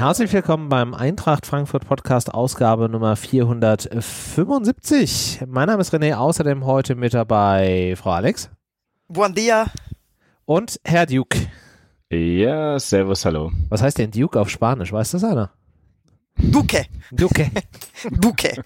Herzlich willkommen beim Eintracht Frankfurt Podcast, Ausgabe Nummer 475. Mein Name ist René, außerdem heute mit dabei Frau Alex. Buen dia. Und Herr Duke. Ja, servus, hallo. Was heißt denn Duke auf Spanisch? Weiß das einer? Duque. Duque. Duque.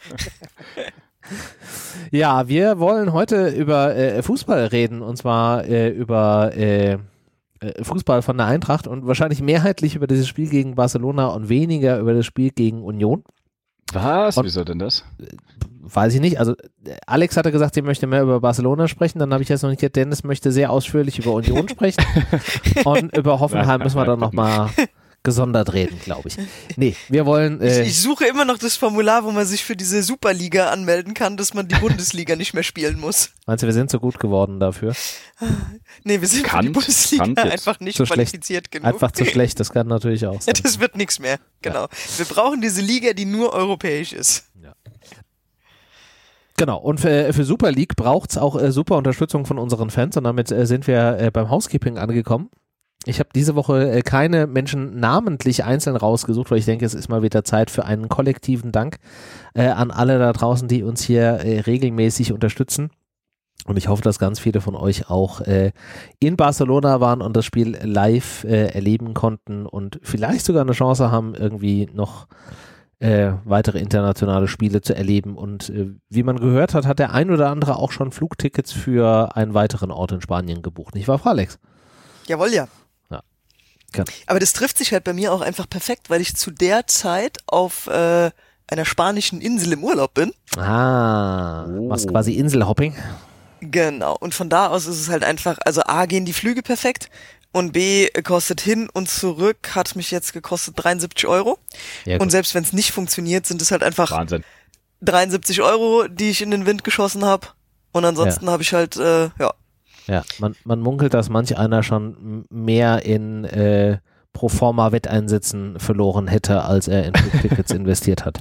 Ja, wir wollen heute über Fußball reden, und zwar über Fußball von der Eintracht und wahrscheinlich mehrheitlich über dieses Spiel gegen Barcelona und weniger über das Spiel gegen Union. Was? Und, wieso denn das? Weiß ich nicht. Also Alex hatte gesagt, sie möchte mehr über Barcelona sprechen. Dann habe ich jetzt noch nicht gehört, Dennis möchte sehr ausführlich über Union sprechen. Und über Hoffenheim müssen wir dann nochmal gesondert reden, glaube ich. Nee, wir wollen... Ich suche immer noch das Formular, wo man sich für diese Superliga anmelden kann, dass man die Bundesliga nicht mehr spielen muss. Meinst du, wir sind so gut geworden dafür? Nee, wir sind für die Bundesliga einfach nicht qualifiziert genug. Einfach zu schlecht, das kann natürlich auch sein. Ja, das wird nichts mehr, genau. Ja. Wir brauchen diese Liga, die nur europäisch ist. Ja. Genau, und für Super League braucht es auch super Unterstützung von unseren Fans und damit sind wir beim Housekeeping angekommen. Ich habe diese Woche keine Menschen namentlich einzeln rausgesucht, weil ich denke, es ist mal wieder Zeit für einen kollektiven Dank an alle da draußen, die uns hier regelmäßig unterstützen. Und ich hoffe, dass ganz viele von euch auch in Barcelona waren und das Spiel live erleben konnten und vielleicht sogar eine Chance haben, irgendwie noch weitere internationale Spiele zu erleben. Und wie man gehört hat, hat der ein oder andere auch schon Flugtickets für einen weiteren Ort in Spanien gebucht. Nicht wahr, Frau Alex? Jawohl, ja. Genau. Aber das trifft sich halt bei mir auch einfach perfekt, weil ich zu der Zeit auf einer spanischen Insel im Urlaub bin. Machst quasi Inselhopping. Genau, und von da aus ist es halt einfach, also A, gehen die Flüge perfekt und B, kostet hin und zurück, hat mich jetzt gekostet 73 €. Ja, und selbst wenn es nicht funktioniert, sind es halt einfach Wahnsinn. 73 €, die ich in den Wind geschossen habe. Und ansonsten habe ich halt, Ja, man munkelt, dass manch einer schon mehr in Proforma-Wetteinsätzen verloren hätte, als er in Flugtickets investiert hat.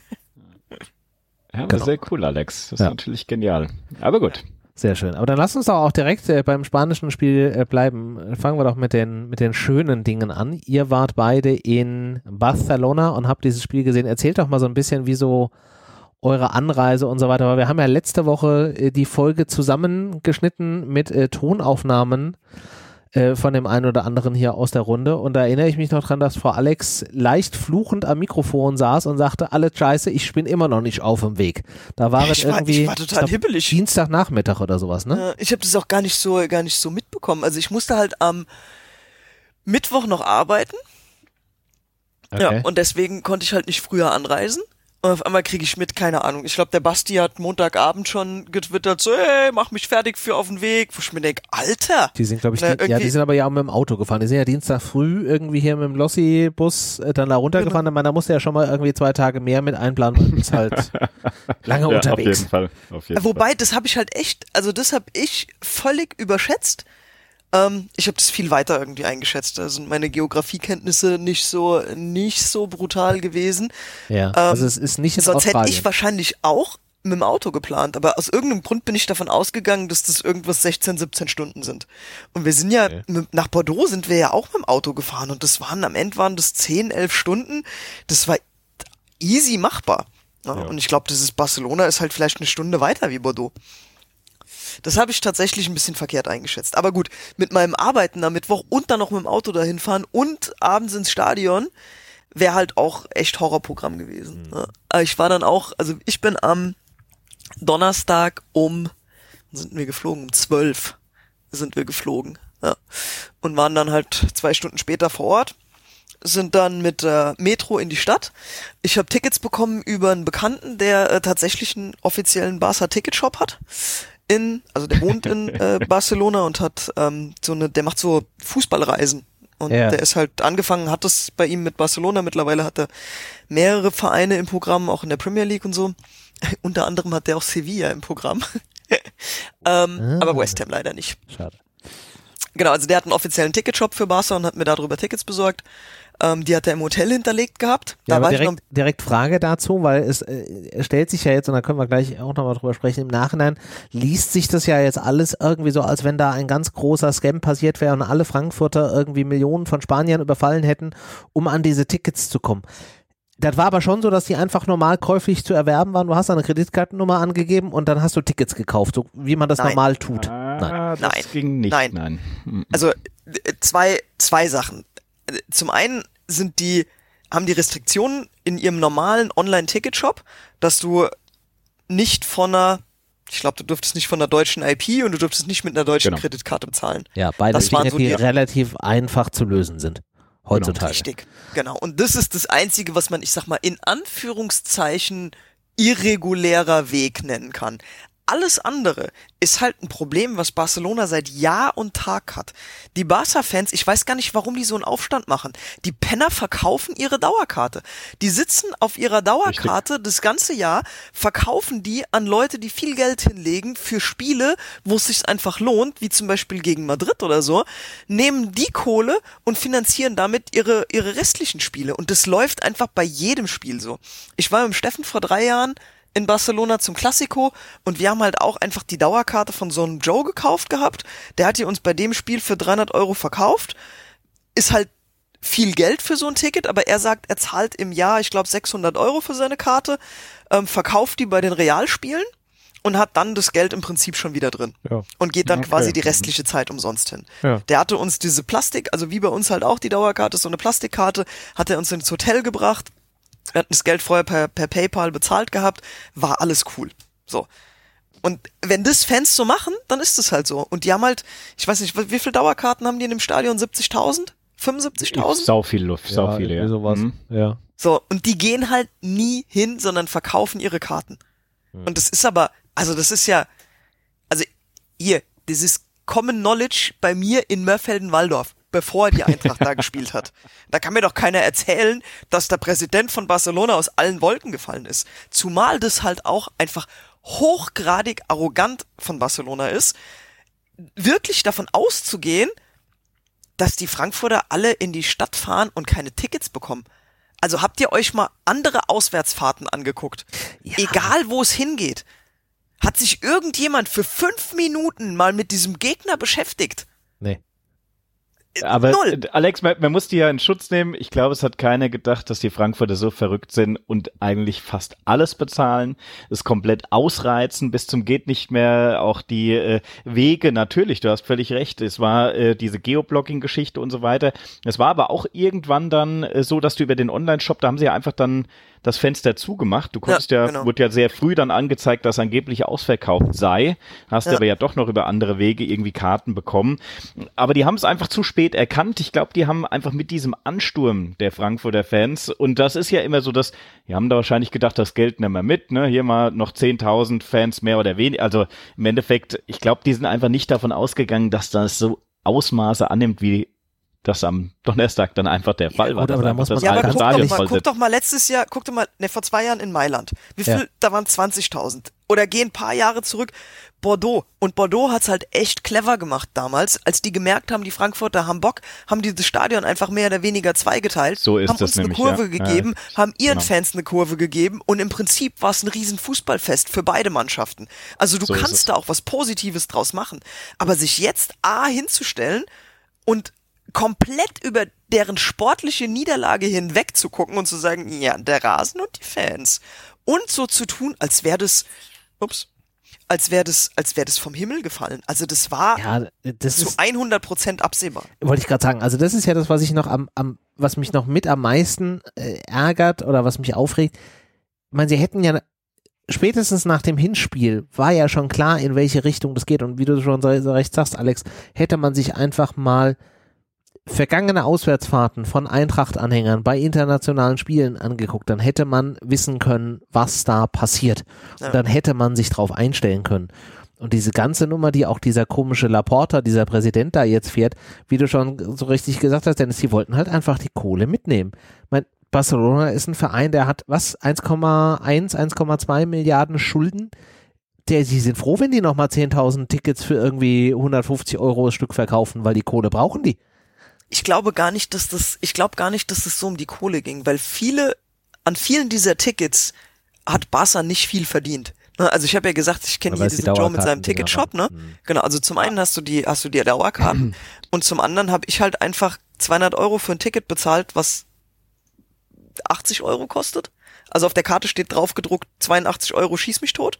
Ja, genau. Sehr cool, Alex. Das ist natürlich genial. Aber gut. Sehr schön. Aber dann lass uns doch auch direkt beim spanischen Spiel bleiben. Fangen wir doch mit den schönen Dingen an. Ihr wart beide in Barcelona und habt dieses Spiel gesehen. Erzählt doch mal so ein bisschen, wieso eure Anreise und so weiter. Aber wir haben ja letzte Woche die Folge zusammengeschnitten mit Tonaufnahmen von dem einen oder anderen hier aus der Runde. Und da erinnere ich mich noch dran, dass Frau Alex leicht fluchend am Mikrofon saß und sagte, alle Scheiße, ich bin immer noch nicht auf dem Weg. Da war es irgendwie ich war total hibbelig. Dienstagnachmittag oder sowas, ne? Ich habe das auch gar nicht so mitbekommen. Also ich musste halt am Mittwoch noch arbeiten. Okay. Ja, und deswegen konnte ich halt nicht früher anreisen. Und auf einmal kriege ich mit, keine Ahnung, ich glaube, der Basti hat Montagabend schon getwittert, so, hey, mach mich fertig für auf den Weg, wo ich mir denke, Alter. Die sind, glaube ich, die sind aber ja auch mit dem Auto gefahren. Die sind ja Dienstag früh irgendwie hier mit dem Lossi-Bus dann da runtergefahren. Genau. Da musste ja schon mal irgendwie 2 Tage mehr mit einplanen und ist halt lange unterwegs. Auf jeden Fall. Wobei, das habe ich halt echt, also das habe ich völlig überschätzt. Ich habe das viel weiter irgendwie eingeschätzt. Da sind meine Geografiekenntnisse nicht so brutal gewesen. Ja, also es ist nicht in sonst Australien. Hätte ich wahrscheinlich auch mit dem Auto geplant, aber aus irgendeinem Grund bin ich davon ausgegangen, dass das irgendwas 16, 17 Stunden sind. Und wir sind ja, nach Bordeaux sind wir ja auch mit dem Auto gefahren und am Ende waren das 10, 11 Stunden. Das war easy machbar. Ja. Und ich glaube, Barcelona ist halt vielleicht 1 Stunde weiter wie Bordeaux. Das habe ich tatsächlich ein bisschen verkehrt eingeschätzt. Aber gut, mit meinem Arbeiten am Mittwoch und dann noch mit dem Auto dahin fahren und abends ins Stadion wäre halt auch echt Horrorprogramm gewesen. Mhm. Aber ich war dann auch, also ich bin am Donnerstag sind wir geflogen? Um 12 sind wir geflogen. Ja. Und waren dann halt 2 Stunden später vor Ort. Sind dann mit Metro in die Stadt. Ich habe Tickets bekommen über einen Bekannten, der tatsächlich einen offiziellen Barca-Ticketshop hat. Der wohnt in Barcelona und hat der macht so Fußballreisen. Und der ist halt angefangen, hat das bei ihm mit Barcelona. Mittlerweile hat er mehrere Vereine im Programm, auch in der Premier League und so. Unter anderem hat der auch Sevilla im Programm. Aber West Ham leider nicht. Schade. Genau, also der hat einen offiziellen Ticketshop für Barca und hat mir darüber Tickets besorgt. Die hat er im Hotel hinterlegt gehabt. Ja, Da aber war direkt Frage dazu, weil es stellt sich ja jetzt, und da können wir gleich auch nochmal drüber sprechen, im Nachhinein liest sich das ja jetzt alles irgendwie so, als wenn da ein ganz großer Scam passiert wäre und alle Frankfurter irgendwie Millionen von Spaniern überfallen hätten, um an diese Tickets zu kommen. Das war aber schon so, dass die einfach normal käuflich zu erwerben waren. Du hast eine Kreditkartennummer angegeben und dann hast du Tickets gekauft, so wie man das normal tut. Das Nein. ging nicht. Nein. Also zwei Sachen. Zum einen haben die Restriktionen in ihrem normalen Online-Ticket-Shop, dass du nicht ich glaube, du durftest nicht von einer deutschen IP und du durftest nicht mit einer deutschen Kreditkarte bezahlen. Ja, beide Dinge, so die relativ einfach zu lösen sind. Heutzutage. Richtig, genau. Und das ist das Einzige, was man, ich sag mal, in Anführungszeichen irregulärer Weg nennen kann. Alles andere ist halt ein Problem, was Barcelona seit Jahr und Tag hat. Die Barca-Fans, ich weiß gar nicht, warum die so einen Aufstand machen. Die Penner verkaufen ihre Dauerkarte. Die sitzen auf ihrer Dauerkarte das ganze Jahr, verkaufen die an Leute, die viel Geld hinlegen für Spiele, wo es sich einfach lohnt, wie zum Beispiel gegen Madrid oder so, nehmen die Kohle und finanzieren damit ihre restlichen Spiele. Und das läuft einfach bei jedem Spiel so. Ich war mit dem Steffen vor 3 Jahren in Barcelona zum Classico und wir haben halt auch einfach die Dauerkarte von so einem Joe gekauft gehabt. Der hat die uns bei dem Spiel für 300 € verkauft. Ist halt viel Geld für so ein Ticket, aber er sagt, er zahlt im Jahr, ich glaube 600 € für seine Karte, verkauft die bei den Realspielen und hat dann das Geld im Prinzip schon wieder drin. Ja. Und geht dann quasi die restliche Zeit umsonst hin. Ja. Der hatte uns diese Plastik, also wie bei uns halt auch die Dauerkarte, so eine Plastikkarte, hat er uns ins Hotel gebracht. Wir hatten das Geld vorher per PayPal bezahlt gehabt, war alles cool. So. Und wenn das Fans so machen, dann ist es halt so. Und die haben halt, ich weiß nicht, wie viele Dauerkarten haben die in dem Stadion? 70.000? 75.000? Sau viele, ja. Sowas. Ja. So, und die gehen halt nie hin, sondern verkaufen ihre Karten. Und das ist aber, also das ist ja, also hier, das ist Common Knowledge bei mir in Mörfelden-Walldorf, bevor die Eintracht da gespielt hat. Da kann mir doch keiner erzählen, dass der Präsident von Barcelona aus allen Wolken gefallen ist. Zumal das halt auch einfach hochgradig arrogant von Barcelona ist, wirklich davon auszugehen, dass die Frankfurter alle in die Stadt fahren und keine Tickets bekommen. Also habt ihr euch mal andere Auswärtsfahrten angeguckt? Ja. Egal, wo es hingeht. Hat sich irgendjemand für 5 Minuten mal mit diesem Gegner beschäftigt? Nee. Aber 0. Alex, man muss die ja in Schutz nehmen. Ich glaube, es hat keiner gedacht, dass die Frankfurter so verrückt sind und eigentlich fast alles bezahlen, es komplett ausreizen bis zum geht nicht mehr. Auch die Wege, natürlich, du hast völlig recht. Es war diese Geoblocking-Geschichte und so weiter. Es war aber auch irgendwann dann so, dass du über den Online-Shop, da haben sie ja einfach dann das Fenster zugemacht. Du konntest genau. Wurde ja sehr früh dann angezeigt, dass angeblich ausverkauft sei. Hast aber ja doch noch über andere Wege irgendwie Karten bekommen. Aber die haben es einfach zu spät erkannt. Ich glaube, die haben einfach mit diesem Ansturm der Frankfurter Fans, und das ist ja immer so, dass, die haben da wahrscheinlich gedacht, das Geld nehmen wir mit, ne? Hier mal noch 10.000 Fans mehr oder weniger. Also im Endeffekt, ich glaube, die sind einfach nicht davon ausgegangen, dass das so Ausmaße annimmt, wie das am Donnerstag dann einfach der Fall war. Aber da muss man guck doch mal letztes Jahr, vor 2 Jahren in Mailand. Wie viel? Ja. Da waren 20.000. Oder geh ein paar Jahre zurück, Bordeaux. Und Bordeaux hat's halt echt clever gemacht damals, als die gemerkt haben, die Frankfurter haben Bock, haben die das Stadion einfach mehr oder weniger zweigeteilt, so ist haben das uns eine nämlich, Kurve gegeben, haben ihren Fans eine Kurve gegeben und im Prinzip war es ein riesen Fußballfest für beide Mannschaften. Also du kannst da auch was Positives draus machen. Aber sich jetzt hinzustellen und komplett über deren sportliche Niederlage hinweg zu gucken und zu sagen, ja, der Rasen und die Fans. Und so zu tun, als wäre das vom Himmel gefallen. Also das war zu 100% absehbar. Wollte ich gerade sagen. Also das ist ja das, was ich noch was mich noch mit am meisten ärgert oder was mich aufregt. Ich meine, sie hätten ja spätestens nach dem Hinspiel war ja schon klar, in welche Richtung das geht. Und wie du schon so recht sagst, Alex, hätte man sich einfach mal vergangene Auswärtsfahrten von Eintracht-Anhängern bei internationalen Spielen angeguckt, dann hätte man wissen können, was da passiert. Ja. Und dann hätte man sich drauf einstellen können. Und diese ganze Nummer, die auch dieser komische Laporta, dieser Präsident da jetzt fährt, wie du schon so richtig gesagt hast, Dennis, die wollten halt einfach die Kohle mitnehmen. Ich meine, Barcelona ist ein Verein, der hat 1,2 Milliarden Schulden. Die sind froh, wenn die nochmal 10.000 Tickets für irgendwie 150 € das Stück verkaufen, weil die Kohle brauchen die. ich glaube gar nicht, dass das so um die Kohle ging, weil an vielen dieser Tickets hat Barca nicht viel verdient. Also ich habe ja gesagt, ich kenne hier diesen Joe mit seinem Ticketshop, ne? Genau, also zum einen hast du die Dauerkarten und zum anderen habe ich halt einfach 200 € für ein Ticket bezahlt, was 80 € kostet. Also auf der Karte steht drauf gedruckt 82 € schieß mich tot.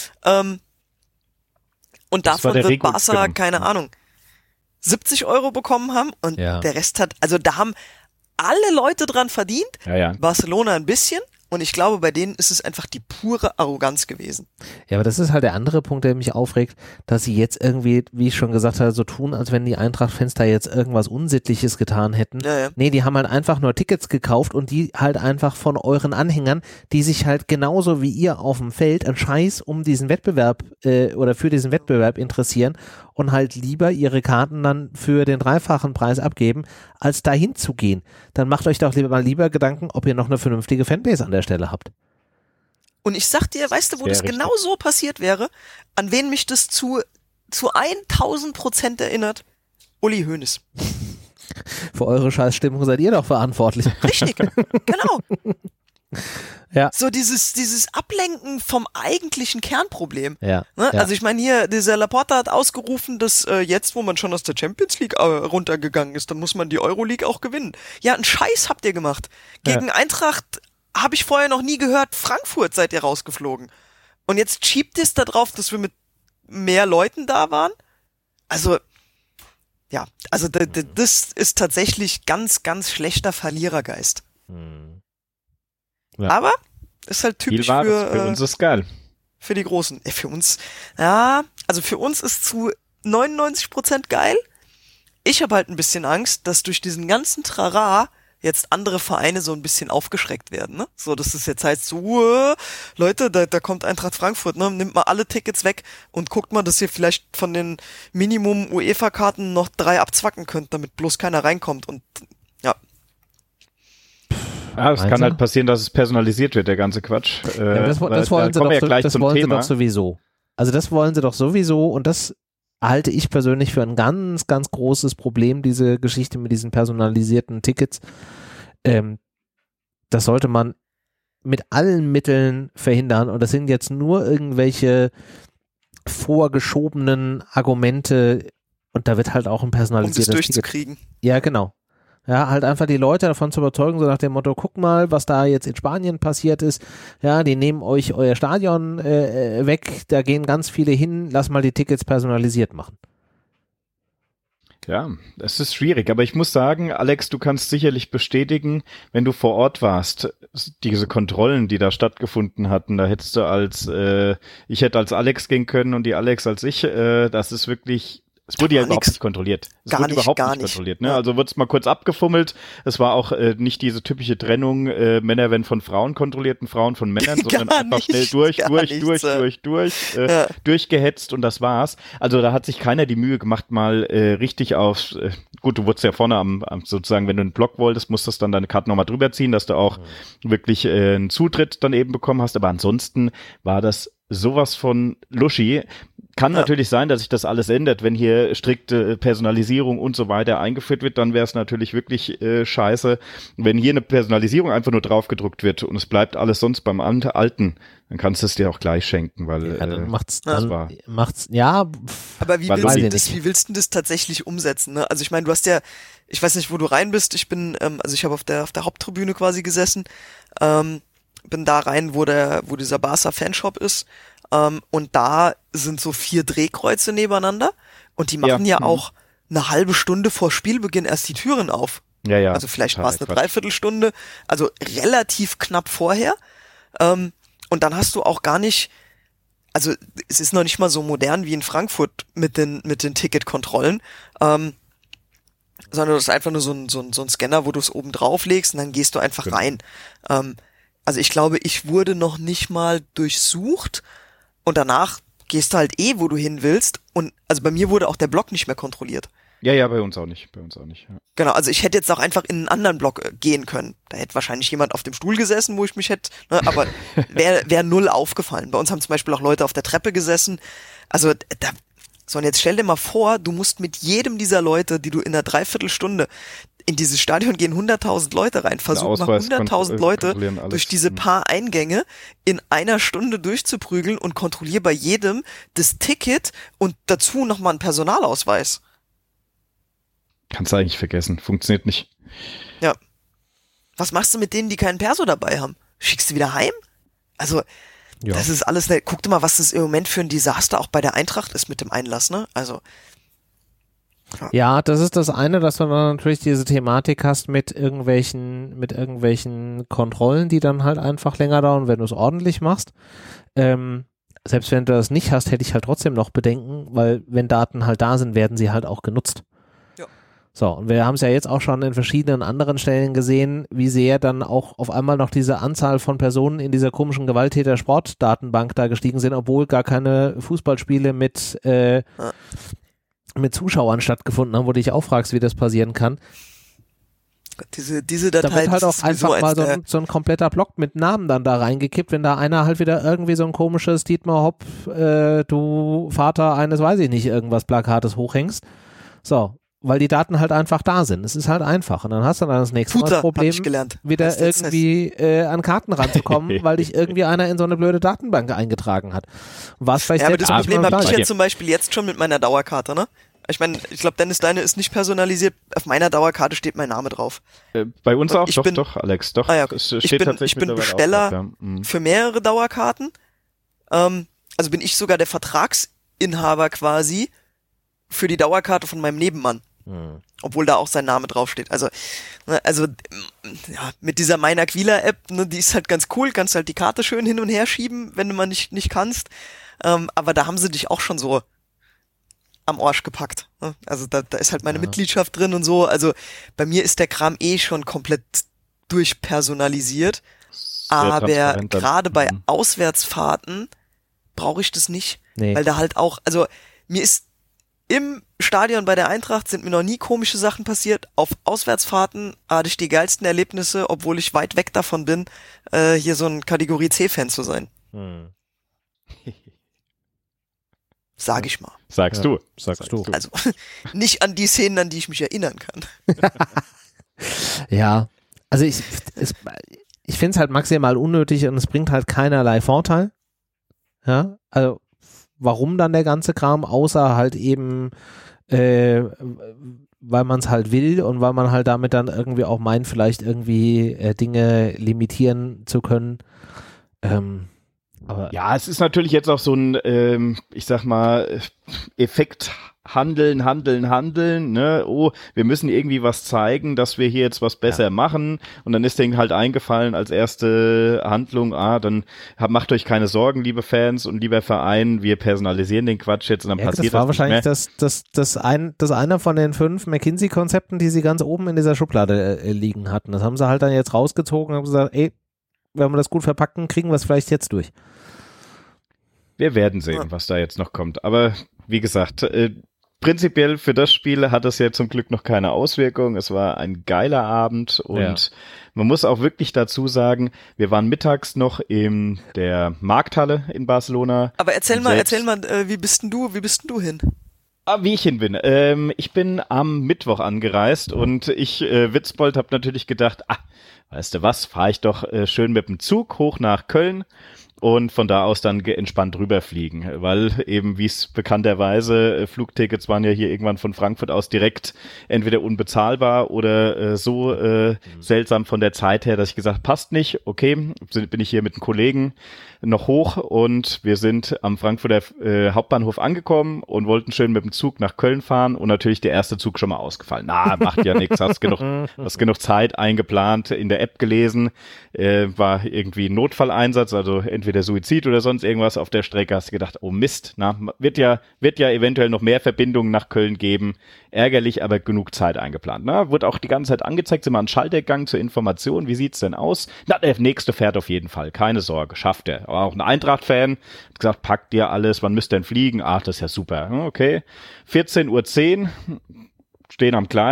Und davon wird Barca, keine Ahnung, 70 € bekommen haben und der Rest also da haben alle Leute dran verdient, Barcelona ein bisschen. Und ich glaube, bei denen ist es einfach die pure Arroganz gewesen. Ja, aber das ist halt der andere Punkt, der mich aufregt, dass sie jetzt irgendwie, wie ich schon gesagt habe, so tun, als wenn die Eintracht-Fans da jetzt irgendwas Unsittliches getan hätten. Ja. Nee, die haben halt einfach nur Tickets gekauft und die halt einfach von euren Anhängern, die sich halt genauso wie ihr auf dem Feld einen Scheiß um diesen Wettbewerb oder für diesen Wettbewerb interessieren und halt lieber ihre Karten dann für den 3-fachen Preis abgeben, als dahin zu gehen. Dann macht euch doch lieber Gedanken, ob ihr noch eine vernünftige Fanbase an der Stelle habt. Und ich sag dir, weißt du, wo das genau so passiert wäre? An wen mich das zu 1000% erinnert? Uli Hoeneß. Für eure Scheißstimmung seid ihr doch verantwortlich. Richtig, genau. Ja. So dieses Ablenken vom eigentlichen Kernproblem. Ja. Ne? Also ich meine hier, dieser Laporta hat ausgerufen, dass jetzt, wo man schon aus der Champions League runtergegangen ist, dann muss man die Euroleague auch gewinnen. Ja, einen Scheiß habt ihr gemacht. Gegen Eintracht habe ich vorher noch nie gehört, Frankfurt seid ihr rausgeflogen. Und jetzt schiebt es da drauf, dass wir mit mehr Leuten da waren. Also, ja, also das ist tatsächlich ganz, ganz schlechter Verlierergeist. Ja. Aber ist halt typisch für uns ist geil. Für die Großen. Für uns, ja, also für uns ist zu 99% geil. Ich habe halt ein bisschen Angst, dass durch diesen ganzen Trara jetzt andere Vereine so ein bisschen aufgeschreckt werden, ne? So, dass es jetzt heißt, so, Leute, da kommt Eintracht Frankfurt, ne? Nimmt mal alle Tickets weg und guckt mal, dass ihr vielleicht von den Minimum UEFA-Karten noch 3 abzwacken könnt, damit bloß keiner reinkommt und, ja. Ja, es kann halt passieren, dass es personalisiert wird, der ganze Quatsch. Ja, das wollen sie doch sowieso. Also das wollen sie doch sowieso und das halte ich persönlich für ein ganz, ganz großes Problem, diese Geschichte mit diesen personalisierten Tickets. Das sollte man mit allen Mitteln verhindern und das sind jetzt nur irgendwelche vorgeschobenen Argumente und da wird halt auch ein personalisiertes Ticket. Um das durchzukriegen. Ja, genau. Ja, halt einfach die Leute davon zu überzeugen, so nach dem Motto, guck mal, was da jetzt in Spanien passiert ist. Ja, die nehmen euch euer Stadion weg, da gehen ganz viele hin, lass mal die Tickets personalisiert machen. Ja, es ist schwierig, aber ich muss sagen, Alex, du kannst sicherlich bestätigen, wenn du vor Ort warst, diese Kontrollen, die da stattgefunden hatten, da hättest du ich hätte als Alex gehen können und die Alex als ich, das ist wirklich... Es wurde ja überhaupt nicht kontrolliert. Es wurde überhaupt nicht kontrolliert. Ne? Also wurde es mal kurz abgefummelt. Es war auch nicht diese typische Trennung, Männer werden von Frauen kontrolliert und Frauen von Männern, sondern einfach schnell durchgehetzt und das war's. Also da hat sich keiner die Mühe gemacht, mal richtig aufs, gut, du wurdest ja vorne am sozusagen, wenn du einen Block wolltest, musstest dann deine Karte nochmal drüber ziehen, dass du auch wirklich einen Zutritt dann eben bekommen hast. Aber ansonsten war das sowas von Luschi. Kann natürlich sein, dass sich das alles ändert, wenn hier strikte Personalisierung und so weiter eingeführt wird, dann wäre es natürlich wirklich scheiße. Wenn hier eine Personalisierung einfach nur draufgedruckt wird und es bleibt alles sonst beim Alten, dann kannst du es dir auch gleich schenken, weil dann macht's. Aber wie willst du das tatsächlich umsetzen? Ne? Also ich meine, du hast ja, ich weiß nicht, wo du rein bist. Ich bin, also ich habe auf der Haupttribüne quasi gesessen, bin da rein, wo dieser Barca Fanshop ist. Und da sind so 4 Drehkreuze nebeneinander und die machen ja auch eine halbe Stunde vor Spielbeginn erst die Türen auf. Ja. Also vielleicht war es eine Dreiviertelstunde, also relativ knapp vorher. Und dann hast du auch gar nicht, also es ist noch nicht mal so modern wie in Frankfurt mit den Ticketkontrollen, sondern das ist einfach nur so ein Scanner, wo du es oben drauf legst und dann gehst du einfach rein. Also ich glaube, ich wurde noch nicht mal durchsucht. Und danach gehst du halt wo du hin willst. Und also bei mir wurde auch der Block nicht mehr kontrolliert. Ja, bei uns auch nicht. Ja. Genau, also ich hätte jetzt auch einfach in einen anderen Block gehen können. Da hätte wahrscheinlich jemand auf dem Stuhl gesessen, wo ich mich hätte, ne, aber wäre null aufgefallen. Bei uns haben zum Beispiel auch Leute auf der Treppe gesessen. Also So, und jetzt stell dir mal vor, du musst mit jedem dieser Leute, die du in einer Dreiviertelstunde in dieses Stadion gehen 100.000 Leute rein, versuchen mal 100.000 Leute durch diese paar Eingänge in einer Stunde durchzuprügeln und kontrollier bei jedem das Ticket und dazu nochmal einen Personalausweis. Kannst du eigentlich vergessen. Funktioniert nicht. Ja. Was machst du mit denen, die keinen Perso dabei haben? Schickst du wieder heim? Also, das ist alles, guck dir mal, was das im Moment für ein Desaster auch bei der Eintracht ist mit dem Einlass, ne? Also. Ja, das ist das eine, dass du dann natürlich diese Thematik hast mit irgendwelchen Kontrollen, die dann halt einfach länger dauern, wenn du es ordentlich machst. Selbst wenn du das nicht hast, hätte ich halt trotzdem noch Bedenken, weil wenn Daten halt da sind, werden sie halt auch genutzt. Ja. So, und wir haben es ja jetzt auch schon in verschiedenen anderen Stellen gesehen, wie sehr dann auch auf einmal noch diese Anzahl von Personen in dieser komischen Gewalttäter-Sportdatenbank da gestiegen sind, obwohl gar keine Fußballspiele mit Zuschauern stattgefunden haben, wo du dich auch fragst, wie das passieren kann. Diese Datei, da wird halt auch einfach mal so ein kompletter Block mit Namen dann da reingekippt, wenn da einer halt wieder irgendwie so ein komisches Dietmar Hopp, du Vater eines, weiß ich nicht, irgendwas Plakates hochhängst. So, weil die Daten halt einfach da sind. Es ist halt einfach. Und dann hast du dann das nächste Mal das Problem, wieder irgendwie an Karten ranzukommen, weil dich irgendwie einer in so eine blöde Datenbank eingetragen hat. Was vielleicht aber das Problem habe ich ja zum Beispiel jetzt schon mit meiner Dauerkarte, ne? Ich meine, ich glaube, Dennis, deine ist nicht personalisiert. Auf meiner Dauerkarte steht mein Name drauf. Bei uns auch? Doch, Alex. Doch. Ja, ich bin Besteller für mehrere Dauerkarten. Also bin ich sogar der Vertragsinhaber quasi für die Dauerkarte von meinem Nebenmann. Obwohl da auch sein Name draufsteht. Also ja, mit dieser Mein Aquila-App, ne, die ist halt ganz cool, kannst halt die Karte schön hin und her schieben, wenn du mal nicht kannst. Aber da haben sie dich auch schon so am Arsch gepackt. Ne? Also da ist halt meine Mitgliedschaft drin und so. Also bei mir ist der Kram schon komplett durchpersonalisiert. Aber gerade bei Auswärtsfahrten brauche ich das nicht. Nee. Weil da halt auch, also mir ist im Stadion bei der Eintracht sind mir noch nie komische Sachen passiert. Auf Auswärtsfahrten hatte ich die geilsten Erlebnisse, obwohl ich weit weg davon bin, hier so ein Kategorie C-Fan zu sein. Sag ich mal. Sagst du. Also nicht an die Szenen, an die ich mich erinnern kann. Ja, also ich finde es halt maximal unnötig und es bringt halt keinerlei Vorteil. Ja, also warum dann der ganze Kram, außer halt eben, weil man es halt will und weil man halt damit dann irgendwie auch meint, vielleicht irgendwie Dinge limitieren zu können. Aber ja, es ist natürlich jetzt auch so ein, ich sag mal, Effekt handeln, ne? Oh, wir müssen irgendwie was zeigen, dass wir hier jetzt was besser machen. Und dann ist denen halt eingefallen als erste Handlung, dann macht euch keine Sorgen, liebe Fans und lieber Verein, wir personalisieren den Quatsch jetzt und dann passiert das. Das war wahrscheinlich das einer von den 5 McKinsey-Konzepten, die sie ganz oben in dieser Schublade liegen hatten. Das haben sie halt dann jetzt rausgezogen und haben gesagt, wenn wir das gut verpacken, kriegen wir es vielleicht jetzt durch. Wir werden sehen, was da jetzt noch kommt. Aber wie gesagt, prinzipiell für das Spiel hat es ja zum Glück noch keine Auswirkung. Es war ein geiler Abend und man muss auch wirklich dazu sagen, wir waren mittags noch in der Markthalle in Barcelona. Aber erzähl mal, wie bist denn du hin? Wie ich hin bin. Ich bin am Mittwoch angereist und ich, Witzbold, habe natürlich gedacht, weißt du was, fahre ich doch schön mit dem Zug hoch nach Köln und von da aus dann entspannt rüberfliegen, weil eben, wie es bekannterweise, Flugtickets waren ja hier irgendwann von Frankfurt aus direkt entweder unbezahlbar oder so seltsam von der Zeit her, dass ich gesagt, passt nicht, okay, bin ich hier mit einem Kollegen noch hoch und wir sind am Frankfurter Hauptbahnhof angekommen und wollten schön mit dem Zug nach Köln fahren und natürlich der erste Zug schon mal ausgefallen. Macht ja nichts, hast genug Zeit eingeplant, in der App gelesen, war irgendwie ein Notfalleinsatz, also entweder Suizid oder sonst irgendwas auf der Strecke, hast du gedacht, oh Mist, wird ja eventuell noch mehr Verbindungen nach Köln geben, ärgerlich, aber genug Zeit eingeplant. Wurde auch die ganze Zeit angezeigt, sind wir an den Schalter gegangen zur Information, wie sieht's denn aus? Der nächste fährt auf jeden Fall, keine Sorge, schafft er. War auch ein Eintracht-Fan, hat gesagt, packt dir alles, wann müsst ihr denn fliegen? Das ist ja super, okay. 14:10 Uhr, stehen am Gleis,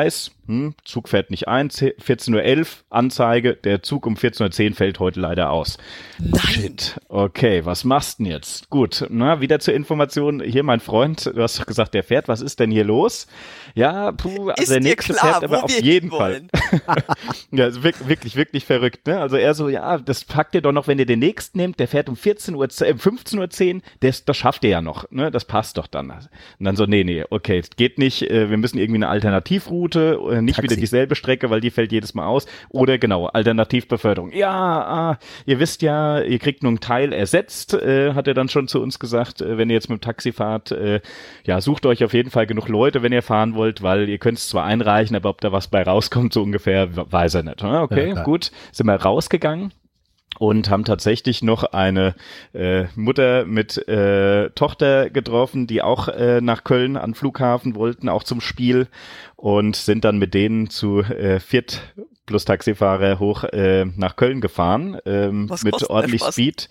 Zug fährt nicht ein, 14:11 Uhr, Anzeige, der Zug um 14:10 Uhr fällt heute leider aus. Nein. Shit, okay, was machst du denn jetzt? Gut, wieder zur Information, hier mein Freund, du hast doch gesagt, der fährt, was ist denn hier los? Ja, also der nächste klar, fährt aber auf jeden Fall. Ja, also wirklich, wirklich verrückt, ne? Also er so, ja, das packt ihr doch noch, wenn ihr den nächsten nehmt, der fährt um 15:10 Uhr, das schafft ihr ja noch, ne? Das passt doch dann. Und dann so, nee, okay, geht nicht, wir müssen irgendwie eine Alternativroute, nicht Taxi. Wieder dieselbe Strecke, weil die fällt jedes Mal aus. Oder genau, Alternativbeförderung. Ja, ihr wisst ja, ihr kriegt nur einen Teil ersetzt, hat er dann schon zu uns gesagt, wenn ihr jetzt mit dem Taxi fahrt, ja, sucht euch auf jeden Fall genug Leute, wenn ihr fahren wollt, weil ihr könnt es zwar einreichen, aber ob da was bei rauskommt, so ungefähr, weiß er nicht. Okay, ja, gut, sind wir rausgegangen und haben tatsächlich noch eine Mutter mit Tochter getroffen, die auch nach Köln an den Flughafen wollten, auch zum Spiel, und sind dann mit denen zu viert plus Taxifahrer hoch nach Köln gefahren, mit ordentlich Speed.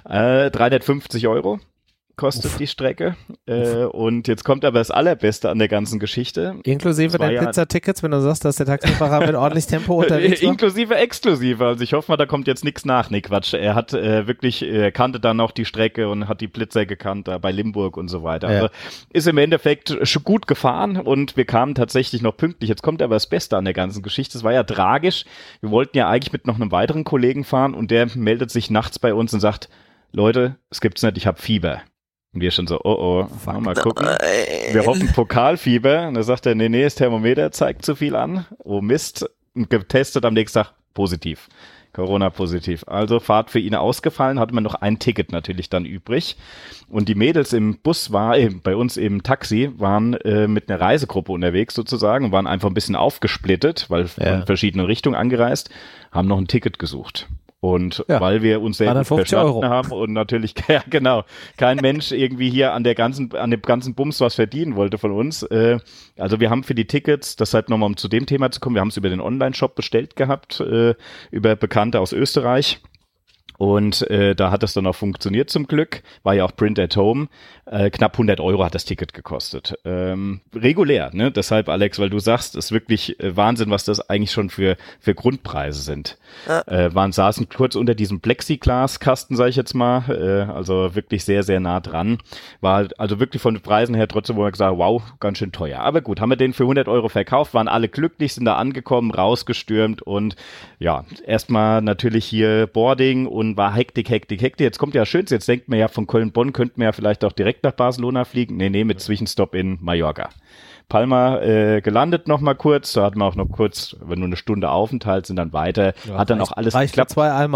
350 € kostet die Strecke. Und jetzt kommt aber das Allerbeste an der ganzen Geschichte. Inklusive der Pizzatickets, wenn du sagst, dass der Taxifahrer mit ordentlich Tempo unterwegs war? Inklusive, exklusive. Also ich hoffe mal, da kommt jetzt nichts nach. Nee, Quatsch. Er hat er kannte dann noch die Strecke und hat die Blitzer gekannt, da bei Limburg und so weiter. Ja. Also ist im Endeffekt schon gut gefahren und wir kamen tatsächlich noch pünktlich. Jetzt kommt aber das Beste an der ganzen Geschichte. Es war ja tragisch. Wir wollten ja eigentlich mit noch einem weiteren Kollegen fahren und der meldet sich nachts bei uns und sagt, Leute, es gibt's nicht, ich habe Fieber. Und wir schon so, mal gucken. Wir hoffen Pokalfieber. Und da sagt er, nee, das Thermometer zeigt zu viel an. Oh Mist. Und getestet am nächsten Tag positiv. Corona-positiv. Also Fahrt für ihn ausgefallen, hatte man noch ein Ticket natürlich dann übrig. Und die Mädels im Bus bei uns im Taxi, waren mit einer Reisegruppe unterwegs sozusagen und waren einfach ein bisschen aufgesplittet, weil von verschiedenen Richtungen angereist, haben noch ein Ticket gesucht. Und weil wir uns sehr gut verstanden haben und natürlich, ja genau, kein Mensch irgendwie hier an dem ganzen Bums was verdienen wollte von uns. Also wir haben für die Tickets, deshalb nochmal um zu dem Thema zu kommen, wir haben es über den Online-Shop bestellt gehabt, über Bekannte aus Österreich. Und da hat es dann auch funktioniert zum Glück, war ja auch Print at Home. Knapp 100 € hat das Ticket gekostet. Regulär, ne? Deshalb, Alex, weil du sagst, ist wirklich Wahnsinn, was das eigentlich schon für Grundpreise sind. Ja. Saßen kurz unter diesem Plexiglas-Kasten, sage ich jetzt mal, also wirklich sehr, sehr nah dran. War also wirklich von den Preisen her trotzdem, wo man gesagt, wow, ganz schön teuer. Aber gut, haben wir den für 100 € verkauft, waren alle glücklich, sind da angekommen, rausgestürmt und ja, erstmal natürlich hier Boarding und war Hektik. Jetzt kommt ja schön, jetzt denkt man ja, von Köln-Bonn könnten wir ja vielleicht auch direkt nach Barcelona fliegen. Nee, mit Zwischenstopp in Mallorca. Palma gelandet noch mal kurz, da hatten wir auch noch kurz, wenn nur eine Stunde Aufenthalt, sind dann weiter, ja, hat dann auch alles geklappt.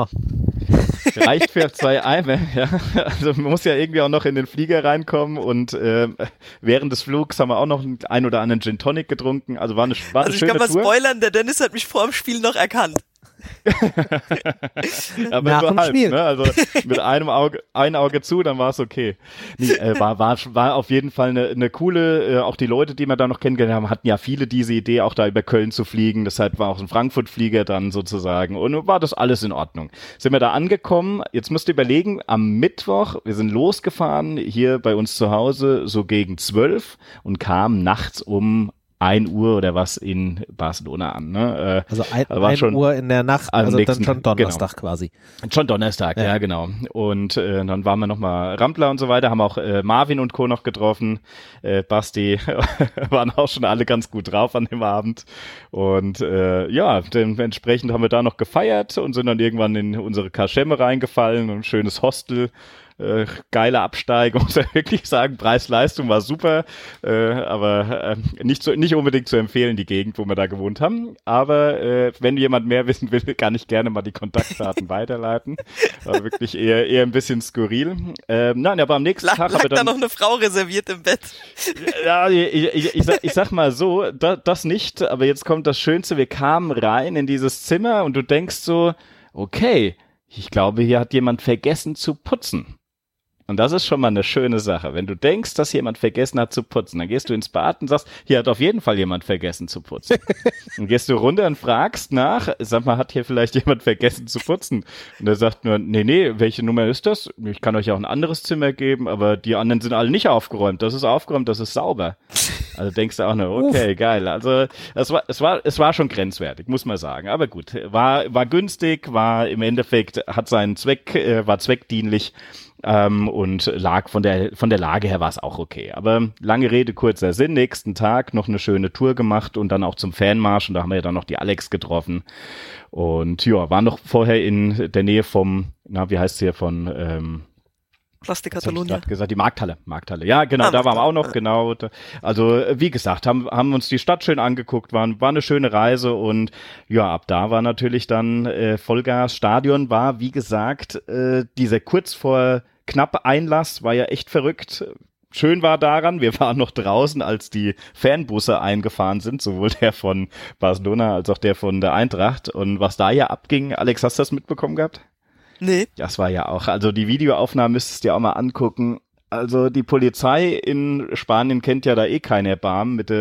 Reicht für 2 Eimer, ja. Also man muss ja irgendwie auch noch in den Flieger reinkommen und während des Flugs haben wir auch noch einen oder anderen Gin Tonic getrunken, also war eine schöne Tour. Also ich kann mal spoilern, der Dennis hat mich vor dem Spiel noch erkannt. Aber nach so halb, ne? Also mit ein Auge zu, dann war es okay. Nee, war auf jeden Fall eine coole, auch die Leute, die wir da noch kennengelernt haben, hatten ja viele diese Idee, auch da über Köln zu fliegen, deshalb war auch ein Frankfurt-Flieger dann sozusagen und war das alles in Ordnung. Sind wir da angekommen, jetzt müsst ihr überlegen, am Mittwoch, wir sind losgefahren, hier bei uns zu Hause, so gegen 12 und kamen nachts um 1 Uhr oder was in Barcelona an. Ne? Also 1 Uhr in der Nacht, also dann schon Donnerstag quasi. Schon Donnerstag, ja genau. Und dann waren wir nochmal Rampler und so weiter, haben auch Marvin und Co. noch getroffen. Basti waren auch schon alle ganz gut drauf an dem Abend. Und dementsprechend haben wir da noch gefeiert und sind dann irgendwann in unsere Kaschemme reingefallen und ein schönes Hostel. Geile Absteigung, muss ich wirklich sagen. Preis-Leistung war super, aber nicht unbedingt zu empfehlen, die Gegend, wo wir da gewohnt haben. Aber wenn jemand mehr wissen will, kann ich gerne mal die Kontaktdaten weiterleiten. War wirklich eher ein bisschen skurril. Nein, aber am nächsten Tag habe ich dann da noch eine Frau reserviert im Bett. Ja, ich sag mal so, das nicht, aber jetzt kommt das Schönste. Wir kamen rein in dieses Zimmer und du denkst so, okay, ich glaube, hier hat jemand vergessen zu putzen. Und das ist schon mal eine schöne Sache. Wenn du denkst, dass jemand vergessen hat zu putzen, dann gehst du ins Bad und sagst, hier hat auf jeden Fall jemand vergessen zu putzen. Dann gehst du runter und fragst nach, sag mal, hat hier vielleicht jemand vergessen zu putzen? Und er sagt nur, nee, welche Nummer ist das? Ich kann euch auch ein anderes Zimmer geben, aber die anderen sind alle nicht aufgeräumt. Das ist aufgeräumt, das ist sauber. Also denkst du auch noch, okay, geil. Also es war schon grenzwertig, muss man sagen. Aber gut, war günstig, war im Endeffekt, hat seinen Zweck, war zweckdienlich. Und lag von der Lage her war es auch okay. Aber lange Rede, kurzer Sinn, nächsten Tag noch eine schöne Tour gemacht und dann auch zum Fanmarsch und da haben wir ja dann noch die Alex getroffen und ja, waren noch vorher in der Nähe vom, wie heißt es hier, von Plastik Catalunya. Gesagt, die Markthalle. Ja, genau, da waren wir auch noch, genau. Also, wie gesagt, haben uns die Stadt schön angeguckt, war eine schöne Reise und ja, ab da war natürlich dann Vollgas. Stadion war, wie gesagt, dieser kurz vor knapp Einlass war ja echt verrückt. Schön war daran, wir waren noch draußen, als die Fanbusse eingefahren sind, sowohl der von Barcelona als auch der von der Eintracht. Und was da ja abging, Alex, hast du das mitbekommen gehabt? Nee. Das war ja auch, also die Videoaufnahmen müsstest du dir auch mal angucken. Also die Polizei in Spanien kennt ja da eh kein Erbarmen mit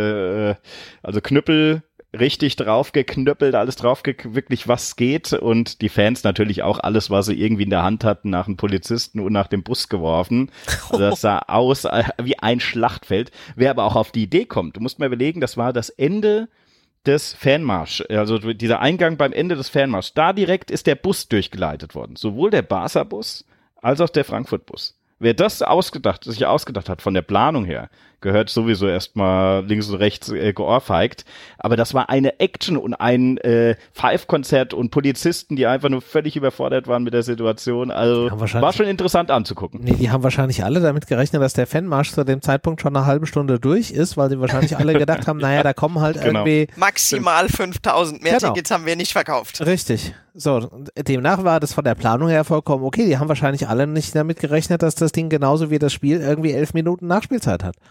also Knüppel richtig draufgeknüppelt, alles wirklich was geht und die Fans natürlich auch alles, was sie irgendwie in der Hand hatten, nach dem Polizisten und nach dem Bus geworfen. Also das sah aus wie ein Schlachtfeld. Wer aber auch auf die Idee kommt, du musst mal überlegen, das war das Ende des Fanmarsch, also dieser Eingang beim Ende des Fanmarsch, da direkt ist der Bus durchgeleitet worden. Sowohl der Barca-Bus als auch der Frankfurt-Bus. Wer das sich ausgedacht hat von der Planung her, gehört sowieso erstmal links und rechts geohrfeigt. Aber das war eine Action und ein Five-Konzert und Polizisten, die einfach nur völlig überfordert waren mit der Situation. Also war schon interessant anzugucken. Nee, die haben wahrscheinlich alle damit gerechnet, dass der Fanmarsch zu dem Zeitpunkt schon eine halbe Stunde durch ist, weil sie wahrscheinlich alle gedacht haben, naja, da kommen halt irgendwie... Maximal 5.000, mehr Tickets haben wir nicht verkauft. Richtig. So, demnach war das von der Planung her vollkommen okay. Die haben wahrscheinlich alle nicht damit gerechnet, dass das Ding genauso wie das Spiel irgendwie 11 Minuten Nachspielzeit hat.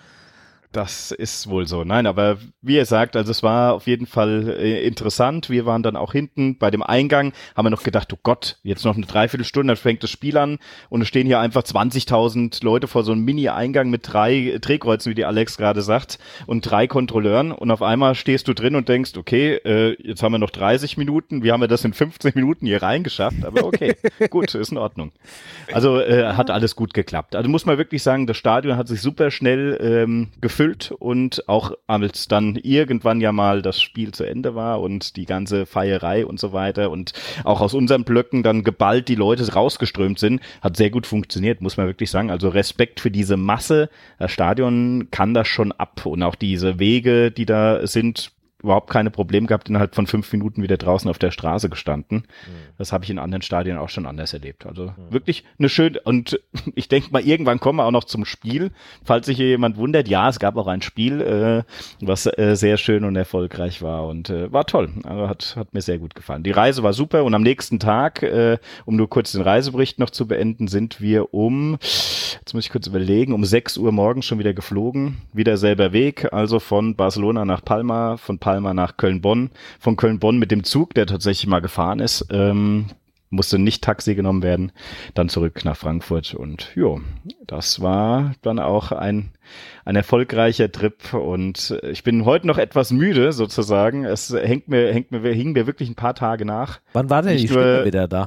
Das ist wohl so. Nein, aber wie ihr sagt, also es war auf jeden Fall interessant. Wir waren dann auch hinten bei dem Eingang, haben wir noch gedacht, oh Gott, jetzt noch eine Dreiviertelstunde, dann fängt das Spiel an und es stehen hier einfach 20.000 Leute vor so einem Mini-Eingang mit 3 Drehkreuzen, wie die Alex gerade sagt, und 3 Kontrolleuren und auf einmal stehst du drin und denkst, okay, jetzt haben wir noch 30 Minuten, wie haben wir das in 15 Minuten hier reingeschafft? Aber okay, gut, ist in Ordnung. Also hat alles gut geklappt. Also muss man wirklich sagen, das Stadion hat sich super schnell gefüllt und auch als dann irgendwann ja mal das Spiel zu Ende war und die ganze Feierei und so weiter und auch aus unseren Blöcken dann geballt die Leute rausgeströmt sind, hat sehr gut funktioniert, muss man wirklich sagen. Also Respekt für diese Masse. Das Stadion kann das schon ab und auch diese Wege, die da sind, überhaupt keine Probleme gehabt, innerhalb von 5 Minuten wieder draußen auf der Straße gestanden. Das habe ich in anderen Stadien auch schon anders erlebt. Also wirklich eine schöne, und ich denke mal, irgendwann kommen wir auch noch zum Spiel. Falls sich hier jemand wundert, ja, es gab auch ein Spiel, was sehr schön und erfolgreich war und war toll. Also hat mir sehr gut gefallen. Die Reise war super und am nächsten Tag, um nur kurz den Reisebericht noch zu beenden, sind wir jetzt muss ich kurz überlegen, um 6 Uhr morgens schon wieder geflogen. Wieder selber Weg, also von Barcelona nach Palma, von Palma nach Köln-Bonn, von Köln-Bonn mit dem Zug, der tatsächlich mal gefahren ist, musste nicht Taxi genommen werden, dann zurück nach Frankfurt und das war dann auch ein erfolgreicher Trip und ich bin heute noch etwas müde sozusagen, es hing mir wirklich ein paar Tage nach. Wann war denn die Stimme wieder da?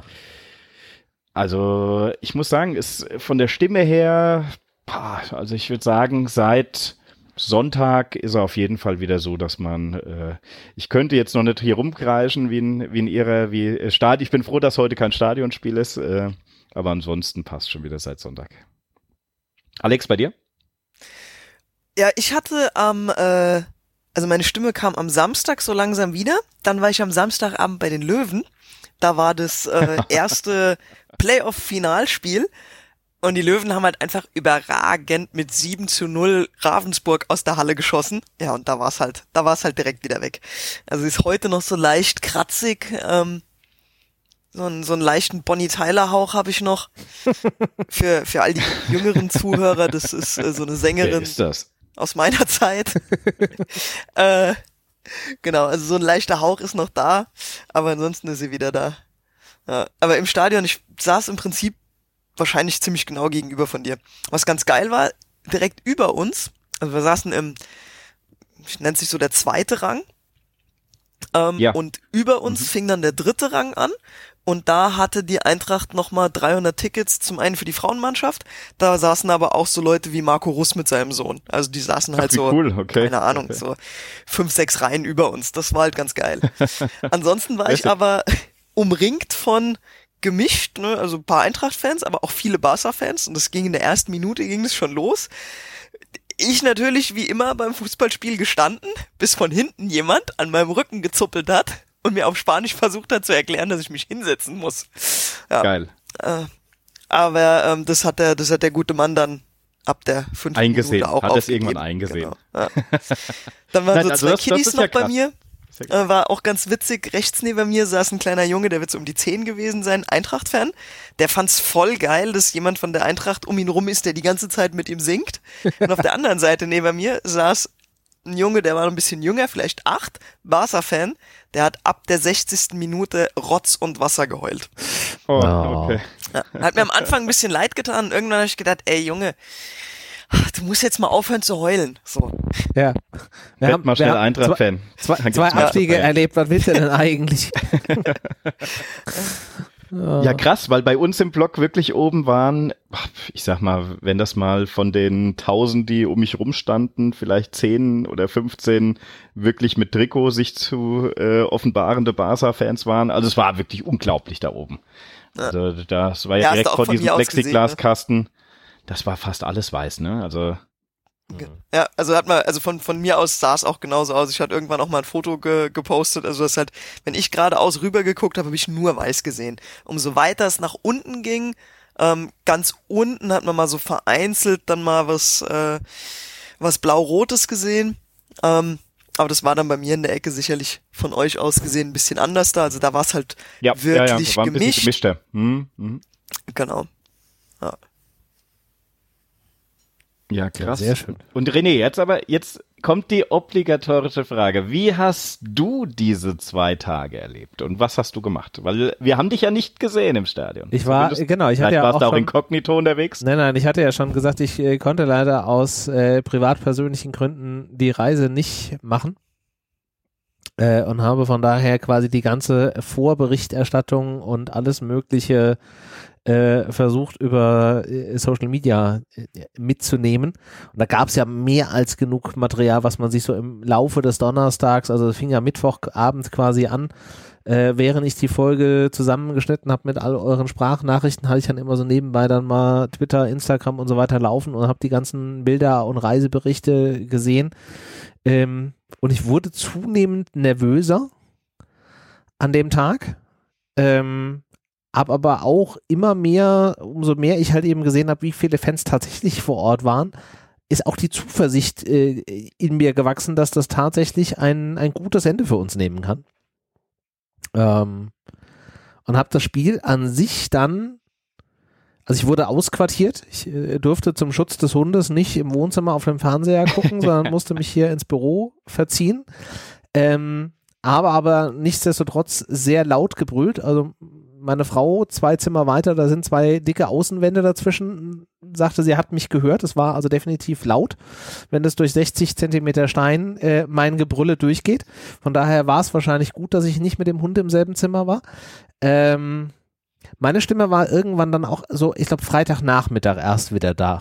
Also ich muss sagen, ist von der Stimme her, also ich würde sagen, seit Sonntag ist er auf jeden Fall wieder so, dass man, ich könnte jetzt noch nicht hier rumkreischen ich bin froh, dass heute kein Stadionspiel ist, aber ansonsten passt schon wieder seit Sonntag. Alex, bei dir? Ja, ich hatte also meine Stimme kam am Samstag so langsam wieder, dann war ich am Samstagabend bei den Löwen, da war das erste Playoff-Finalspiel. Und die Löwen haben halt einfach überragend mit 7-0 Ravensburg aus der Halle geschossen. Ja, und da war's halt direkt wieder weg. Also ist heute noch so leicht kratzig. So einen leichten Bonnie Tyler Hauch habe ich noch. Für all die jüngeren Zuhörer, das ist so eine Sängerin. Wer ist das? Aus meiner Zeit. Genau, also so ein leichter Hauch ist noch da, aber ansonsten ist sie wieder da. Ja, aber im Stadion, ich saß im Prinzip wahrscheinlich ziemlich genau gegenüber von dir. Was ganz geil war, direkt über uns, also wir saßen nennt sich so der 2. Rang, und über uns fing dann der 3. Rang an Und da hatte die Eintracht nochmal 300 Tickets, zum einen für die Frauenmannschaft, da saßen aber auch so Leute wie Marco Russ mit seinem Sohn. Also die saßen halt so, cool. Okay. keine Ahnung, so 5, 6 Reihen über uns. Das war halt ganz geil. Ansonsten war ich aber umringt von gemischt, ne? Also ein paar Eintracht-Fans, aber auch viele Barca-Fans. Und das ging in der ersten Minute, ging das schon los. Ich natürlich wie immer beim Fußballspiel gestanden, bis von hinten jemand an meinem Rücken gezuppelt hat und mir auf Spanisch versucht hat zu erklären, dass ich mich hinsetzen muss. Ja. Geil. Aber das hat der gute Mann dann ab der 5. Minute auch hat es irgendwann eingesehen. Genau. Ja. Dann waren so 2 Kiddies noch bei mir. War auch ganz witzig, rechts neben mir saß ein kleiner Junge, der wird so um die 10 gewesen sein, Eintracht-Fan. Der fand's voll geil, dass jemand von der Eintracht um ihn rum ist, der die ganze Zeit mit ihm singt. Und auf der anderen Seite neben mir saß ein Junge, der war ein bisschen jünger, vielleicht 8, Barca-Fan, der hat ab der 60. Minute Rotz und Wasser geheult. Oh, okay. Ja, hat mir am Anfang ein bisschen leid getan. Irgendwann habe ich gedacht, ey Junge, du musst jetzt mal aufhören zu heulen. So. Ja. Wir haben mal schnell Eintracht-Fan. Zwei Abstiege erlebt, was willst du denn eigentlich? Ja, krass, weil bei uns im Block wirklich oben waren, ich sag mal, wenn das mal von den 1000, die um mich rumstanden, vielleicht 10 oder 15 wirklich mit Trikot sich zu offenbarende Barca-Fans waren. Also es war wirklich unglaublich da oben. Also das war ja direkt vor diesem Plexiglaskasten. Ne? Das war fast alles weiß, ne? Also ja, also von mir aus sah es auch genauso aus. Ich hatte irgendwann auch mal ein Foto gepostet, also das halt, wenn ich geradeaus rüber geguckt habe, habe ich nur weiß gesehen. Umso weiter es nach unten ging, ganz unten hat man mal so vereinzelt dann mal was Blau-Rotes gesehen, aber das war dann bei mir in der Ecke sicherlich von euch aus gesehen ein bisschen anders da, also da war es halt wirklich war ein gemischt. Gemischter. Genau. Ja. Ja, krass. Ja, sehr schön. Und René, jetzt kommt die obligatorische Frage. Wie hast du diese 2 Tage erlebt und was hast du gemacht? Weil wir haben dich ja nicht gesehen im Stadion. Ich hatte ja warst du auch schon, inkognito unterwegs? Nein, ich hatte ja schon gesagt, ich konnte leider aus privat-persönlichen Gründen die Reise nicht machen und habe von daher quasi die ganze Vorberichterstattung und alles Mögliche versucht über Social Media mitzunehmen. Und da gab es ja mehr als genug Material, was man sich so im Laufe des Donnerstags, also es fing ja Mittwochabend quasi an, während ich die Folge zusammengeschnitten habe mit all euren Sprachnachrichten, hatte ich dann immer so nebenbei dann mal Twitter, Instagram und so weiter laufen und habe die ganzen Bilder und Reiseberichte gesehen. Und ich wurde zunehmend nervöser an dem Tag. Hab aber auch immer mehr, umso mehr ich halt eben gesehen habe, wie viele Fans tatsächlich vor Ort waren, ist auch die Zuversicht in mir gewachsen, dass das tatsächlich ein gutes Ende für uns nehmen kann. Und habe das Spiel an sich dann, also ich wurde ausquartiert, ich durfte zum Schutz des Hundes nicht im Wohnzimmer auf dem Fernseher gucken, sondern musste mich hier ins Büro verziehen. Aber nichtsdestotrotz sehr laut gebrüllt, also meine Frau 2 Zimmer weiter, da sind 2 dicke Außenwände dazwischen, sagte, sie hat mich gehört. Es war also definitiv laut, wenn das durch 60 Zentimeter Stein mein Gebrülle durchgeht. Von daher war es wahrscheinlich gut, dass ich nicht mit dem Hund im selben Zimmer war. Meine Stimme war irgendwann dann auch so, ich glaube Freitagnachmittag erst wieder da.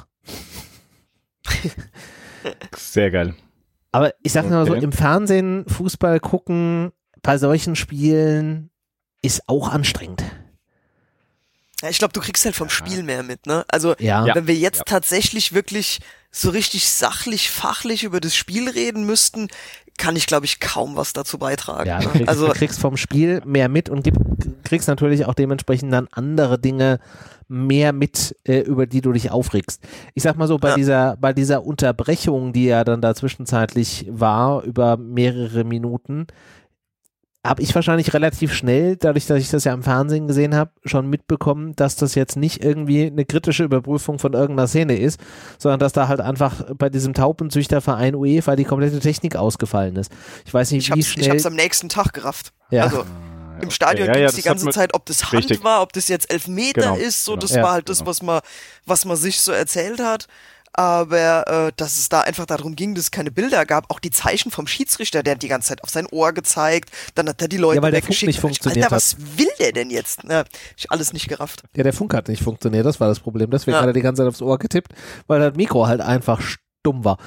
Sehr geil. Aber ich sag mal so, im Fernsehen Fußball gucken, bei solchen Spielen ist auch anstrengend. Ja, ich glaube, du kriegst halt vom Spiel mehr mit, ne? Also, wenn wir jetzt tatsächlich wirklich so richtig sachlich, fachlich über das Spiel reden müssten, kann ich, glaube ich, kaum was dazu beitragen. Ja, du kriegst vom Spiel mehr mit und kriegst natürlich auch dementsprechend dann andere Dinge mehr mit, über die du dich aufregst. Ich sag mal so, bei dieser Unterbrechung, die ja dann da zwischenzeitlich war, über mehrere Minuten, habe ich wahrscheinlich relativ schnell, dadurch, dass ich das ja im Fernsehen gesehen habe, schon mitbekommen, dass das jetzt nicht irgendwie eine kritische Überprüfung von irgendeiner Szene ist, sondern dass da halt einfach bei diesem Taubenzüchterverein UEFA die komplette Technik ausgefallen ist. Ich weiß nicht, wie schnell... Ich hab's am nächsten Tag gerafft. Ja. Also im Stadion ging es die ganze Zeit, ob das Hand war, ob das jetzt Elfmeter ist, so das war halt das, was man sich so erzählt hat. aber dass es da einfach darum ging, dass es keine Bilder gab, auch die Zeichen vom Schiedsrichter, der hat die ganze Zeit auf sein Ohr gezeigt, dann hat er die Leute weil der Funk nicht funktioniert Alter, was will der denn jetzt? Na, ich alles nicht gerafft. Ja, der Funk hat nicht funktioniert, das war das Problem. Deswegen hat er die ganze Zeit aufs Ohr getippt, weil das Mikro halt einfach stumm war.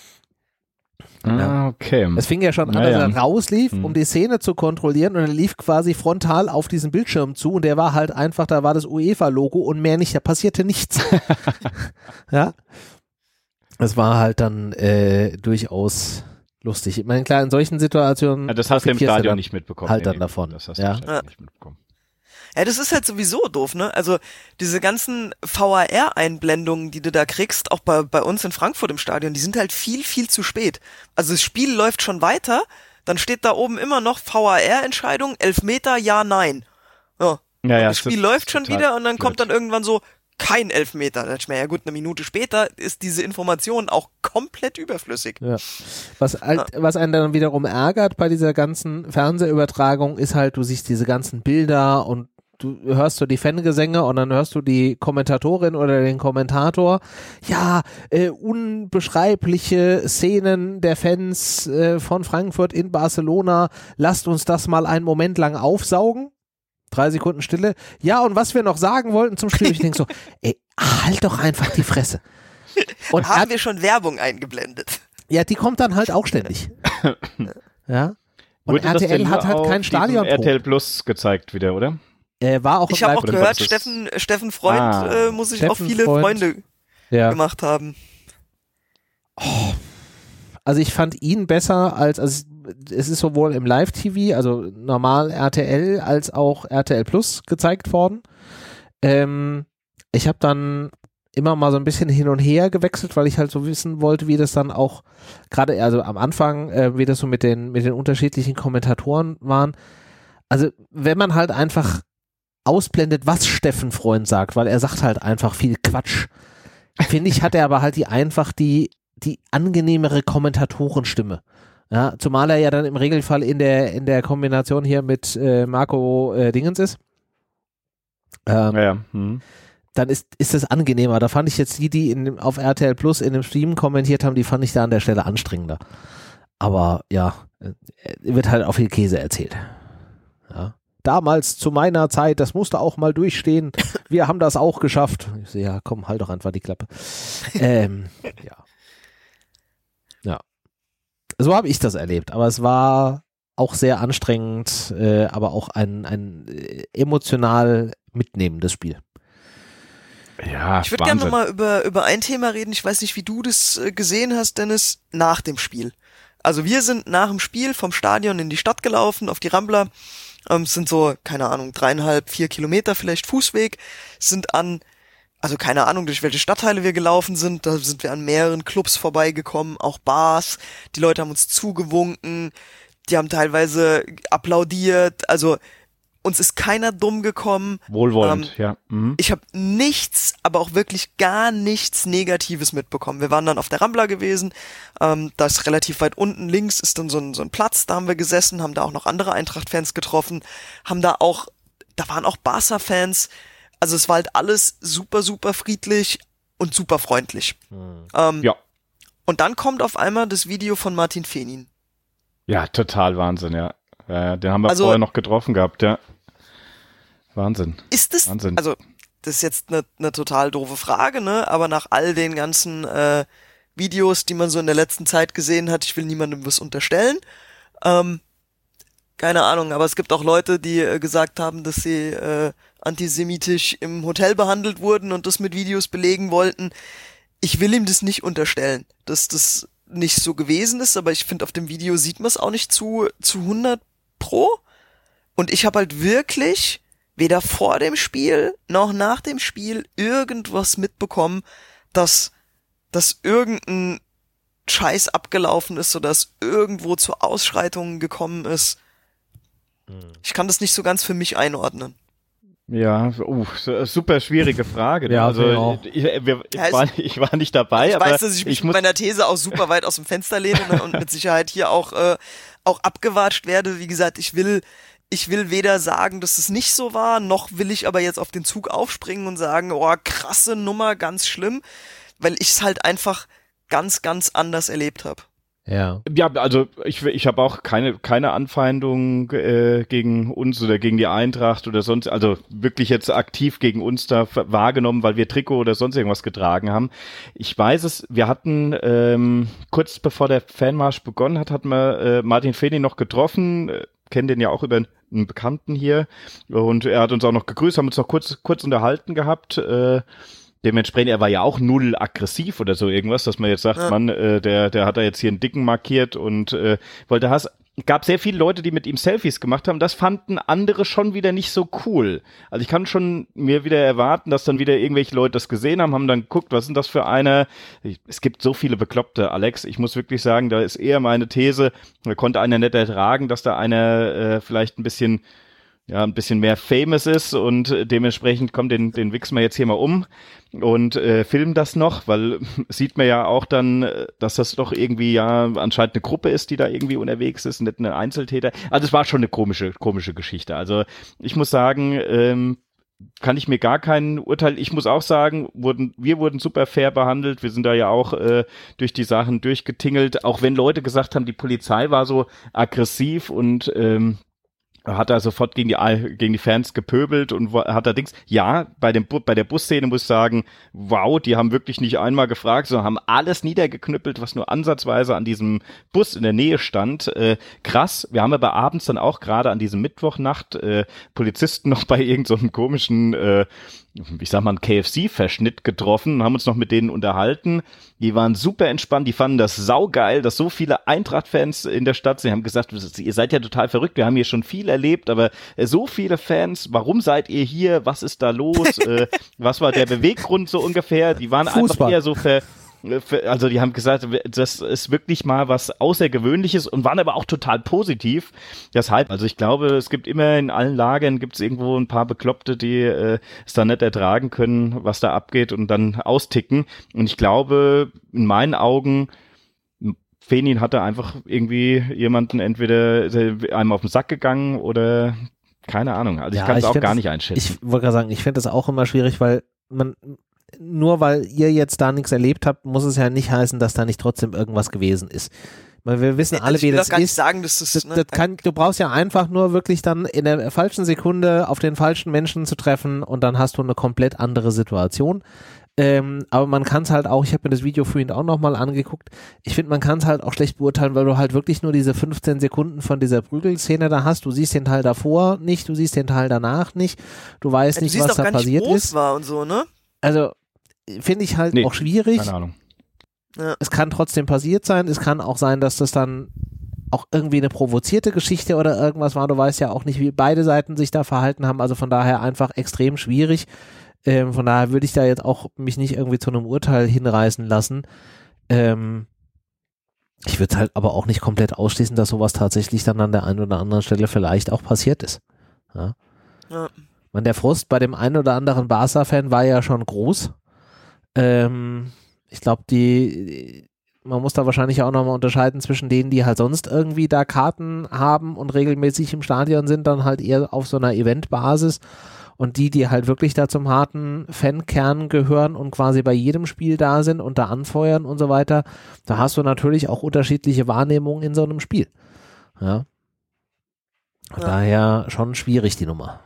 Ah, okay. Es fing ja schon an, dass er rauslief, um die Szene zu kontrollieren, und er lief quasi frontal auf diesen Bildschirm zu, und der war halt einfach, da war das UEFA-Logo und mehr nicht, da passierte nichts. Ja. Es war halt dann durchaus lustig. Ich meine, klar, in solchen Situationen. Ja, das hast du im Stadion nicht mitbekommen. Halt dann davon. Das hast du im Stadion nicht mitbekommen. Ja, das ist halt sowieso doof, ne? Also diese ganzen VAR-Einblendungen, die du da kriegst, auch bei uns in Frankfurt im Stadion, die sind halt viel, viel zu spät. Also das Spiel läuft schon weiter, dann steht da oben immer noch VAR-Entscheidung, Elfmeter, ja, nein. Ja, das Spiel läuft schon wieder und dann kommt dann irgendwann so, kein Elfmeter. Da dachte ich mir, ja gut, eine Minute später ist diese Information auch komplett überflüssig. Ja. Was einen dann wiederum ärgert bei dieser ganzen Fernsehübertragung, ist halt, du siehst diese ganzen Bilder und du hörst so die Fangesänge und dann hörst du die Kommentatorin oder den Kommentator. Ja, unbeschreibliche Szenen der Fans von Frankfurt in Barcelona. Lasst uns das mal einen Moment lang aufsaugen. 3 Sekunden Stille. Ja, und was wir noch sagen wollten zum Spiel, ich denke so, ey, halt doch einfach die Fresse. Und haben wir schon Werbung eingeblendet? Ja, die kommt dann halt auch ständig. Ja. Und wurde RTL hat halt kein Stadion. RTL Plus gezeigt wieder, oder? War auch ich habe auch gehört, Steffen Freund muss sich auch viele Freunde gemacht haben. Oh. Also ich fand ihn besser als es ist sowohl im Live-TV, also normal RTL, als auch RTL Plus gezeigt worden. Ich habe dann immer mal so ein bisschen hin und her gewechselt, weil ich halt so wissen wollte, wie das dann auch gerade, also am Anfang, wie das so mit den unterschiedlichen Kommentatoren waren. Also wenn man halt einfach ausblendet, was Steffen Freund sagt, weil er sagt halt einfach viel Quatsch, finde ich, hat er aber halt die angenehmere Kommentatorenstimme. Ja, zumal er ja dann im Regelfall in der Kombination hier mit Marco Dingens ist. Dann ist das angenehmer. Da fand ich jetzt die auf RTL Plus in dem Stream kommentiert haben, die fand ich da an der Stelle anstrengender. Aber ja, wird halt auch viel Käse erzählt. Ja. Damals zu meiner Zeit, das musste auch mal durchstehen. Wir haben das auch geschafft. Ich so, ja, komm, halt doch einfach die Klappe. Ja. So habe ich das erlebt, aber es war auch sehr anstrengend, aber auch ein emotional mitnehmendes Spiel. Ja, ich würde gerne nochmal über ein Thema reden, ich weiß nicht, wie du das gesehen hast, Dennis, nach dem Spiel. Also wir sind nach dem Spiel vom Stadion in die Stadt gelaufen, auf die Rambla, sind so, keine Ahnung, 3,5, 4 Kilometer vielleicht Fußweg, sind also keine Ahnung, durch welche Stadtteile wir gelaufen sind, da sind wir an mehreren Clubs vorbeigekommen, auch Bars, die Leute haben uns zugewunken, die haben teilweise applaudiert, also uns ist keiner dumm gekommen. Wohlwollend, ja. Ich habe nichts, aber auch wirklich gar nichts Negatives mitbekommen. Wir waren dann auf der Rambla gewesen, da ist relativ weit unten links ist dann so ein Platz, da haben wir gesessen, haben da auch noch andere Eintracht-Fans getroffen, da waren auch Barca-Fans. Also es war halt alles super, super friedlich und super freundlich. Ja. Und dann kommt auf einmal das Video von Martin Fenin. Ja, total Wahnsinn, ja. Den haben wir vorher noch getroffen gehabt, ja. Wahnsinn. Ist das, Wahnsinn. Also das ist jetzt eine total doofe Frage, ne? Aber nach all den ganzen Videos, die man so in der letzten Zeit gesehen hat, ich will niemandem was unterstellen, keine Ahnung, aber es gibt auch Leute, die gesagt haben, dass sie antisemitisch im Hotel behandelt wurden und das mit Videos belegen wollten. Ich will ihm das nicht unterstellen, dass das nicht so gewesen ist, aber ich finde, auf dem Video sieht man es auch nicht zu 100%. Und ich habe halt wirklich weder vor dem Spiel noch nach dem Spiel irgendwas mitbekommen, dass irgendein Scheiß abgelaufen ist oder dass irgendwo zu Ausschreitungen gekommen ist. Ich kann das nicht so ganz für mich einordnen. Ja, super schwierige Frage. Ja, also ich war nicht dabei. Ich aber weiß, dass ich mich mit meiner These auch super weit aus dem Fenster lehne und mit Sicherheit hier auch abgewatscht werde. Wie gesagt, ich will weder sagen, dass es nicht so war, noch will ich aber jetzt auf den Zug aufspringen und sagen, oh, krasse Nummer, ganz schlimm. weil ich es halt einfach ganz, ganz anders erlebt habe. Ja. Ja, also ich habe auch keine Anfeindung gegen uns oder gegen die Eintracht oder sonst, also wirklich jetzt aktiv gegen uns da wahrgenommen, weil wir Trikot oder sonst irgendwas getragen haben. Ich weiß es, wir hatten kurz bevor der Fanmarsch begonnen hat, hatten wir Martin Feni noch getroffen, kennen den ja auch über einen Bekannten hier, und er hat uns auch noch gegrüßt, haben uns noch kurz unterhalten gehabt. Dementsprechend, er war ja auch null aggressiv oder so irgendwas, dass man jetzt sagt, Mann, der hat da jetzt hier einen Dicken markiert und wollte Hass. Gab sehr viele Leute, die mit ihm Selfies gemacht haben. Das fanden andere schon wieder nicht so cool. Also ich kann schon mir wieder erwarten, dass dann wieder irgendwelche Leute das gesehen haben dann geguckt, was ist denn das für einer? Es gibt so viele Bekloppte, Alex. Ich muss wirklich sagen, da ist eher meine These, da konnte einer nicht ertragen, dass da einer vielleicht ein bisschen mehr famous ist und dementsprechend kommt den wichsen wir jetzt hier mal um und filmen das noch, weil sieht man ja auch dann, dass das doch irgendwie ja anscheinend eine Gruppe ist, die da irgendwie unterwegs ist, nicht ein Einzeltäter. Also es war schon eine komische Geschichte. Also ich muss sagen, kann ich mir gar kein Urteil, ich muss auch sagen, wir wurden super fair behandelt, wir sind da ja auch durch die Sachen durchgetingelt, auch wenn Leute gesagt haben, die Polizei war so aggressiv und hat er sofort gegen die Fans gepöbelt und hat da Dings. Ja, bei der Busszene muss ich sagen, wow, die haben wirklich nicht einmal gefragt, sondern haben alles niedergeknüppelt, was nur ansatzweise an diesem Bus in der Nähe stand. Krass. Wir haben aber abends dann auch gerade an diesem Mittwochnacht Polizisten noch bei irgendeinem komischen ich sag mal, einen KFC-Verschnitt getroffen und haben uns noch mit denen unterhalten. Die waren super entspannt, die fanden das saugeil, dass so viele Eintracht-Fans in der Stadt sind. Die haben gesagt, ihr seid ja total verrückt, wir haben hier schon viel erlebt, aber so viele Fans, warum seid ihr hier, was ist da los, was war der Beweggrund so ungefähr? Die waren einfach eher so also die haben gesagt, das ist wirklich mal was Außergewöhnliches und waren aber auch total positiv. Deshalb, also ich glaube, es gibt immer in allen Lagern gibt es irgendwo ein paar Bekloppte, die es da nicht ertragen können, was da abgeht und dann austicken. Und ich glaube, in meinen Augen, Fenin hatte einfach irgendwie jemanden entweder einem auf den Sack gegangen oder keine Ahnung. Also ich kann es auch gar nicht einschätzen. Ich wollte gerade sagen, ich finde das auch immer schwierig, weil nur weil ihr jetzt da nichts erlebt habt, muss es ja nicht heißen, dass da nicht trotzdem irgendwas gewesen ist. Weil wir wissen alle, wie das ist. Ich will doch gar nicht sagen, dass das du brauchst ja einfach nur wirklich dann in der falschen Sekunde auf den falschen Menschen zu treffen und dann hast du eine komplett andere Situation. Aber man kann es halt auch, ich habe mir das Video vorhin auch nochmal angeguckt, ich finde, man kann es halt auch schlecht beurteilen, weil du halt wirklich nur diese 15 Sekunden von dieser Prügelszene da hast. Du siehst den Teil davor nicht, du siehst den Teil danach nicht, du weißt nicht, was da passiert ist. War und so, ne? Also finde ich halt auch schwierig. Keine Ahnung. Ja. Es kann trotzdem passiert sein. Es kann auch sein, dass das dann auch irgendwie eine provozierte Geschichte oder irgendwas war. Du weißt ja auch nicht, wie beide Seiten sich da verhalten haben. Also von daher einfach extrem schwierig. Von daher würde ich da jetzt auch mich nicht irgendwie zu einem Urteil hinreißen lassen. Ich würde es halt aber auch nicht komplett ausschließen, dass sowas tatsächlich dann an der einen oder anderen Stelle vielleicht auch passiert ist. Ja. Ja. Der Frust bei dem einen oder anderen Barca-Fan war ja schon groß. Ich glaube, man muss da wahrscheinlich auch nochmal unterscheiden zwischen denen, die halt sonst irgendwie da Karten haben und regelmäßig im Stadion sind, dann halt eher auf so einer Eventbasis, und die halt wirklich da zum harten Fankern gehören und quasi bei jedem Spiel da sind und da anfeuern und so weiter. Da hast du natürlich auch unterschiedliche Wahrnehmungen in so einem Spiel. Ja. Von daher schon schwierig, die Nummer.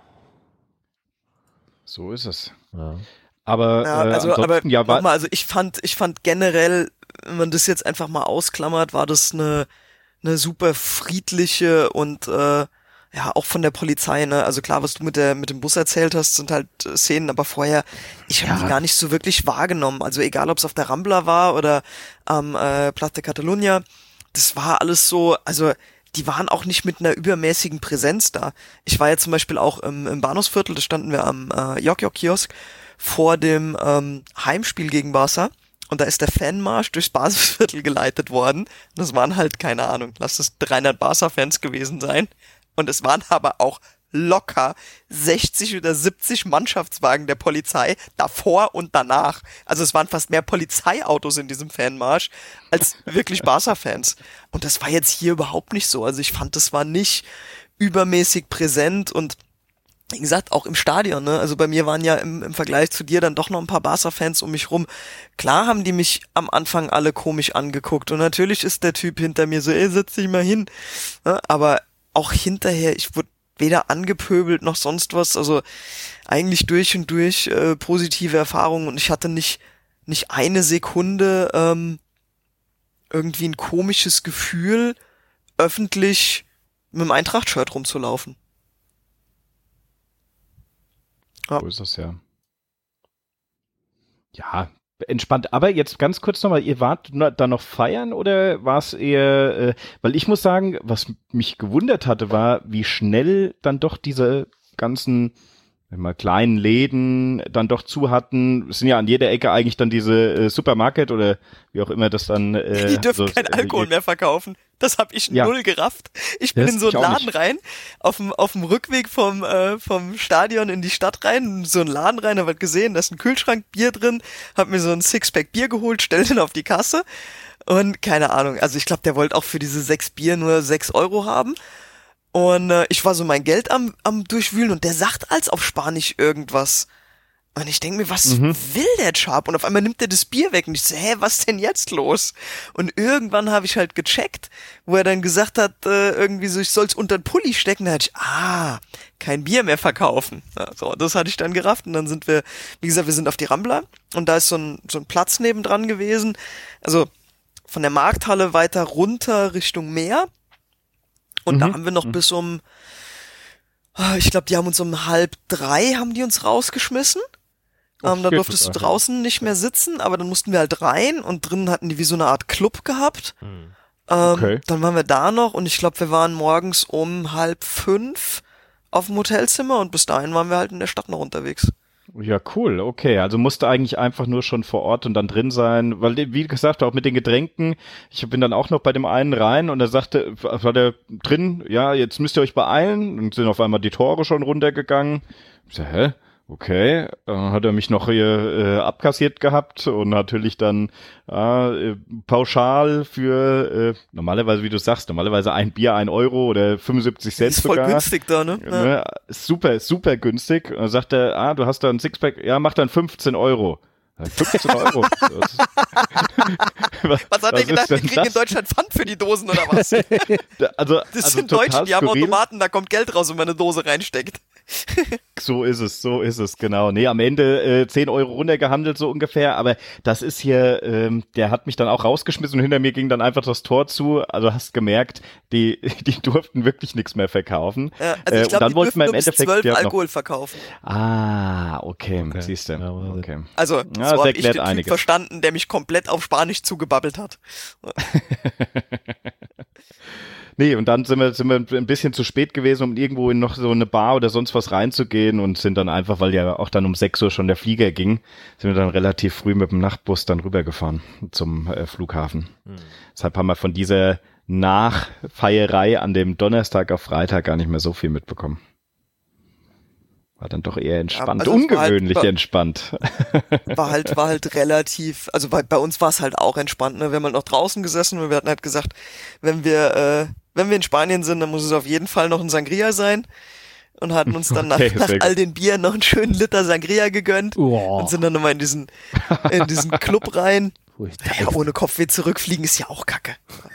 So ist es. Ja. Aber, also ich fand generell, wenn man das jetzt einfach mal ausklammert, war das eine super friedliche und auch von der Polizei, ne? Also klar, was du mit dem Bus erzählt hast, sind halt Szenen, aber vorher, ich habe die gar nicht so wirklich wahrgenommen. Also egal, ob es auf der Rambla war oder am Plaza de Catalunya, das war alles so, also die waren auch nicht mit einer übermäßigen Präsenz da. Ich war ja zum Beispiel auch im Bahnhofsviertel, da standen wir am Jok-Jok-Kiosk vor dem Heimspiel gegen Barca, und da ist der Fanmarsch durchs Bahnhofsviertel geleitet worden. Das waren halt, keine Ahnung, lass es 300 Barca-Fans gewesen sein. Und es waren aber auch locker 60 oder 70 Mannschaftswagen der Polizei davor und danach. Also es waren fast mehr Polizeiautos in diesem Fanmarsch als wirklich Barca-Fans. Und das war jetzt hier überhaupt nicht so. Also ich fand, das war nicht übermäßig präsent, und wie gesagt, auch im Stadion, ne? Also bei mir waren ja im Vergleich zu dir dann doch noch ein paar Barca-Fans um mich rum. Klar haben die mich am Anfang alle komisch angeguckt und natürlich ist der Typ hinter mir so, setz dich mal hin. Ne? Aber auch hinterher, ich wurde weder angepöbelt noch sonst was, also eigentlich durch und durch positive Erfahrungen und ich hatte nicht eine Sekunde irgendwie ein komisches Gefühl, öffentlich mit dem Eintracht-Shirt rumzulaufen. Ja. So ist es ja. Ja, entspannt. Aber jetzt ganz kurz nochmal, ihr wart da noch feiern oder war es eher, weil ich muss sagen, was mich gewundert hatte, war, wie schnell dann doch diese ganzen kleinen Läden dann doch zu hatten. Es sind ja an jeder Ecke eigentlich dann diese Supermarket oder wie auch immer das dann. Die dürfen keinen Alkohol mehr verkaufen. Das habe ich null gerafft. Ich bin in so einen Laden rein, auf dem Rückweg vom Stadion in die Stadt rein, so einen Laden rein, hab gesehen, da ist ein Kühlschrank, Bier drin, hab mir so ein Sixpack Bier geholt, stell den auf die Kasse und keine Ahnung, also ich glaube, der wollte auch für diese 6 Bier nur 6 Euro haben. Und ich war so mein Geld am Durchwühlen und der sagt als auf Spanisch irgendwas. Und ich denke mir, was will der Chap? Und auf einmal nimmt er das Bier weg und ich so, was denn jetzt los? Und irgendwann habe ich halt gecheckt, wo er dann gesagt hat, irgendwie so, ich soll's unter den Pulli stecken. Da hatte ich, kein Bier mehr verkaufen. Ja, so, das hatte ich dann gerafft und dann sind wir, wie gesagt, wir sind auf die Rambla und da ist so ein Platz nebendran gewesen. Also von der Markthalle weiter runter Richtung Meer. Und da haben wir noch bis ich glaube, die haben uns um 2:30 haben die uns rausgeschmissen. Da durftest du draußen nicht mehr sitzen, aber dann mussten wir halt rein und drinnen hatten die wie so eine Art Club gehabt. Dann waren wir da noch und ich glaube, wir waren morgens um 4:30 auf dem Hotelzimmer und bis dahin waren wir halt in der Stadt noch unterwegs. Ja, cool, okay. Also musste eigentlich einfach nur schon vor Ort und dann drin sein, weil, wie gesagt, auch mit den Getränken, ich bin dann auch noch bei dem einen rein und er sagte, war der drin, ja, jetzt müsst ihr euch beeilen und sind auf einmal die Tore schon runtergegangen. Ich so, okay, hat er mich noch hier abkassiert gehabt und natürlich dann pauschal für normalerweise, wie du sagst, normalerweise ein Bier 1 Euro oder 75 Cent ist voll sogar. Günstig da, ne? Ja. Super, super günstig. Und dann sagt er, du hast da ein Sixpack, ja, mach dann 15 Euro. 15 Euro. Was hat er gedacht, wir kriegen in Deutschland Pfand für die Dosen oder was? Das sind Deutsche, die haben Automaten, da kommt Geld raus, wenn man eine Dose reinsteckt. So ist es, genau. Nee, am Ende 10 Euro runtergehandelt, so ungefähr, aber das ist hier, der hat mich dann auch rausgeschmissen und hinter mir ging dann einfach das Tor zu, also hast gemerkt, die durften wirklich nichts mehr verkaufen. Ja, also ich glaube, die durften nur bis 12 Alkohol verkaufen. Okay, siehst du. Okay. Also, so habe ich den Typ verstanden, der mich komplett auf Spanisch zugebabbelt hat. Nee, und dann sind wir ein bisschen zu spät gewesen, um irgendwo in noch so eine Bar oder sonst was reinzugehen und sind dann einfach, weil ja auch dann um 6 Uhr schon der Flieger ging, sind wir dann relativ früh mit dem Nachtbus dann rübergefahren zum Flughafen. Deshalb haben wir von dieser Nachfeierei an dem Donnerstag auf Freitag gar nicht mehr so viel mitbekommen. War dann doch eher entspannt, also ungewöhnlich entspannt. War halt relativ, also bei uns war es halt auch entspannt, ne? Wir haben halt noch draußen gesessen und wir hatten halt gesagt, wenn wir in Spanien sind, dann muss es auf jeden Fall noch ein Sangria sein und hatten uns dann nach all den Bieren noch einen schönen Liter Sangria gegönnt und sind dann nochmal in diesen Club rein. Ja, ohne Kopfweh zurückfliegen ist ja auch Kacke.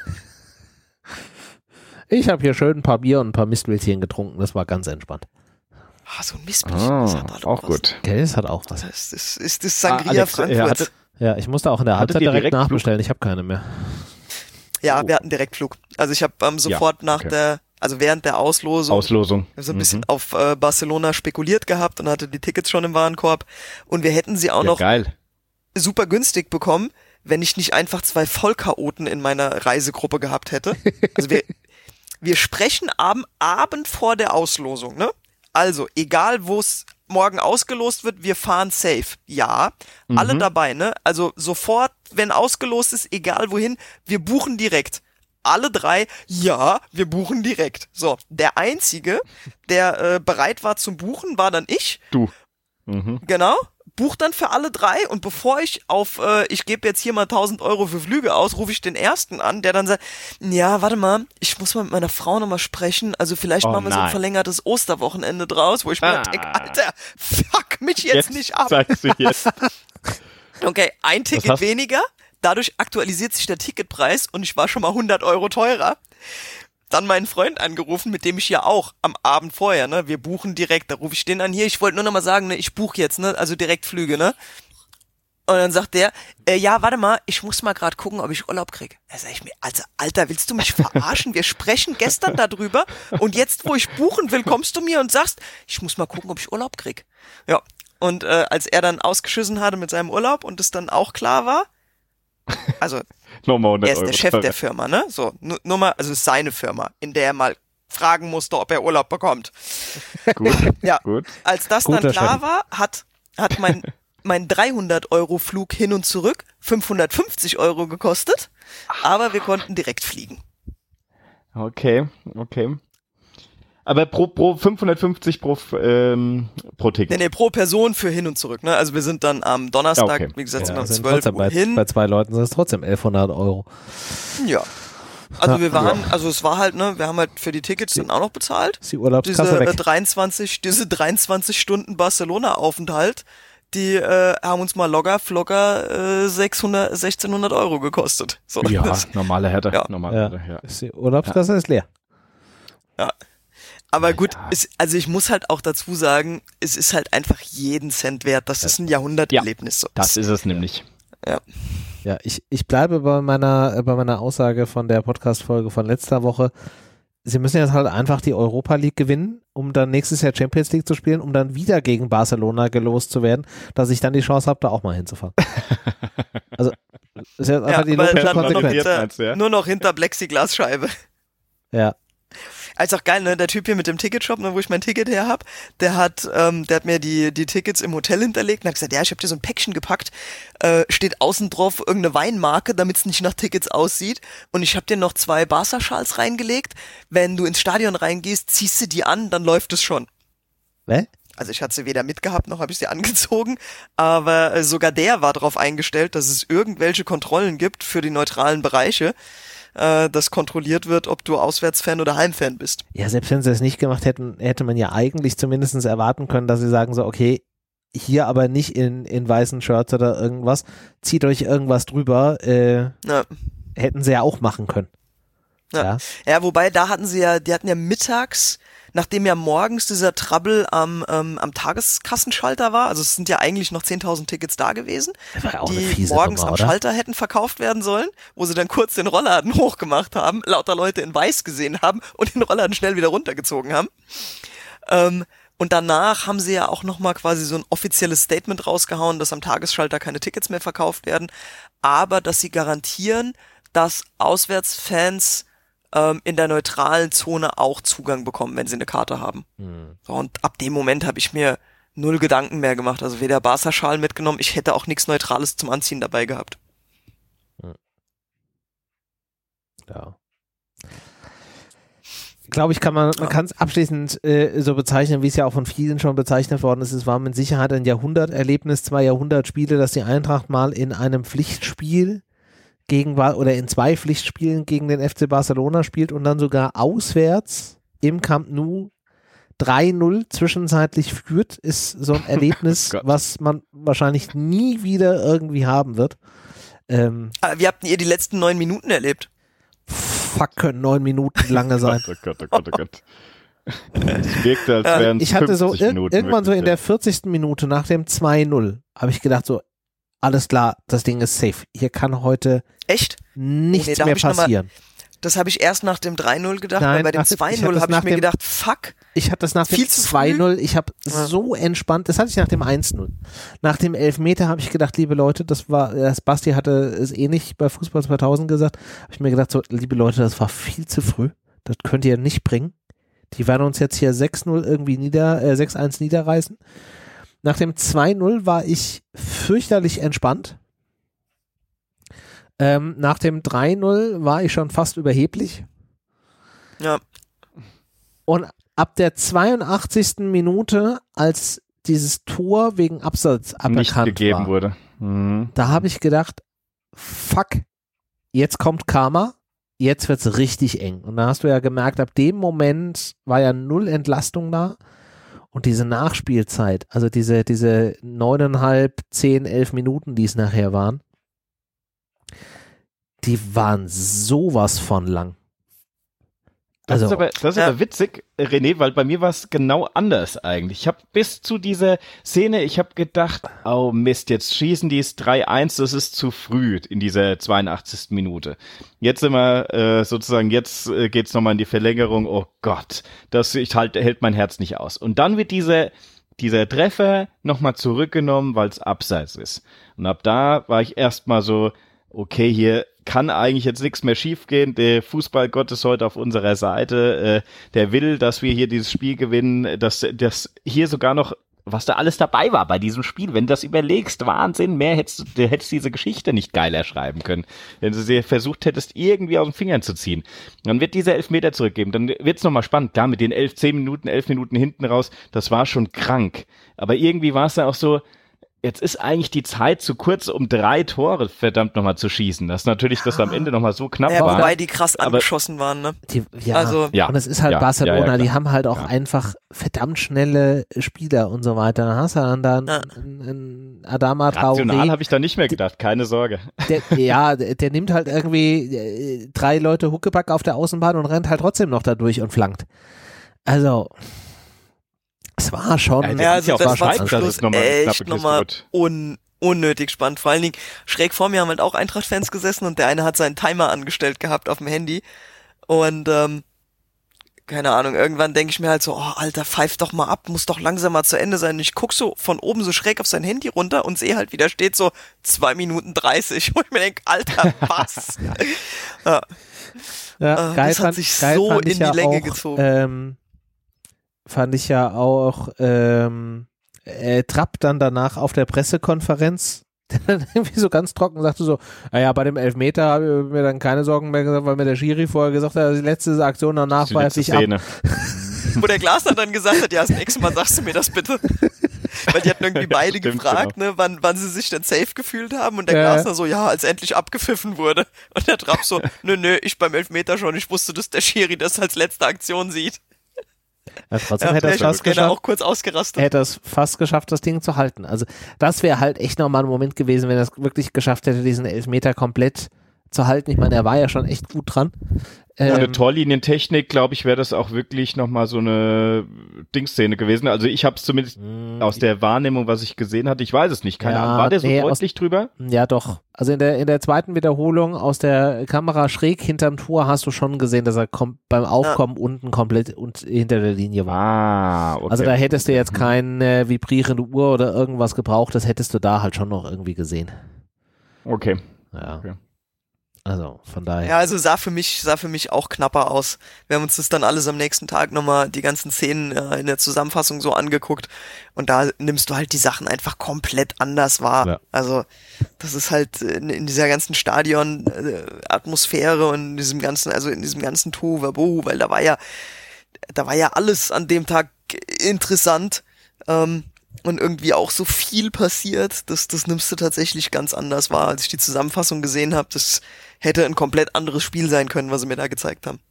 Ich habe hier schön ein paar Bier und ein paar Mistwildchen getrunken, das war ganz entspannt. So ein Mistbildchen, das hat halt auch was. Gut. Okay, das hat auch was. Das ist das Sangria Frankfurt. Ja, ich musste auch in der Halbzeit direkt nachbestellen, ich habe keine mehr. Ja, wir hatten Direktflug. Also ich habe sofort während der Auslosung so ein bisschen auf Barcelona spekuliert gehabt und hatte die Tickets schon im Warenkorb und wir hätten sie auch noch super günstig bekommen, wenn ich nicht einfach 2 Vollchaoten in meiner Reisegruppe gehabt hätte. Also wir sprechen am Abend vor der Auslosung, ne? Also, egal wo es morgen ausgelost wird, wir fahren safe. Ja, alle dabei, ne? Also sofort, wenn ausgelost ist, egal wohin, wir buchen direkt. Alle 3, ja, wir buchen direkt. So, der Einzige, der bereit war zum Buchen, war dann ich. Du. Genau. buche dann für alle 3 und bevor ich ich gebe jetzt hier mal 1.000 Euro für Flüge aus, rufe ich den ersten an, der dann sagt, ja, warte mal, ich muss mal mit meiner Frau nochmal sprechen, also vielleicht machen wir so ein verlängertes Osterwochenende draus, wo ich mir denke, Alter, fuck mich jetzt nicht ab. Sagst du jetzt. Okay, ein Ticket weniger, dadurch aktualisiert sich der Ticketpreis und ich war schon mal 100 Euro teurer. Dann meinen Freund angerufen, mit dem ich ja auch am Abend vorher, ne, wir buchen direkt, da rufe ich den an, hier, ich wollte nur noch mal sagen, ne, ich buche jetzt, ne, also direkt Flüge, ne. Und dann sagt der, ja, warte mal, ich muss mal gerade gucken, ob ich Urlaub krieg. Da sag ich mir, also, Alter, willst du mich verarschen? Wir sprechen gestern darüber und jetzt, wo ich buchen will, kommst du mir und sagst, ich muss mal gucken, ob ich Urlaub krieg. Ja, und als er dann ausgeschissen hatte mit seinem Urlaub und es dann auch klar war, also er ist der Chef der Firma, ne? So, nur mal, also es ist seine Firma, in der er mal fragen musste, ob er Urlaub bekommt. Gut, ja, gut. Als das Guter dann klar Chef. war, hat mein 300-Euro-Flug hin und zurück 550 Euro gekostet, aber wir konnten direkt fliegen. Okay. Aber pro 550 pro Ticket. Nee, pro Person für hin und zurück, ne? Also wir sind dann am Donnerstag, wie gesagt, sind wir um 12 Uhr hin. Bei 2 Leuten sind es trotzdem 1.100 Euro. Ja. Also wir waren, also es war halt, ne, wir haben halt für die Tickets dann auch noch bezahlt. Ist die Urlaubskasse weg. Diese 23 Stunden Barcelona-Aufenthalt, die haben uns mal locker 1600 Euro gekostet. So, Ja, normale Härte. Ja. Die Urlaubskasse ist leer. Ja. Aber gut, also ich muss halt auch dazu sagen, es ist halt einfach jeden Cent wert. Das ist ein Jahrhunderterlebnis. So. Das ist es nämlich. Ja. Ja, ich bleibe bei meiner Aussage von der Podcast-Folge von letzter Woche. Sie müssen jetzt halt einfach die Europa League gewinnen, um dann nächstes Jahr Champions League zu spielen, um dann wieder gegen Barcelona gelost zu werden, dass ich dann die Chance habe, da auch mal hinzufahren. Also, ist jetzt einfach die logische Konsequenz. Nur noch hinter Plexiglasscheibe. Ja. Also auch geil, ne? Der Typ hier mit dem Ticketshop, ne, wo ich mein Ticket her hab, der hat mir die Tickets im Hotel hinterlegt und hat gesagt, ja, ich hab dir so ein Päckchen gepackt, steht außen drauf irgendeine Weinmarke, damit es nicht nach Tickets aussieht, und ich hab dir noch 2 Barca-Schals reingelegt, wenn du ins Stadion reingehst, ziehst du die an, dann läuft es schon. Also ich hatte sie weder mitgehabt, noch habe ich sie angezogen, aber sogar der war darauf eingestellt, dass es irgendwelche Kontrollen gibt für die neutralen Bereiche, dass kontrolliert wird, ob du Auswärtsfan oder Heimfan bist. Ja, selbst wenn sie es nicht gemacht hätten, hätte man ja eigentlich zumindest erwarten können, dass sie sagen so, okay, hier aber nicht in weißen Shirts oder irgendwas, zieht euch irgendwas drüber, hätten sie ja auch machen können. Ja, wobei die hatten ja mittags, nachdem ja morgens dieser Trouble am Tageskassenschalter war, also es sind ja eigentlich noch 10.000 Tickets da gewesen, die morgens Nummer, am Schalter hätten verkauft werden sollen, wo sie dann kurz den Rollladen hochgemacht haben, lauter Leute in weiß gesehen haben und den Rollladen schnell wieder runtergezogen haben. Und danach haben sie ja auch nochmal quasi so ein offizielles Statement rausgehauen, dass am Tagesschalter keine Tickets mehr verkauft werden, aber dass sie garantieren, dass Auswärtsfans in der neutralen Zone auch Zugang bekommen, wenn sie eine Karte haben. So, und ab dem Moment habe ich mir 0 Gedanken mehr gemacht. Also weder Barca-Schal mitgenommen, ich hätte auch nichts Neutrales zum Anziehen dabei gehabt. Ja. Ich glaube, man kann es abschließend so bezeichnen, wie es ja auch von vielen schon bezeichnet worden ist. Es war mit Sicherheit ein Jahrhunderterlebnis, 2 Jahrhundertspiele, dass die Eintracht mal in einem Pflichtspiel oder in 2 Pflichtspielen gegen den FC Barcelona spielt und dann sogar auswärts im Camp Nou 3-0 zwischenzeitlich führt, ist so ein Erlebnis, was man wahrscheinlich nie wieder irgendwie haben wird. Wie habt ihr die letzten 9 Minuten erlebt? Fuck, können 9 Minuten lange sein. Oh Gott. Es wirkte, als wären es 50 Ich hatte so Minuten. Irgendwann so in der 40. Minute nach dem 2-0 habe ich gedacht so, alles klar, das Ding ist safe. Hier kann heute nichts mehr passieren. Das habe ich erst nach dem 3-0 gedacht, weil bei dem 2-0 habe ich mir gedacht, fuck. Ich hatte das nach dem 2-0, ich habe so entspannt, das hatte ich nach dem 1-0. Nach dem Elfmeter habe ich gedacht, liebe Leute, das Basti hatte es nicht bei Fußball 2000 gesagt, habe ich mir gedacht, so, liebe Leute, das war viel zu früh, das könnt ihr nicht bringen. Die werden uns jetzt hier 6-0 irgendwie 6-1 niederreißen. Nach dem 2-0 war ich fürchterlich entspannt. Nach dem 3-0 war ich schon fast überheblich. Ja. Und ab der 82. Minute, als dieses Tor wegen Abseits nicht aberkannt gegeben war, wurde. Mhm. da habe ich gedacht, fuck, jetzt kommt Karma, jetzt wird's richtig eng. Und da hast du ja gemerkt, ab dem Moment war ja null Entlastung da. Und diese Nachspielzeit, also diese 9,5, 10, 11 Minuten, die es nachher waren, die waren sowas von lang. Das Also, ist aber witzig, René, weil bei mir war es genau anders eigentlich. Ich habe bis zu dieser Szene, ich habe gedacht, oh Mist, jetzt schießen die es 3-1, das ist zu früh in dieser 82. Minute. Jetzt sind wir sozusagen, jetzt geht's nochmal in die Verlängerung, oh Gott, das hält mein Herz nicht aus. Und dann wird dieser Treffer nochmal zurückgenommen, weil es abseits ist. Und ab da war ich erstmal so, okay, hier kann eigentlich jetzt nichts mehr schiefgehen. Der Fußballgott ist heute auf unserer Seite. Der will, dass wir hier dieses Spiel gewinnen, dass hier sogar noch, was da alles dabei war bei diesem Spiel. Wenn du das überlegst, Wahnsinn, mehr hättest du diese Geschichte nicht geiler schreiben können. Wenn du sie versucht hättest, irgendwie aus den Fingern zu ziehen. Dann wird dieser Elfmeter zurückgeben. Dann wird's nochmal spannend. Klar, mit den 11 Minuten hinten raus, das war schon krank. Aber irgendwie war es dann auch so, jetzt ist eigentlich die Zeit zu kurz, um 3 Tore verdammt nochmal zu schießen. Das ist natürlich, dass am Ende nochmal so knapp war. Wobei die krass angeschossen waren, ne? Und es ist halt Barcelona, die haben halt auch einfach verdammt schnelle Spieler und so weiter. Dann hast du dann da einen Adama Traoré. Rational habe ich da nicht mehr gedacht, keine Sorge. Der nimmt halt irgendwie 3 Leute Huckepack auf der Außenbahn und rennt halt trotzdem noch da durch und flankt. Also es war schon. Also das war zum Schluss echt nochmal unnötig spannend. Vor allen Dingen, schräg vor mir haben halt auch Eintracht-Fans gesessen und der eine hat seinen Timer angestellt gehabt auf dem Handy. Und keine Ahnung, irgendwann denke ich mir halt so, oh Alter, pfeif doch mal ab, muss doch langsam mal zu Ende sein. Und ich guck so von oben so schräg auf sein Handy runter und sehe halt, wie da steht so 2 Minuten 30. Wo ich mir denke, Alter, was? Das hat sich so in die Länge gezogen. Fand ich ja auch Trapp dann danach auf der Pressekonferenz, der dann irgendwie so ganz trocken sagte so, naja, bei dem Elfmeter habe ich mir dann keine Sorgen mehr gesagt, weil mir der Schiri vorher gesagt hat, die letzte Aktion danach pfeife ich ab. Wo der Glasner dann gesagt hat, ja, das nächste Mal sagst du mir das bitte. Weil die hatten irgendwie beide gefragt, genau, ne, wann sie sich denn safe gefühlt haben und der Glasner so, ja, als endlich abgepfiffen wurde. Und der Trapp so, nö, ich beim Elfmeter schon, ich wusste, dass der Schiri das als letzte Aktion sieht. Ja, trotzdem hätte er es fast geschafft. Auch kurz ausgerastet. Hätte es fast geschafft, das Ding zu halten. Also das wäre halt echt nochmal ein Moment gewesen, wenn er es wirklich geschafft hätte, diesen Elfmeter komplett zu halten. Ich meine, er war ja schon echt gut dran. Ohne Torlinientechnik, glaube ich, wäre das auch wirklich nochmal so eine Dingsszene gewesen. Also ich habe es zumindest aus der Wahrnehmung, was ich gesehen hatte, ich weiß es nicht, keine Ahnung. War der so deutlich drüber? Ja, doch. Also in der zweiten Wiederholung aus der Kamera schräg hinterm Tor hast du schon gesehen, dass er beim Aufkommen unten komplett hinter der Linie war. Okay. Also da hättest du jetzt keine vibrierende Uhr oder irgendwas gebraucht, das hättest du da halt schon noch irgendwie gesehen. Okay. Ja. Okay. Also von daher. Ja, also sah für mich auch knapper aus. Wir haben uns das dann alles am nächsten Tag nochmal die ganzen Szenen in der Zusammenfassung so angeguckt und da nimmst du halt die Sachen einfach komplett anders wahr. Ja. Also das ist halt in dieser ganzen Stadion-Atmosphäre und in diesem ganzen Tohuwabohu, weil da war ja alles an dem Tag interessant. Und irgendwie auch so viel passiert, das nimmst du tatsächlich ganz anders wahr. Als ich die Zusammenfassung gesehen habe, das hätte ein komplett anderes Spiel sein können, was sie mir da gezeigt haben.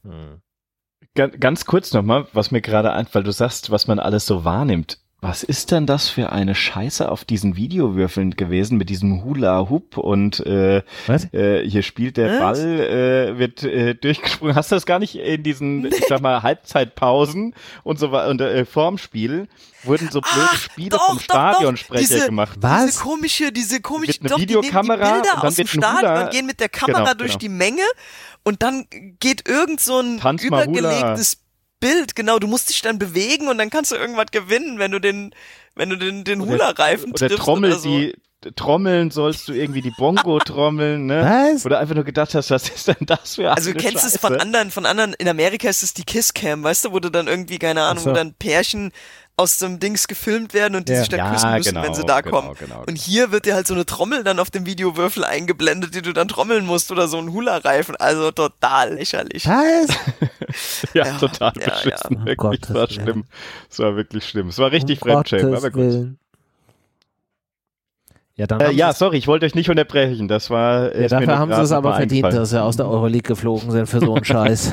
Ganz kurz nochmal, was mir gerade einfällt, weil du sagst, was man alles so wahrnimmt. Was ist denn das für eine Scheiße auf diesen Videowürfeln gewesen mit diesem Hula-Hoop und hier spielt der Ball, wird durchgesprungen. Hast du das gar nicht in diesen, ich sag mal, Halbzeitpausen und so weiter und vorm Spiel wurden so blöde Spiele vom Stadionsprecher gemacht. Was? Diese komische, doch, Videokamera die nehmen die Bilder und dann aus dem Stadion und gehen mit der Kamera durch die Menge und dann geht irgend so ein übergelegtes Bild, genau, du musst dich dann bewegen und dann kannst du irgendwas gewinnen, wenn du den Hula-Reifen triffst. Trommel, oder so. die trommeln sollst du irgendwie die Bongo trommeln, ne? Was? Oder einfach nur gedacht hast, was ist denn das für eine Also kennst du es von anderen, in Amerika ist es die Kisscam, weißt du, wo du dann irgendwie, keine Ahnung, wo dann Pärchen aus dem Dings gefilmt werden und die sich dann küssen müssen, wenn sie da kommen. Genau. Und hier wird dir halt so eine Trommel dann auf dem Videowürfel eingeblendet, die du dann trommeln musst oder so ein Hula-Reifen. Also total lächerlich. Was? Ja, total beschissen. Um Wirklich, Gottes es war Willen. schlimm. Es war wirklich schlimm. Es war richtig Um Fremdschämen, aber Gottes gut. Willen. Ja, dann haben Ja, sie's- sorry, ich wollte euch nicht unterbrechen. Das war. ja, dafür haben sie es aber verdient, dass sie aus der Euroleague geflogen sind für so einen Scheiß.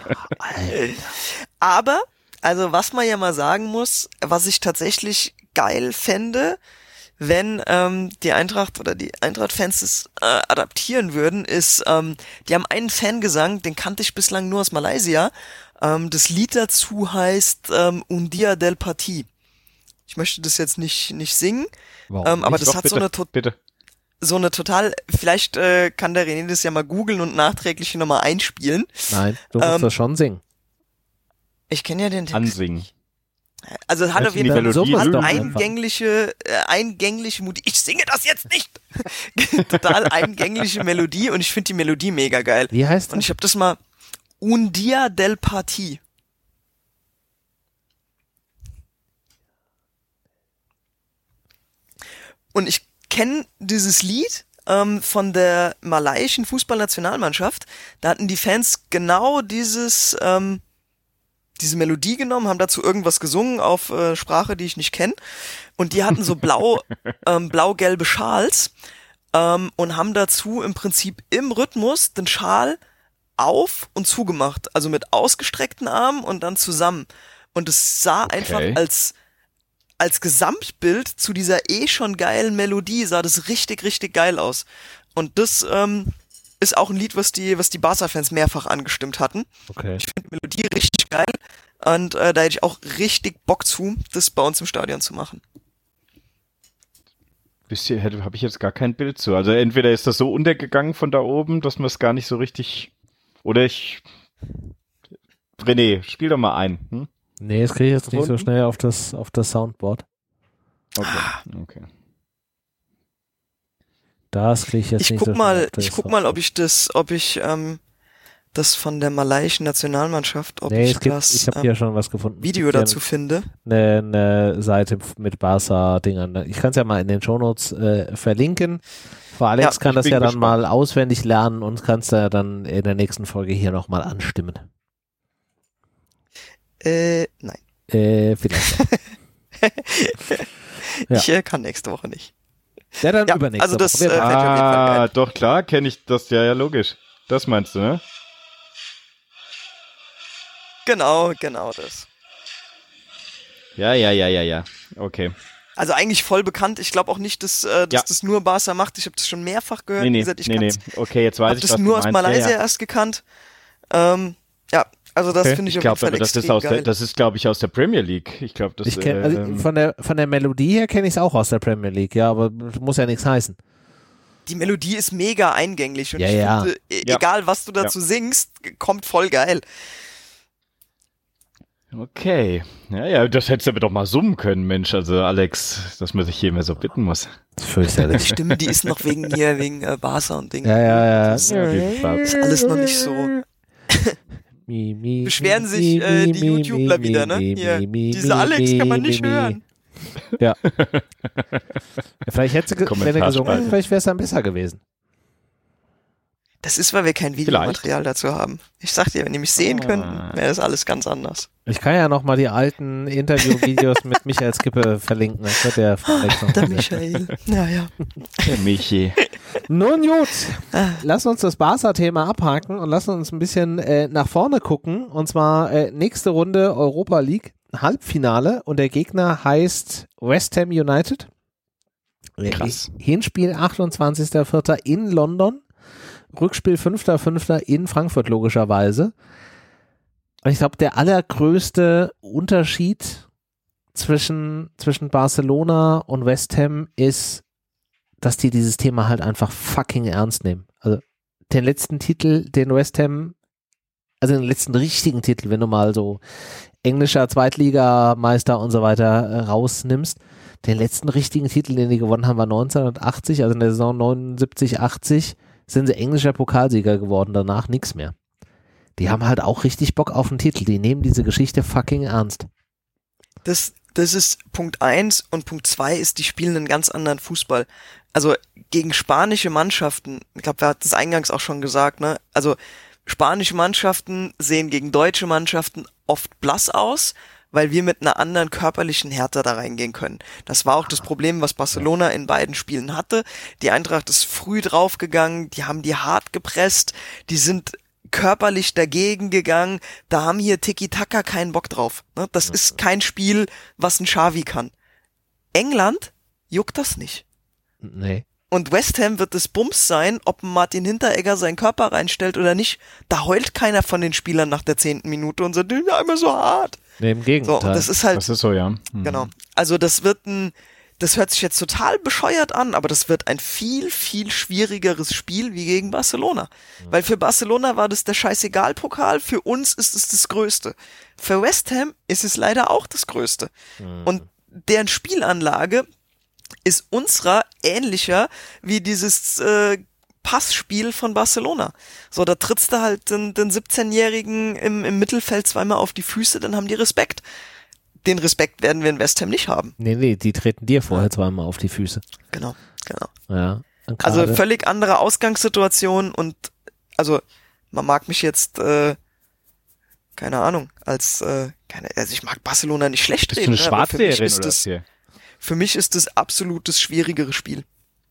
Aber, also was man ja mal sagen muss, was ich tatsächlich geil fände, wenn die Eintracht oder die Eintracht-Fans es adaptieren würden, ist, die haben einen Fangesang, den kannte ich bislang nur aus Malaysia. Das Lied dazu heißt Un Dia del Parti. Ich möchte das jetzt nicht singen, Warum aber nicht? das hat bitte. so eine total, vielleicht kann der René das ja mal googeln und nachträglich nochmal einspielen. Nein, du musst das schon singen. Ich kenne ja den Text. Ansingen. Also es hat Möchten auf jeden die Fall Melodie total doch eingängliche Musik. Ich singe das jetzt nicht! Total eingängliche Melodie und ich finde die Melodie mega geil. Wie heißt Und das? ich habe das mal Un Dia del Parti. Und ich kenne dieses Lied von der malaiischen Fußballnationalmannschaft. Da hatten die Fans genau diese Melodie genommen, haben dazu irgendwas gesungen auf Sprache, die ich nicht kenne. Und die hatten so blau-gelbe Schals und haben dazu im Prinzip im Rhythmus den Schal auf und zugemacht. Also mit ausgestreckten Armen und dann zusammen. Und es sah einfach als Gesamtbild zu dieser schon geilen Melodie, sah das richtig, richtig geil aus. Und das ist auch ein Lied, was die Barca-Fans mehrfach angestimmt hatten. Okay. Ich finde die Melodie richtig geil und da hätte ich auch richtig Bock zu, das bei uns im Stadion zu machen. Habe ich jetzt gar kein Bild zu. Also entweder ist das so untergegangen von da oben, dass man es gar nicht so richtig. Oder René, spiel doch mal ein. Hm? Nee, das kriege ich jetzt nicht so Gefunden? schnell auf das Soundboard. Okay. Das kriege ich jetzt Ich nicht guck so mal, schnell auf das ich guck mal, ob ich das von der malaiischen Nationalmannschaft, ob Nee, ich ich das habe hier schon was gefunden. Video Es gibt dazu finde. eine Seite mit Barca-Dingern. Ich kann es ja mal in den Shownotes verlinken. Frau Alex Ja, kann ich das bin ja dann gespannt. mal auswendig lernen und kann es ja dann in der nächsten Folge hier nochmal anstimmen. Nein. Vielleicht. Ja. Ich kann nächste Woche nicht. Ja, dann Ja, übernächste also das, Woche. Wir- fällt mir auf jeden Fall geil. Doch klar, kenne ich das. Ja, logisch. Das meinst du, ne? Genau das. Ja. Okay. Also eigentlich voll bekannt. Ich glaube auch nicht, dass das nur Barca macht. Ich habe das schon mehrfach gehört. Wie Nee. gesagt, ich kann's- Okay, jetzt weiß hab ich, das was nur du aus meinst. Malaysia Ja. erst gekannt. Ja, also das Okay. finde ich Ich auf jeden glaube, Fall aber extrem geil. das ist, glaube ich, aus der Premier League. Ich glaube, das Ich kenn, also von der Melodie her kenne ich es auch aus der Premier League, ja, aber muss ja nichts heißen. Die Melodie ist mega eingänglich und Ja, ich ja. finde, Ja. egal was du dazu singst, kommt voll geil. Okay. Ja, das hättest du aber doch mal summen können, Mensch. Also Alex, dass man sich hier immer so bitten muss. Das ist fürchterlich. Die Stimme, die ist noch wegen Barca und Ding. Ja. Das ist alles noch nicht so. Beschweren sich die YouTuber wieder, ne? Hier, diese Alex kann man nicht hören. Ja. Vielleicht hätte sie, wenn er gesungen hätte, Kommentarspalte. vielleicht wäre es dann besser gewesen. Das ist, weil wir kein Videomaterial dazu haben. Ich sag dir, wenn die mich sehen könnten, wäre das alles ganz anders. Ich kann ja noch mal die alten Interview-Videos mit Michael Skippe verlinken. Das wird der vielleicht noch Der sehen. Michael. Ja. Der Michi. Nun gut, lass uns das Barca-Thema abhaken und lass uns ein bisschen nach vorne gucken. Und zwar nächste Runde Europa League Halbfinale und der Gegner heißt West Ham United. Krass. Hinspiel 28.04. in London. Rückspiel 5.05. in Frankfurt logischerweise. Und ich glaube, der allergrößte Unterschied zwischen Barcelona und West Ham ist, dass die dieses Thema halt einfach fucking ernst nehmen. Also den letzten Titel, den West Ham, also den letzten richtigen Titel, wenn du mal so englischer Zweitligameister und so weiter rausnimmst, den letzten richtigen Titel, den die gewonnen haben, war 1980, also in der Saison 79, 80, sind sie englischer Pokalsieger geworden, danach nichts mehr. Die haben halt auch richtig Bock auf den Titel, die nehmen diese Geschichte fucking ernst. Das ist Punkt 1 und Punkt 2 ist, die spielen einen ganz anderen Fußball. Also gegen spanische Mannschaften, ich glaube, wir hatten es eingangs auch schon gesagt, ne? Also spanische Mannschaften sehen gegen deutsche Mannschaften oft blass aus, weil wir mit einer anderen körperlichen Härte da reingehen können. Das war auch das Problem, was Barcelona in beiden Spielen hatte. Die Eintracht ist früh draufgegangen, die haben die hart gepresst, die sind körperlich dagegen gegangen. Da haben hier Tiki-Taka keinen Bock drauf. Das ist kein Spiel, was ein Xavi kann. England juckt das nicht. Nee. Und West Ham wird es Bums sein, ob Martin Hinteregger seinen Körper reinstellt oder nicht. Da heult keiner von den Spielern nach der 10. Minute und sagt, ja, immer so hart. Nee, im Gegenteil. So, das ist halt. Das ist so, ja. Genau. Also das hört sich jetzt total bescheuert an, aber das wird ein viel, viel schwierigeres Spiel wie gegen Barcelona. Weil für Barcelona war das der Scheißegal-Pokal, für uns ist es das Größte. Für West Ham ist es leider auch das Größte. Und deren Spielanlage ist unserer ähnlicher wie dieses Passspiel von Barcelona. So, da trittst du halt den 17-Jährigen im Mittelfeld zweimal auf die Füße, dann haben die Respekt. Den Respekt werden wir in West Ham nicht haben. Nee, die treten dir vorher zweimal auf die Füße. Genau. Ja. Also völlig andere Ausgangssituation und also man mag mich jetzt keine Ahnung, also ich mag Barcelona nicht schlecht reden. Bist du eine Schwarzseherin oder was hier? Für mich ist das absolut das schwierigere Spiel.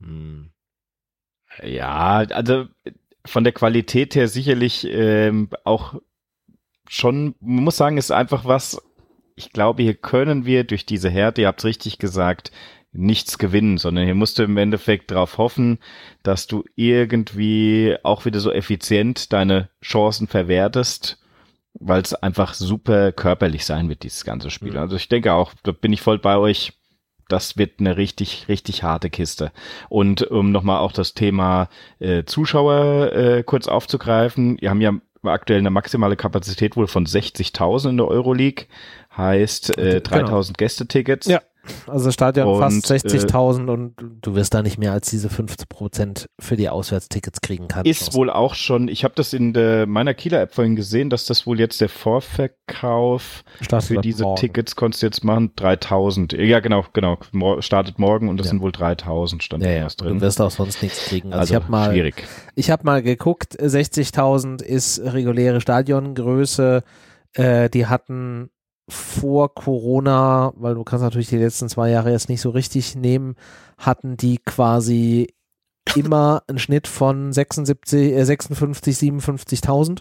Ja, also von der Qualität her sicherlich auch schon, man muss sagen, ist einfach was, ich glaube, hier können wir durch diese Härte, ihr habt es richtig gesagt, nichts gewinnen, sondern hier musst du im Endeffekt darauf hoffen, dass du irgendwie auch wieder so effizient deine Chancen verwertest, weil es einfach super körperlich sein wird, dieses ganze Spiel. Also ich denke auch, da bin ich voll bei euch, das wird eine richtig, richtig harte Kiste. Und um nochmal auch das Thema Zuschauer kurz aufzugreifen, wir haben ja aktuell eine maximale Kapazität wohl von 60.000 in der Euroleague, heißt 3.000 Gästetickets. Ja, also Stadion und, fast 60.000 und du wirst da nicht mehr als diese 50% für die Auswärtstickets kriegen kannst. Ist wohl auch schon, ich habe das in meiner Kieler App vorhin gesehen, dass das wohl jetzt der Vorverkauf für diese morgen. Tickets konntest du jetzt machen, 3.000. Ja, genau, startet morgen und das sind wohl 3.000 stand was drin. Du wirst auch sonst nichts kriegen. Also schwierig. Ich habe mal geguckt, 60.000 ist reguläre Stadiongröße, die hatten vor Corona, weil du kannst natürlich die letzten 2 Jahre jetzt nicht so richtig nehmen, hatten die quasi immer einen Schnitt von 56, 57.000.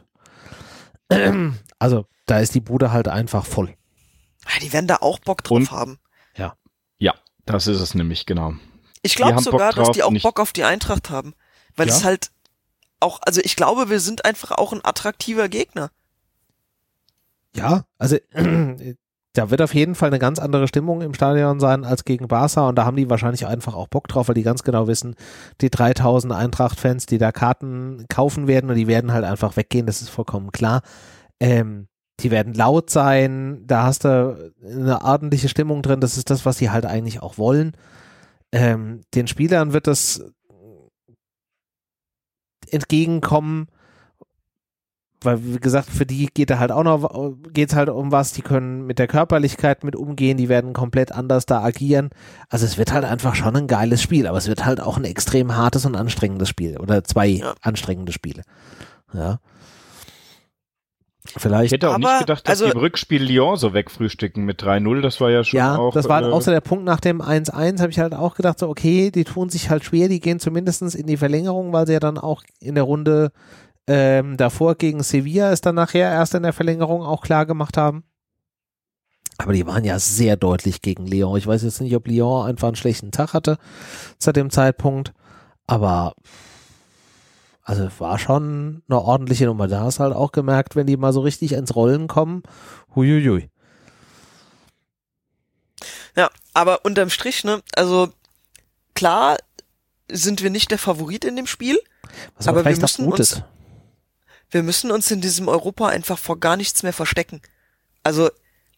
Also da ist die Bude halt einfach voll. Die werden da auch Bock drauf haben. Ja, das ist es nämlich, genau. Ich glaube sogar, dass die auch Bock auf die Eintracht haben. Weil es halt auch, also ich glaube, wir sind einfach auch ein attraktiver Gegner. Ja, also da wird auf jeden Fall eine ganz andere Stimmung im Stadion sein als gegen Barca und da haben die wahrscheinlich einfach auch Bock drauf, weil die ganz genau wissen, die 3.000 Eintracht-Fans, die da Karten kaufen werden und die werden halt einfach weggehen, das ist vollkommen klar. Die werden laut sein, da hast du eine ordentliche Stimmung drin, das ist das, was die halt eigentlich auch wollen. Den Spielern wird das entgegenkommen, weil, wie gesagt, für die geht's halt um was, die können mit der Körperlichkeit mit umgehen, die werden komplett anders da agieren. Also es wird halt einfach schon ein geiles Spiel, aber es wird halt auch ein extrem hartes und anstrengendes Spiel oder 2 anstrengende Spiele. Ja. Vielleicht. Ich hätte auch nicht gedacht, dass die im Rückspiel Lyon so wegfrühstücken mit 3-0, das war ja schon auch. Ja, das war auch so der Punkt nach dem 1-1, habe ich halt auch gedacht, so okay, die tun sich halt schwer, die gehen zumindest in die Verlängerung, weil sie ja dann auch in der Runde davor gegen Sevilla es dann nachher erst in der Verlängerung auch klar gemacht haben. Aber die waren ja sehr deutlich gegen Lyon. Ich weiß jetzt nicht, ob Lyon einfach einen schlechten Tag hatte zu dem Zeitpunkt, aber also war schon eine ordentliche Nummer. Da hast du halt auch gemerkt, wenn die mal so richtig ins Rollen kommen, huiuiui. Ja, aber unterm Strich, ne, also klar sind wir nicht der Favorit in dem Spiel, was aber vielleicht auch gut ist. Wir müssen uns in diesem Europa einfach vor gar nichts mehr verstecken. Also,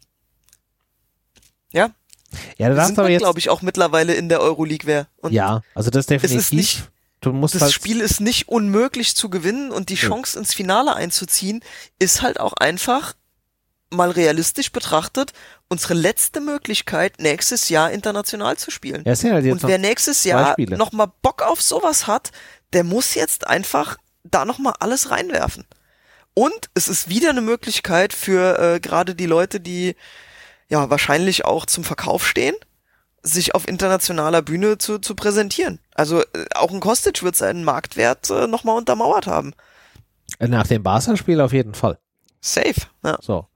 ja. Ja, da sind wir, glaube ich, auch mittlerweile in der Euroleague ja, also das definitiv. Das Spiel ist nicht unmöglich zu gewinnen und die Chance ins Finale einzuziehen ist halt auch einfach, mal realistisch betrachtet, unsere letzte Möglichkeit, nächstes Jahr international zu spielen. Ja, halt jetzt und wer nächstes Jahr nochmal Bock auf sowas hat, der muss jetzt einfach da nochmal alles reinwerfen. Und es ist wieder eine Möglichkeit für gerade die Leute, die ja wahrscheinlich auch zum Verkauf stehen, sich auf internationaler Bühne zu präsentieren. Also auch ein Kostic wird seinen Marktwert nochmal untermauert haben. Nach dem Barca-Spiel auf jeden Fall. Safe, ja. So.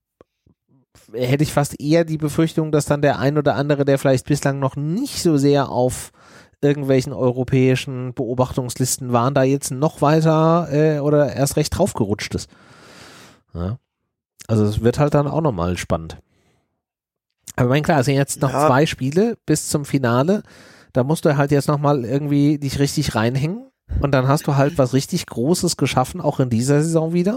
Hätte ich fast eher die Befürchtung, dass dann der ein oder andere, der vielleicht bislang noch nicht so sehr auf irgendwelchen europäischen Beobachtungslisten waren, da jetzt noch weiter oder erst recht draufgerutscht ist. Ja. Also es wird halt dann auch nochmal spannend. Aber mein klar, es sind jetzt noch 2 Spiele bis zum Finale. Da musst du halt jetzt nochmal irgendwie dich richtig reinhängen und dann hast du halt was richtig Großes geschaffen, auch in dieser Saison wieder.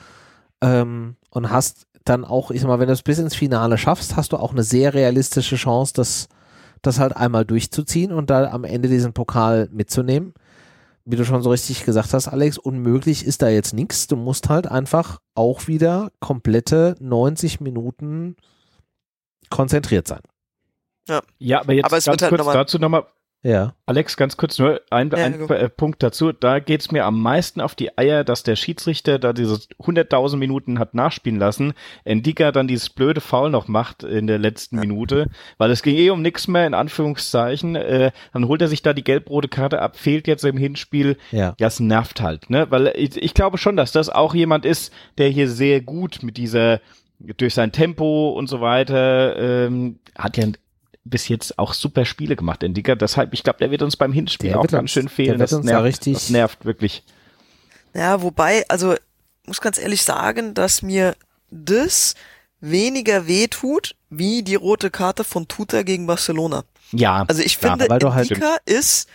Und hast dann auch, ich sag mal, wenn du es bis ins Finale schaffst, hast du auch eine sehr realistische Chance, das halt einmal durchzuziehen und da am Ende diesen Pokal mitzunehmen. Wie du schon so richtig gesagt hast, Alex, unmöglich ist da jetzt nichts. Du musst halt einfach auch wieder komplette 90 Minuten konzentriert sein. Ja, aber jetzt ganz kurz dazu nochmal. Ja. Alex, ganz kurz nur ein Punkt dazu. Da geht's mir am meisten auf die Eier, dass der Schiedsrichter da diese 100.000 Minuten hat nachspielen lassen. Ndicka dann dieses blöde Foul noch macht in der letzten Minute, weil es ging um nichts mehr, in Anführungszeichen. Dann holt er sich da die gelb-rote Karte ab, fehlt jetzt im Hinspiel. Ja, es nervt halt, ne? Weil ich glaube schon, dass das auch jemand ist, der hier sehr gut mit durch sein Tempo und so weiter, hat ja bis jetzt auch super Spiele gemacht, Ndicka. Deshalb, ich glaube, der wird uns beim Hinspiel auch ganz schön fehlen. Das nervt wirklich. Ja, wobei, also muss ganz ehrlich sagen, dass mir das weniger wehtut, wie die rote Karte von Tuta gegen Barcelona. Ja. Also ich finde, Ndicka ist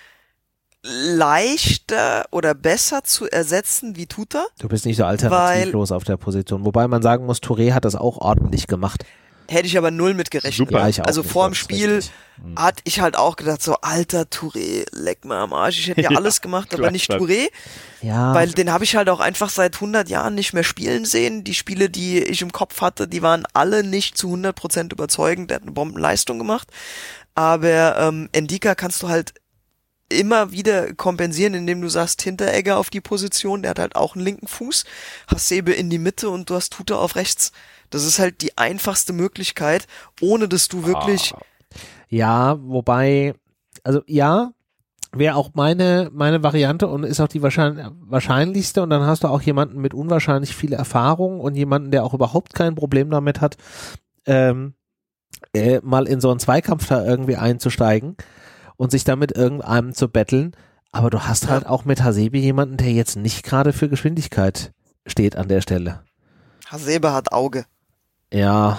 leichter oder besser zu ersetzen wie Tuta. Du bist nicht so alternativlos auf der Position. Wobei man sagen muss, Touré hat das auch ordentlich gemacht. Hätte ich aber null mit gerechnet. Super. Also vor dem Spiel hatte ich halt auch gedacht, so alter Touré, leck mal am Arsch. Ich hätte ja alles gemacht, aber nicht Touré. Ja. Weil den habe ich halt auch einfach seit 100 Jahren nicht mehr spielen sehen. Die Spiele, die ich im Kopf hatte, die waren alle nicht zu 100% überzeugend. Der hat eine Bombenleistung gemacht. Aber Ndicka kannst du halt immer wieder kompensieren, indem du sagst, Hinteregger auf die Position, der hat halt auch einen linken Fuß, Hasebe in die Mitte und du hast Tuta auf rechts. Das ist halt die einfachste Möglichkeit, ohne dass du wirklich... Ja, wobei, also ja, wäre auch meine Variante und ist auch die wahrscheinlichste und dann hast du auch jemanden mit unwahrscheinlich viel Erfahrung und jemanden, der auch überhaupt kein Problem damit hat, mal in so einen Zweikampf da irgendwie einzusteigen und sich damit irgendeinem zu betteln, aber du hast halt auch mit Hasebe jemanden, der jetzt nicht gerade für Geschwindigkeit steht an der Stelle. Hasebe hat Auge. Ja.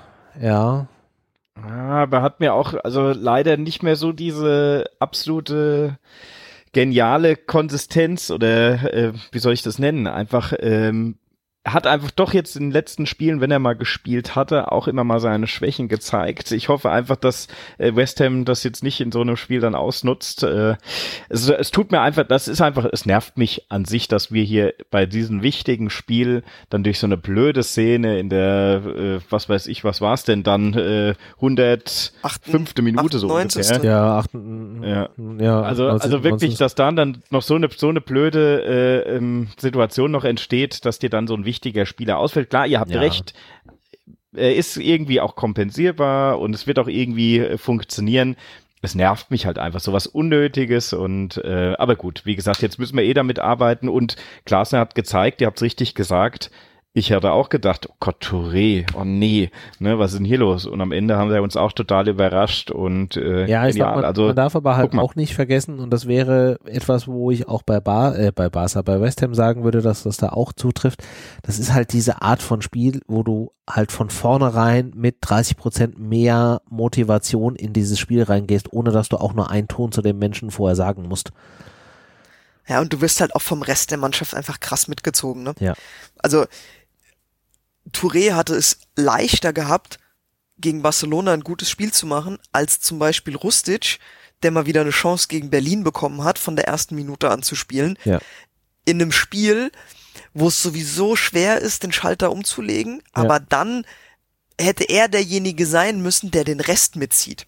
Aber hat mir auch, also leider nicht mehr so diese absolute geniale Konsistenz oder wie soll ich das nennen? Einfach hat einfach doch jetzt in den letzten Spielen, wenn er mal gespielt hatte, auch immer mal seine Schwächen gezeigt. Ich hoffe einfach, dass West Ham das jetzt nicht in so einem Spiel dann ausnutzt. Es tut mir einfach, es nervt mich an sich, dass wir hier bei diesem wichtigen Spiel dann durch so eine blöde Szene in der, was weiß ich, was war es denn dann, 105. Minute so ungefähr. Ja, also wirklich, dass dann noch so eine blöde Situation noch entsteht, dass dir dann so ein wichtiger Spieler ausfällt. Klar, ihr habt recht, er ist irgendwie auch kompensierbar und es wird auch irgendwie funktionieren. Es nervt mich halt einfach, so was Unnötiges und aber gut, wie gesagt, jetzt müssen wir damit arbeiten und Glasner hat gezeigt, ihr habt es richtig gesagt, ich hatte auch gedacht, oh Gott, Touré, oh nee, ne, was ist denn hier los? Und am Ende haben sie uns auch total überrascht und ja, ich glaub, man darf aber halt auch nicht vergessen und das wäre etwas, wo ich auch bei West Ham sagen würde, dass das da auch zutrifft. Das ist halt diese Art von Spiel, wo du halt von vornherein mit 30% mehr Motivation in dieses Spiel reingehst, ohne dass du auch nur einen Ton zu dem Menschen vorher sagen musst. Ja, und du wirst halt auch vom Rest der Mannschaft einfach krass mitgezogen, ne? Ja. Also Touré hatte es leichter gehabt, gegen Barcelona ein gutes Spiel zu machen, als zum Beispiel Rustic, der mal wieder eine Chance gegen Berlin bekommen hat, von der ersten Minute an zu spielen. Ja. In einem Spiel, wo es sowieso schwer ist, den Schalter umzulegen, aber dann hätte er derjenige sein müssen, der den Rest mitzieht.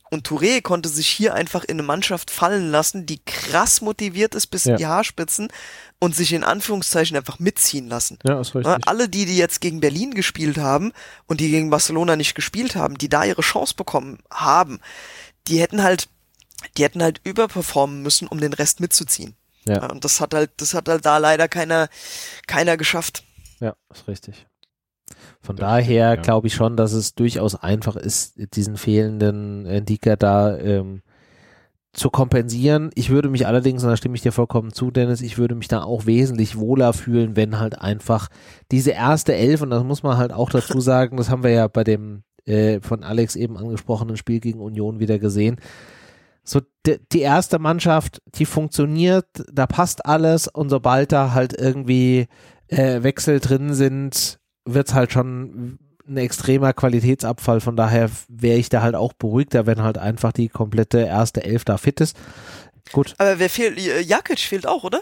Und Touré konnte sich hier einfach in eine Mannschaft fallen lassen, die krass motiviert ist bis in die Haarspitzen und sich in Anführungszeichen einfach mitziehen lassen. Ja, ist richtig. Alle die jetzt gegen Berlin gespielt haben und die gegen Barcelona nicht gespielt haben, die da ihre Chance bekommen haben, die hätten halt überperformen müssen, um den Rest mitzuziehen. Ja. Und das hat halt da leider keiner geschafft. Ja, ist richtig. Von daher glaube ich schon, dass es durchaus einfach ist, diesen fehlenden Ndika da zu kompensieren. Ich würde mich allerdings, und da stimme ich dir vollkommen zu, Dennis, ich würde mich da auch wesentlich wohler fühlen, wenn halt einfach diese erste Elf, und das muss man halt auch dazu sagen, das haben wir ja bei dem von Alex eben angesprochenen Spiel gegen Union wieder gesehen, so die erste Mannschaft, die funktioniert, da passt alles, und sobald da halt irgendwie Wechsel drin sind, wird es halt schon ein extremer Qualitätsabfall. Von daher wäre ich da halt auch beruhigter, wenn halt einfach die komplette erste Elf da fit ist. Gut. Aber wer fehlt? Jakic fehlt auch, oder?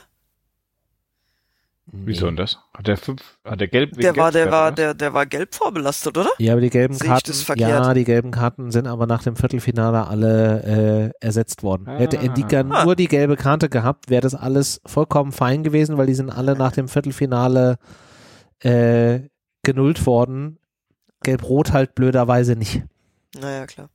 Wieso denn das? Hat der gelb? Der war gelb vorbelastet, oder? Ja, aber die gelben Sehe ich Karten, das verkehrt? die gelben Karten sind aber nach dem Viertelfinale alle ersetzt worden. Hätte Ndika nur die gelbe Karte gehabt, wäre das alles vollkommen fein gewesen, weil die sind alle nach dem Viertelfinale genullt worden. Gelb-Rot halt blöderweise nicht. Naja, klar.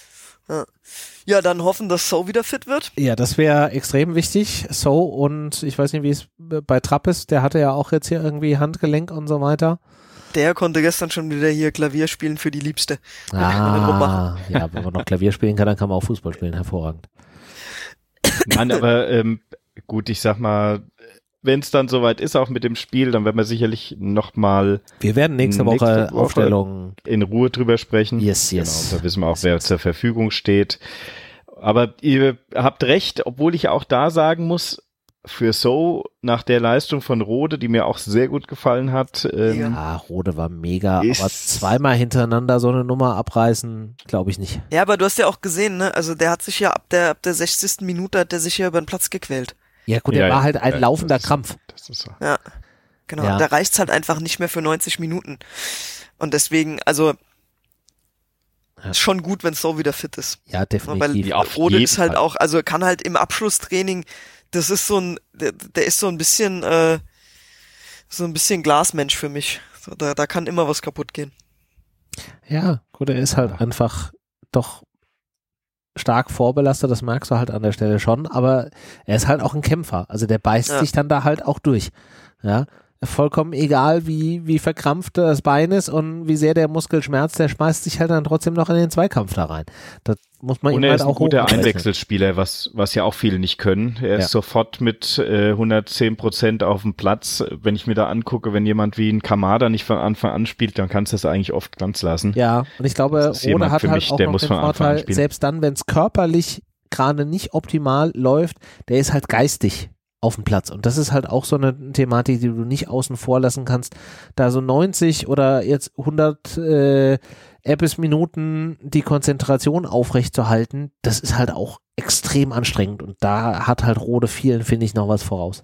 Ja, dann hoffen, dass So wieder fit wird. Ja, das wäre extrem wichtig. So, und ich weiß nicht, wie es bei Trapp ist, der hatte ja auch jetzt hier irgendwie Handgelenk und so weiter. Der konnte gestern schon wieder hier Klavier spielen für die Liebste. Ja, wenn man noch Klavier spielen kann, dann kann man auch Fußball spielen, hervorragend. Nein, aber gut, ich sag mal, wenn es dann soweit ist, auch mit dem Spiel, dann werden wir sicherlich nochmal wir werden nächste Woche Aufstellungen in Ruhe drüber sprechen. Yes. Genau, da wissen wir auch, wer zur Verfügung steht. Aber ihr habt recht, obwohl ich auch da sagen muss, für So nach der Leistung von Rode, die mir auch sehr gut gefallen hat. Ja, Rode war mega, aber zweimal hintereinander so eine Nummer abreißen, glaube ich nicht. Ja, aber du hast ja auch gesehen, ne? Also der hat sich ja ab der 60. Minute hat der sich ja über den Platz gequält. Ja gut, der war halt ein laufender Krampf. Das ist so. Ja, genau. Da reicht's halt einfach nicht mehr für 90 Minuten. Und deswegen, also ist schon gut, wenn So wieder fit ist. Ja, definitiv. Weil Rode ist halt auch, also kann halt im Abschlusstraining, das ist so ein, der ist so ein bisschen Glasmensch für mich. So, da kann immer was kaputt gehen. Ja, gut, er ist halt einfach doch stark vorbelastet, das merkst du halt an der Stelle schon, aber er ist halt auch ein Kämpfer, also der beißt sich dann da halt auch durch, ja, vollkommen egal, wie verkrampft das Bein ist und wie sehr der Muskel schmerzt, der schmeißt sich halt dann trotzdem noch in den Zweikampf da rein. Das muss man ihm halt auch Und er ist ein guter Einwechselspieler, was ja auch viele nicht können. Er ist sofort mit 110% auf dem Platz. Wenn ich mir da angucke, wenn jemand wie ein Kamada nicht von Anfang an spielt, dann kannst du das eigentlich oft ganz lassen. Ja, und ich glaube, Rode hat halt auch noch den Vorteil, selbst dann, wenn es körperlich gerade nicht optimal läuft, der ist halt geistig auf dem Platz. Und das ist halt auch so eine Thematik, die du nicht außen vor lassen kannst. Da so 90 oder jetzt 100 Minuten die Konzentration aufrechtzuerhalten, das ist halt auch extrem anstrengend. Und da hat halt Rode vielen, finde ich, noch was voraus.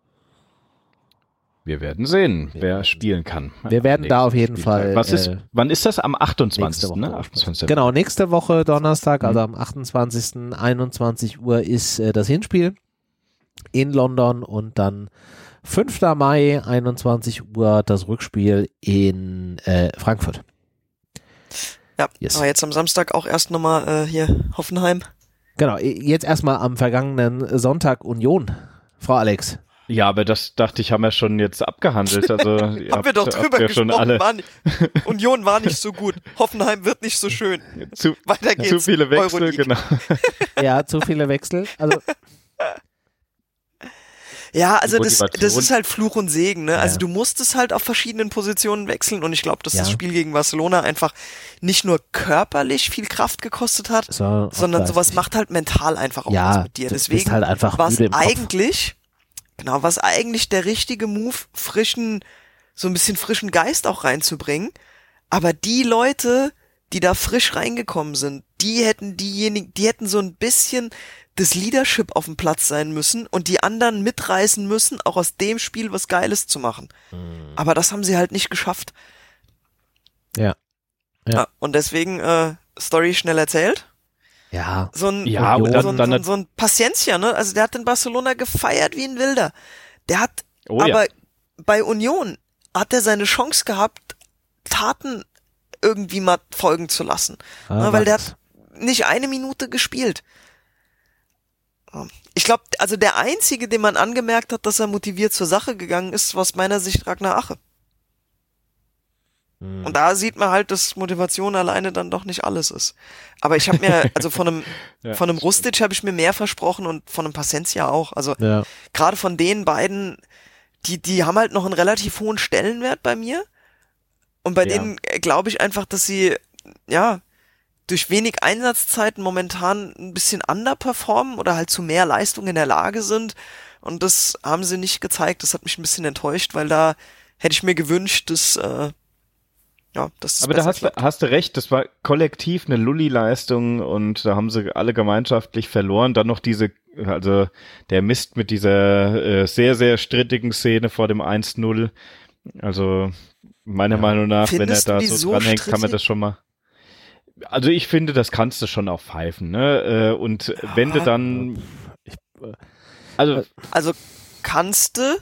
Wir werden sehen, wer spielen kann. Wir werden da auf jeden Fall. Wann ist das? Am 28. Ne? 28. Genau, nächste Woche Donnerstag, also am 28. 21 Uhr ist das Hinspiel in London und dann 5. Mai 21 Uhr das Rückspiel in Frankfurt. Ja, aber jetzt am Samstag auch erst nochmal hier Hoffenheim. Genau, jetzt erstmal am vergangenen Sonntag Union, Frau Alex. Ja, aber das dachte ich, haben wir schon jetzt abgehandelt. Also haben wir doch drüber gesprochen. Union war nicht so gut. Hoffenheim wird nicht so schön. Weiter geht's. Zu viele Wechsel, Euroleague. genau. Ja, zu viele Wechsel. Also ja, also das ist halt Fluch und Segen, ne? Ja. Also du musst es halt auf verschiedenen Positionen wechseln und ich glaube, dass das Spiel gegen Barcelona einfach nicht nur körperlich viel Kraft gekostet hat, sondern sowas macht halt mental einfach auch was mit dir. Deswegen halt einfach was eigentlich der richtige Move, so ein bisschen frischen Geist auch reinzubringen, aber die Leute, die da frisch reingekommen sind, die hätten so ein bisschen das Leadership auf dem Platz sein müssen und die anderen mitreißen müssen, auch aus dem Spiel was Geiles zu machen. Aber das haben sie halt nicht geschafft. Ja. Und deswegen Story schnell erzählt. Ja. So ein Paciencia, ne? Also der hat in Barcelona gefeiert wie ein Wilder. Der hat, bei Union hat er seine Chance gehabt, Taten irgendwie mal folgen zu lassen. Ne? Weil der hat nicht eine Minute gespielt. Ich glaube, also der Einzige, dem man angemerkt hat, dass er motiviert zur Sache gegangen ist, war aus meiner Sicht Ragnar Ache. Und da sieht man halt, dass Motivation alleine dann doch nicht alles ist. Aber ich habe mir, also von einem Rustic habe ich mir mehr versprochen und von einem Paciencia auch. Also gerade von den beiden, die haben halt noch einen relativ hohen Stellenwert bei mir. Und bei denen glaube ich einfach, dass sie, durch wenig Einsatzzeiten momentan ein bisschen underperformen oder halt zu mehr Leistung in der Lage sind. Und das haben sie nicht gezeigt. Das hat mich ein bisschen enttäuscht, weil da hätte ich mir gewünscht, dass das aber da hast du recht, das war kollektiv eine Lulli-Leistung und da haben sie alle gemeinschaftlich verloren. Dann noch der Mist mit dieser sehr, sehr strittigen Szene vor dem 1-0. Also meiner Meinung nach, Findest wenn er da so dranhängt, kann man das schon mal. Also ich finde, das kannst du schon auch pfeifen, ne? Und wenn du dann Also kannst du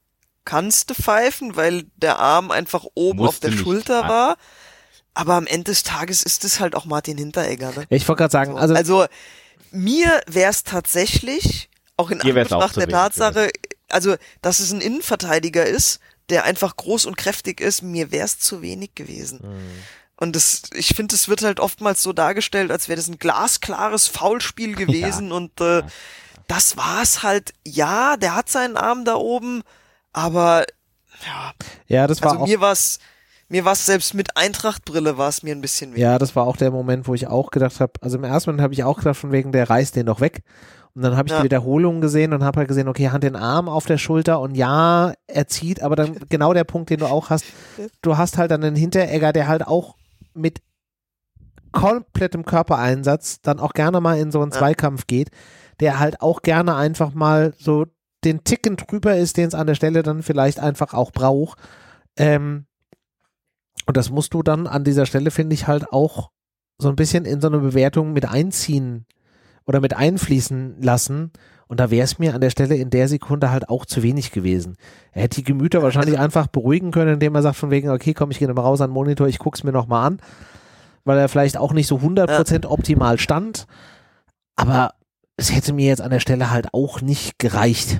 pfeifen, weil der Arm einfach oben auf der Schulter war, aber am Ende des Tages ist es halt auch Martin Hinteregger, ne? Ich wollte gerade sagen, also mir wär's tatsächlich, auch in Anbetracht der Tatsache, also dass es ein Innenverteidiger ist, der einfach groß und kräftig ist, mir wär's zu wenig gewesen. Und ich finde, es wird halt oftmals so dargestellt, als wäre das ein glasklares Foulspiel gewesen und das war's halt. Ja, der hat seinen Arm da oben, aber das war also mir war's selbst mit Eintracht-Brille war es mir ein bisschen weh. Ja, das war auch der Moment, wo ich auch gedacht habe, also im ersten Moment habe ich auch gedacht, von wegen, der reißt den doch weg. Und dann habe ich die Wiederholung gesehen und habe halt gesehen, okay, er hat den Arm auf der Schulter und er zieht, aber dann genau der Punkt, den du auch hast, du hast halt dann einen Hinteregger, der halt auch mit komplettem Körpereinsatz dann auch gerne mal in so einen Zweikampf geht, der halt auch gerne einfach mal so den Ticken drüber ist, den es an der Stelle dann vielleicht einfach auch braucht. Und das musst du dann an dieser Stelle, finde ich, halt auch so ein bisschen in so eine Bewertung mit einziehen oder mit einfließen lassen. Und da wäre es mir an der Stelle in der Sekunde halt auch zu wenig gewesen. Er hätte die Gemüter wahrscheinlich einfach beruhigen können, indem er sagt von wegen, okay, komm, ich gehe nochmal raus an den Monitor, ich guck's mir nochmal an, weil er vielleicht auch nicht so 100% optimal stand. Aber es hätte mir jetzt an der Stelle halt auch nicht gereicht.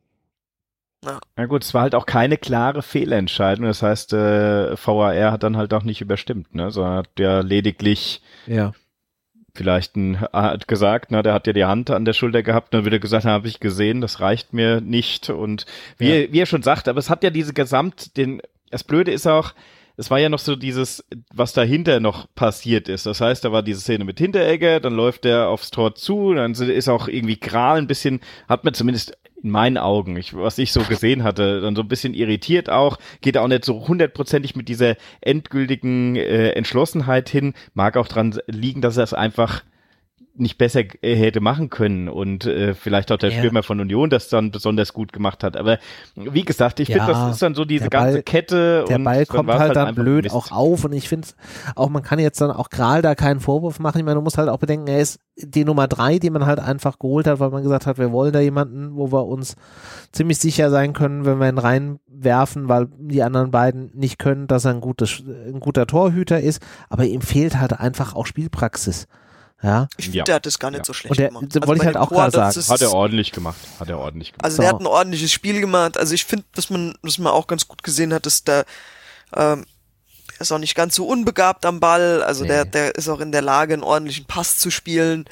Na gut, es war halt auch keine klare Fehlentscheidung. Das heißt, VAR hat dann halt auch nicht überstimmt, ne? Sondern hat ja lediglich vielleicht hat gesagt, der hat ja die Hand an der Schulter gehabt, dann wird er gesagt, habe ich gesehen, das reicht mir nicht. Und wie er schon sagt, aber es hat ja diese das Blöde ist auch, es war ja noch so dieses, was dahinter noch passiert ist. Das heißt, da war diese Szene mit Hinteregger, dann läuft er aufs Tor zu, dann ist auch irgendwie Kral ein bisschen, hat man zumindest in meinen Augen, was ich so gesehen hatte, dann so ein bisschen irritiert auch, geht auch nicht so 100%ig mit dieser endgültigen Entschlossenheit hin, mag auch dran liegen, dass er es einfach nicht besser hätte machen können und vielleicht auch der Stürmer von Union das dann besonders gut gemacht hat. Aber wie gesagt, ich finde, das ist dann so diese ganze Kette. Der Ball kommt halt dann blöd auch auf und ich finde auch, man kann jetzt dann auch Kral da keinen Vorwurf machen. Ich meine, du musst halt auch bedenken, er ist die Nummer 3, die man halt einfach geholt hat, weil man gesagt hat, wir wollen da jemanden, wo wir uns ziemlich sicher sein können, wenn wir ihn reinwerfen, weil die anderen beiden nicht können, dass er ein guter Torhüter ist. Aber ihm fehlt halt einfach auch Spielpraxis. Ja. Ich finde, der hat das gar nicht so schlecht gemacht. Und wollte ich halt auch gerade sagen. Hat er ordentlich gemacht. Also der hat ein ordentliches Spiel gemacht. Also ich finde, was man auch ganz gut gesehen hat, ist der ist auch nicht ganz so unbegabt am Ball. Also der ist auch in der Lage, einen ordentlichen Pass zu spielen.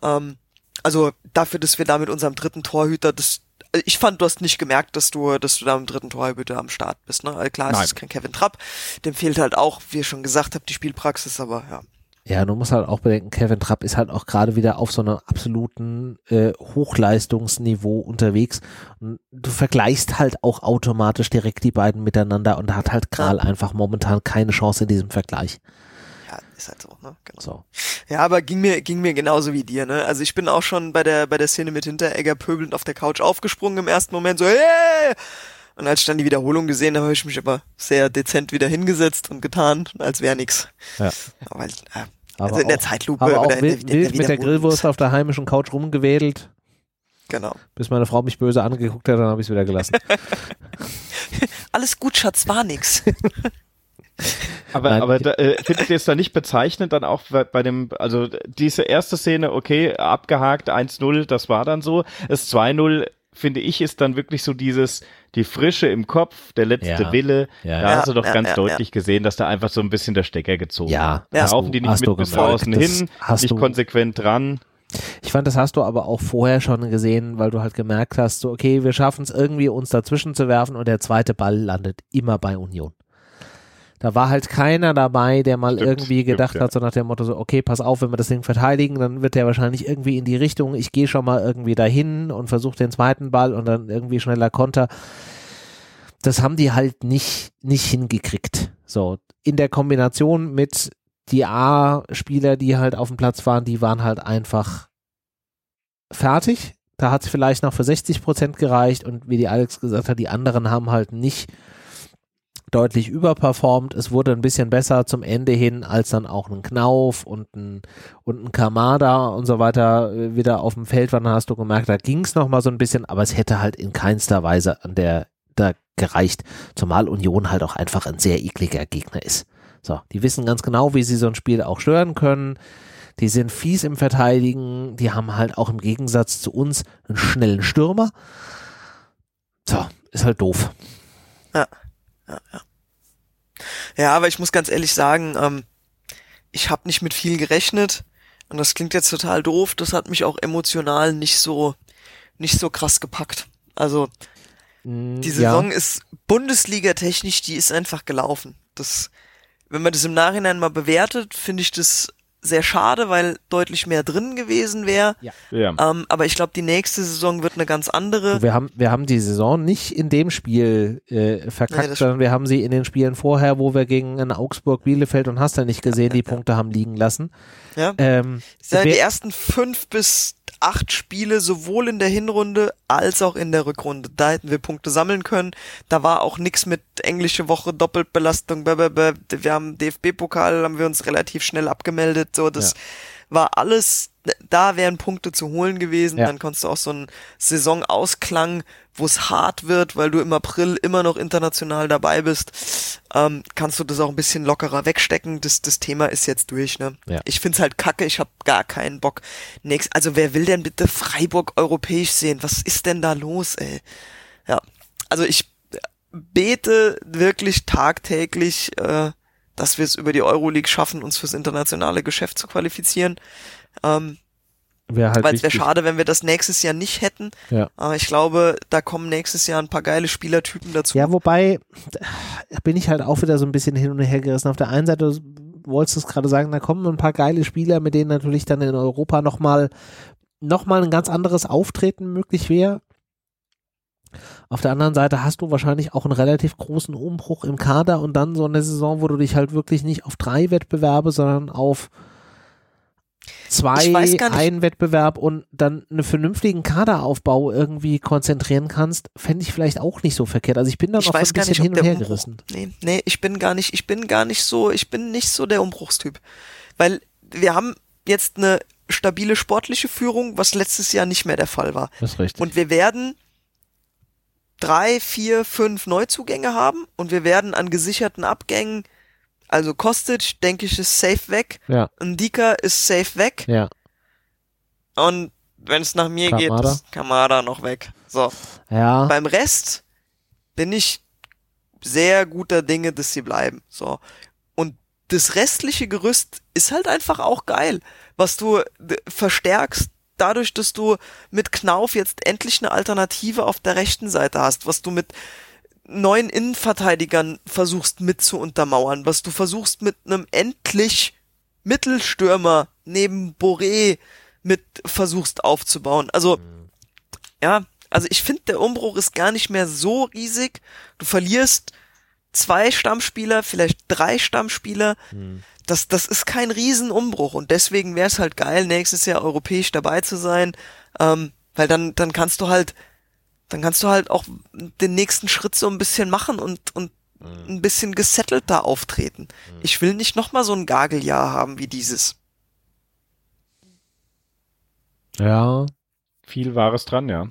Also dafür, dass wir da mit unserem dritten Torhüter, ich fand, du hast nicht gemerkt, dass du da mit dem dritten Torhüter am Start bist. Ne? Also klar, es ist kein Kevin Trapp. Dem fehlt halt auch, wie ihr schon gesagt habt, die Spielpraxis, aber ja. Ja, du musst halt auch bedenken, Kevin Trapp ist halt auch gerade wieder auf so einem absoluten Hochleistungsniveau unterwegs. Und du vergleichst halt auch automatisch direkt die beiden miteinander und da hat halt Kral einfach momentan keine Chance in diesem Vergleich. Ja, ist halt so, ne? Genau. So. Ja, aber ging mir genauso wie dir, ne? Also ich bin auch schon bei der Szene mit Hinteregger pöbelnd auf der Couch aufgesprungen im ersten Moment, so, hey! Und als ich dann die Wiederholung gesehen habe, habe ich mich aber sehr dezent wieder hingesetzt und getan, als wäre nix. Ja. Aber Also in der Zeitlupe aber auch oder wild mit der Grillwurst auf der heimischen Couch rumgewedelt. Genau. Bis meine Frau mich böse angeguckt hat, dann habe ich es wieder gelassen. Alles gut, Schatz, war nix. Aber findet ihr es da nicht bezeichnend dann auch bei dem, also diese erste Szene, okay, abgehakt, 1-0, das war dann so. Das 2-0, finde ich, ist dann wirklich so die Frische im Kopf, der letzte Wille. Da hast du doch ganz deutlich gesehen, dass da einfach so ein bisschen der Stecker gezogen wird. Da laufen die nicht mit bis außen hin, nicht konsequent dran. Ich fand, das hast du aber auch vorher schon gesehen, weil du halt gemerkt hast, so, okay, wir schaffen es irgendwie, uns dazwischen zu werfen und der zweite Ball landet immer bei Union. Da war halt keiner dabei, der mal irgendwie gedacht hat, so nach dem Motto so, okay, pass auf, wenn wir das Ding verteidigen, dann wird der wahrscheinlich irgendwie in die Richtung, ich gehe schon mal irgendwie dahin und versuche den zweiten Ball und dann irgendwie schneller Konter. Das haben die halt nicht hingekriegt. So, in der Kombination mit die A-Spieler, die halt auf dem Platz waren, die waren halt einfach fertig. Da hat es vielleicht noch für 60% gereicht und wie die Alex gesagt hat, die anderen haben halt nicht deutlich überperformt. Es wurde ein bisschen besser zum Ende hin, als dann auch ein Knauf und ein Kamada und so weiter wieder auf dem Feld waren. Dann hast du gemerkt, da ging es nochmal so ein bisschen, aber es hätte halt in keinster Weise da gereicht, zumal Union halt auch einfach ein sehr ekliger Gegner ist. So, die wissen ganz genau, wie sie so ein Spiel auch stören können. Die sind fies im Verteidigen. Die haben halt auch im Gegensatz zu uns einen schnellen Stürmer. So, ist halt doof. Ja, aber ich muss ganz ehrlich sagen, ich habe nicht mit viel gerechnet und das klingt jetzt total doof. Das hat mich auch emotional nicht so krass gepackt. Also die Saison ist Bundesliga-technisch, die ist einfach gelaufen. Wenn man das im Nachhinein mal bewertet, finde ich das sehr schade, weil deutlich mehr drin gewesen wäre. Ja. Aber ich glaube, die nächste Saison wird eine ganz andere. Wir haben die Saison nicht in dem Spiel verkackt, sondern wir haben sie in den Spielen vorher, wo wir gegen einen Augsburg, Bielefeld und hast du nicht gesehen, die Punkte haben liegen lassen. Ja. Die ersten 5 bis 8 Spiele, sowohl in der Hinrunde als auch in der Rückrunde. Da hätten wir Punkte sammeln können. Da war auch nichts mit englische Woche, Doppelbelastung, wir haben DFB-Pokal, haben wir uns relativ schnell abgemeldet. So, das war alles, da wären Punkte zu holen gewesen. Dann konntest du auch so einen Saisonausklang, wo es hart wird, weil du im April immer noch international dabei bist, kannst du das auch ein bisschen lockerer wegstecken. Das Thema ist jetzt durch, ne? Ja. Ich find's halt kacke, ich hab gar keinen Bock. Also wer will denn bitte Freiburg europäisch sehen? Was ist denn da los, ey? Ja, also ich bete wirklich tagtäglich, dass wir es über die Euroleague schaffen, uns fürs internationale Geschäft zu qualifizieren. Weil es wäre schade, wenn wir das nächstes Jahr nicht hätten. Ja. Aber ich glaube, da kommen nächstes Jahr ein paar geile Spielertypen dazu. Ja, wobei, bin ich halt auch wieder so ein bisschen hin und her gerissen. Auf der einen Seite wolltest du es gerade sagen, da kommen ein paar geile Spieler, mit denen natürlich dann in Europa nochmal ein ganz anderes Auftreten möglich wäre. Auf der anderen Seite hast du wahrscheinlich auch einen relativ großen Umbruch im Kader und dann so eine Saison, wo du dich halt wirklich nicht auf 3 Wettbewerbe, sondern auf 2, einen Wettbewerb und dann einen vernünftigen Kaderaufbau irgendwie konzentrieren kannst, fände ich vielleicht auch nicht so verkehrt. Also ich bin da noch ein bisschen hin und her gerissen. Nee, ich bin nicht so der Umbruchstyp. Weil wir haben jetzt eine stabile sportliche Führung, was letztes Jahr nicht mehr der Fall war. Das ist richtig. Und wir werden 3, 4, 5 Neuzugänge haben und wir werden an gesicherten Abgängen, also Kostic, denke ich, ist safe weg. Ja. Ndika ist safe weg. Ja. Und wenn es nach mir geht, ist Kamada noch weg. So. Ja. Beim Rest bin ich sehr guter Dinge, dass sie bleiben. So. Und das restliche Gerüst ist halt einfach auch geil, was du verstärkst dadurch, dass du mit Knauf jetzt endlich eine Alternative auf der rechten Seite hast, was du mit neuen Innenverteidigern versuchst mit zu untermauern, was du versuchst mit einem endlich Mittelstürmer neben Boré mit versuchst aufzubauen. Also, also ich finde, der Umbruch ist gar nicht mehr so riesig. Du verlierst 2 Stammspieler, vielleicht 3 Stammspieler. Das ist kein Riesenumbruch und deswegen wäre es halt geil, nächstes Jahr europäisch dabei zu sein, weil dann kannst du halt auch den nächsten Schritt so ein bisschen machen und ein bisschen gesettelter auftreten. Ich will nicht nochmal so ein Gageljahr haben wie dieses. Ja. Viel Wahres dran, ja.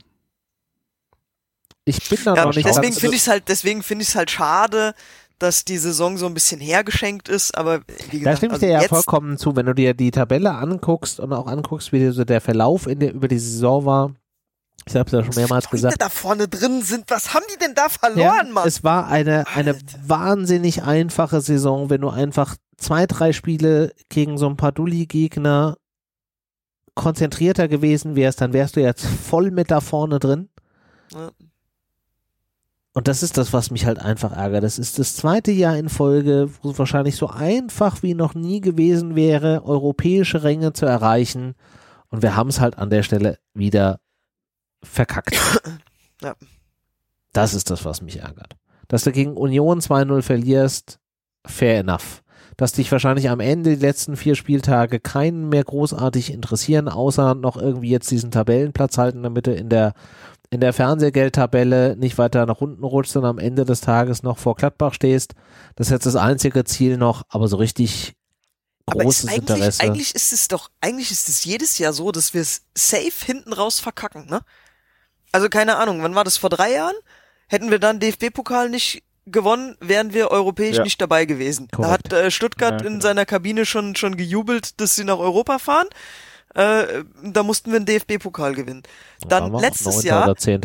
Ich bin da noch nicht. Deswegen finde ich es halt schade, dass die Saison so ein bisschen hergeschenkt ist, aber wie gesagt, da stimme ich dir ja vollkommen zu, wenn du dir die Tabelle anguckst und auch anguckst, wie so der Verlauf über die Saison war. Ich habe es ja schon mehrmals gesagt. Die da vorne drin sind, was haben die denn da verloren, ja, Mann? Es war eine wahnsinnig einfache Saison, wenn du einfach 2-3 Spiele gegen so ein paar Dulli-Gegner konzentrierter gewesen wärst, dann wärst du jetzt voll mit da vorne drin. Ja. Und das ist das, was mich halt einfach ärgert. Das ist das 2. Jahr in Folge, wo es wahrscheinlich so einfach wie noch nie gewesen wäre, europäische Ränge zu erreichen. Und wir haben es halt an der Stelle wieder verkackt. Ja. Das ist das, was mich ärgert. Dass du gegen Union 2-0 verlierst, fair enough. Dass dich wahrscheinlich am Ende die letzten 4 Spieltage keinen mehr großartig interessieren, außer noch irgendwie jetzt diesen Tabellenplatz halten, damit du in der Fernsehgeldtabelle nicht weiter nach unten rutscht, sondern am Ende des Tages noch vor Gladbach stehst. Das ist jetzt das einzige Ziel noch, aber so richtig großes Interesse. Eigentlich ist es jedes Jahr so, dass wir es safe hinten raus verkacken, ne? Also keine Ahnung, wann war das, vor 3 Jahren? Hätten wir dann DFB-Pokal nicht gewonnen, wären wir europäisch nicht dabei gewesen. Korrekt. Da hat Stuttgart in seiner Kabine schon gejubelt, dass sie nach Europa fahren. Da mussten wir einen DFB-Pokal gewinnen. Dann letztes Jahr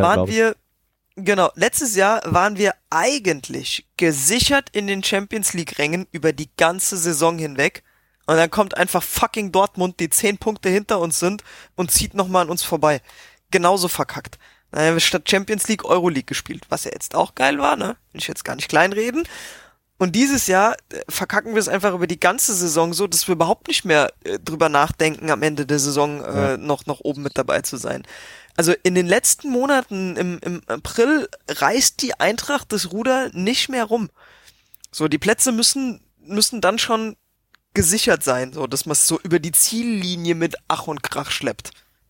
waren wir eigentlich gesichert in den Champions-League-Rängen über die ganze Saison hinweg. Und dann kommt einfach fucking Dortmund, die 10 Punkte hinter uns sind und zieht nochmal an uns vorbei. Genauso verkackt. Dann haben wir statt Champions League Euroleague gespielt, was ja jetzt auch geil war, ne? Will ich jetzt gar nicht kleinreden. Und dieses Jahr verkacken wir es einfach über die ganze Saison so, dass wir überhaupt nicht mehr drüber nachdenken, am Ende der Saison noch oben mit dabei zu sein. Also in den letzten Monaten im April reißt die Eintracht das Ruder nicht mehr rum. So, die Plätze müssen dann schon gesichert sein, so dass man es so über die Ziellinie mit Ach und Krach schleppt.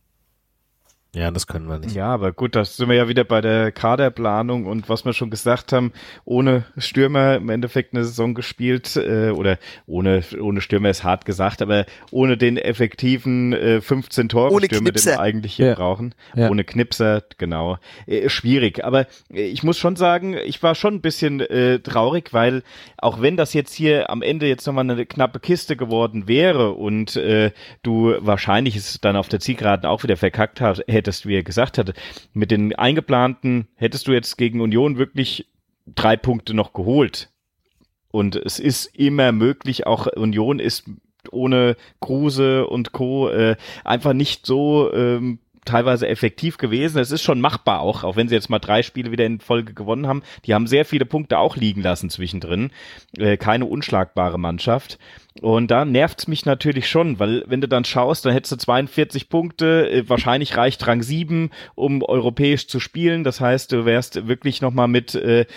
Ja, das können wir nicht. Ja, aber gut, da sind wir ja wieder bei der Kaderplanung und was wir schon gesagt haben, ohne Stürmer im Endeffekt eine Saison gespielt, oder ohne Stürmer ist hart gesagt, aber ohne den effektiven 15-Tore-Stürmer, den wir eigentlich hier brauchen. Ja. Ohne Knipser, genau. Schwierig, aber ich muss schon sagen, ich war schon ein bisschen traurig, weil auch wenn das jetzt hier am Ende jetzt nochmal eine knappe Kiste geworden wäre und du wahrscheinlich es dann auf der Zielgeraden auch wieder verkackt hättest, wie er gesagt hatte, mit den eingeplanten, hättest du jetzt gegen Union wirklich 3 Punkte noch geholt. Und es ist immer möglich, auch Union ist ohne Kruse und Co. Einfach nicht so teilweise effektiv gewesen. Es ist schon machbar auch wenn sie jetzt mal 3 Spiele wieder in Folge gewonnen haben. Die haben sehr viele Punkte auch liegen lassen zwischendrin. Keine unschlagbare Mannschaft. Und da nervt's mich natürlich schon, weil wenn du dann schaust, dann hättest du 42 Punkte, wahrscheinlich reicht Rang 7, um europäisch zu spielen. Das heißt, du wärst wirklich nochmal mit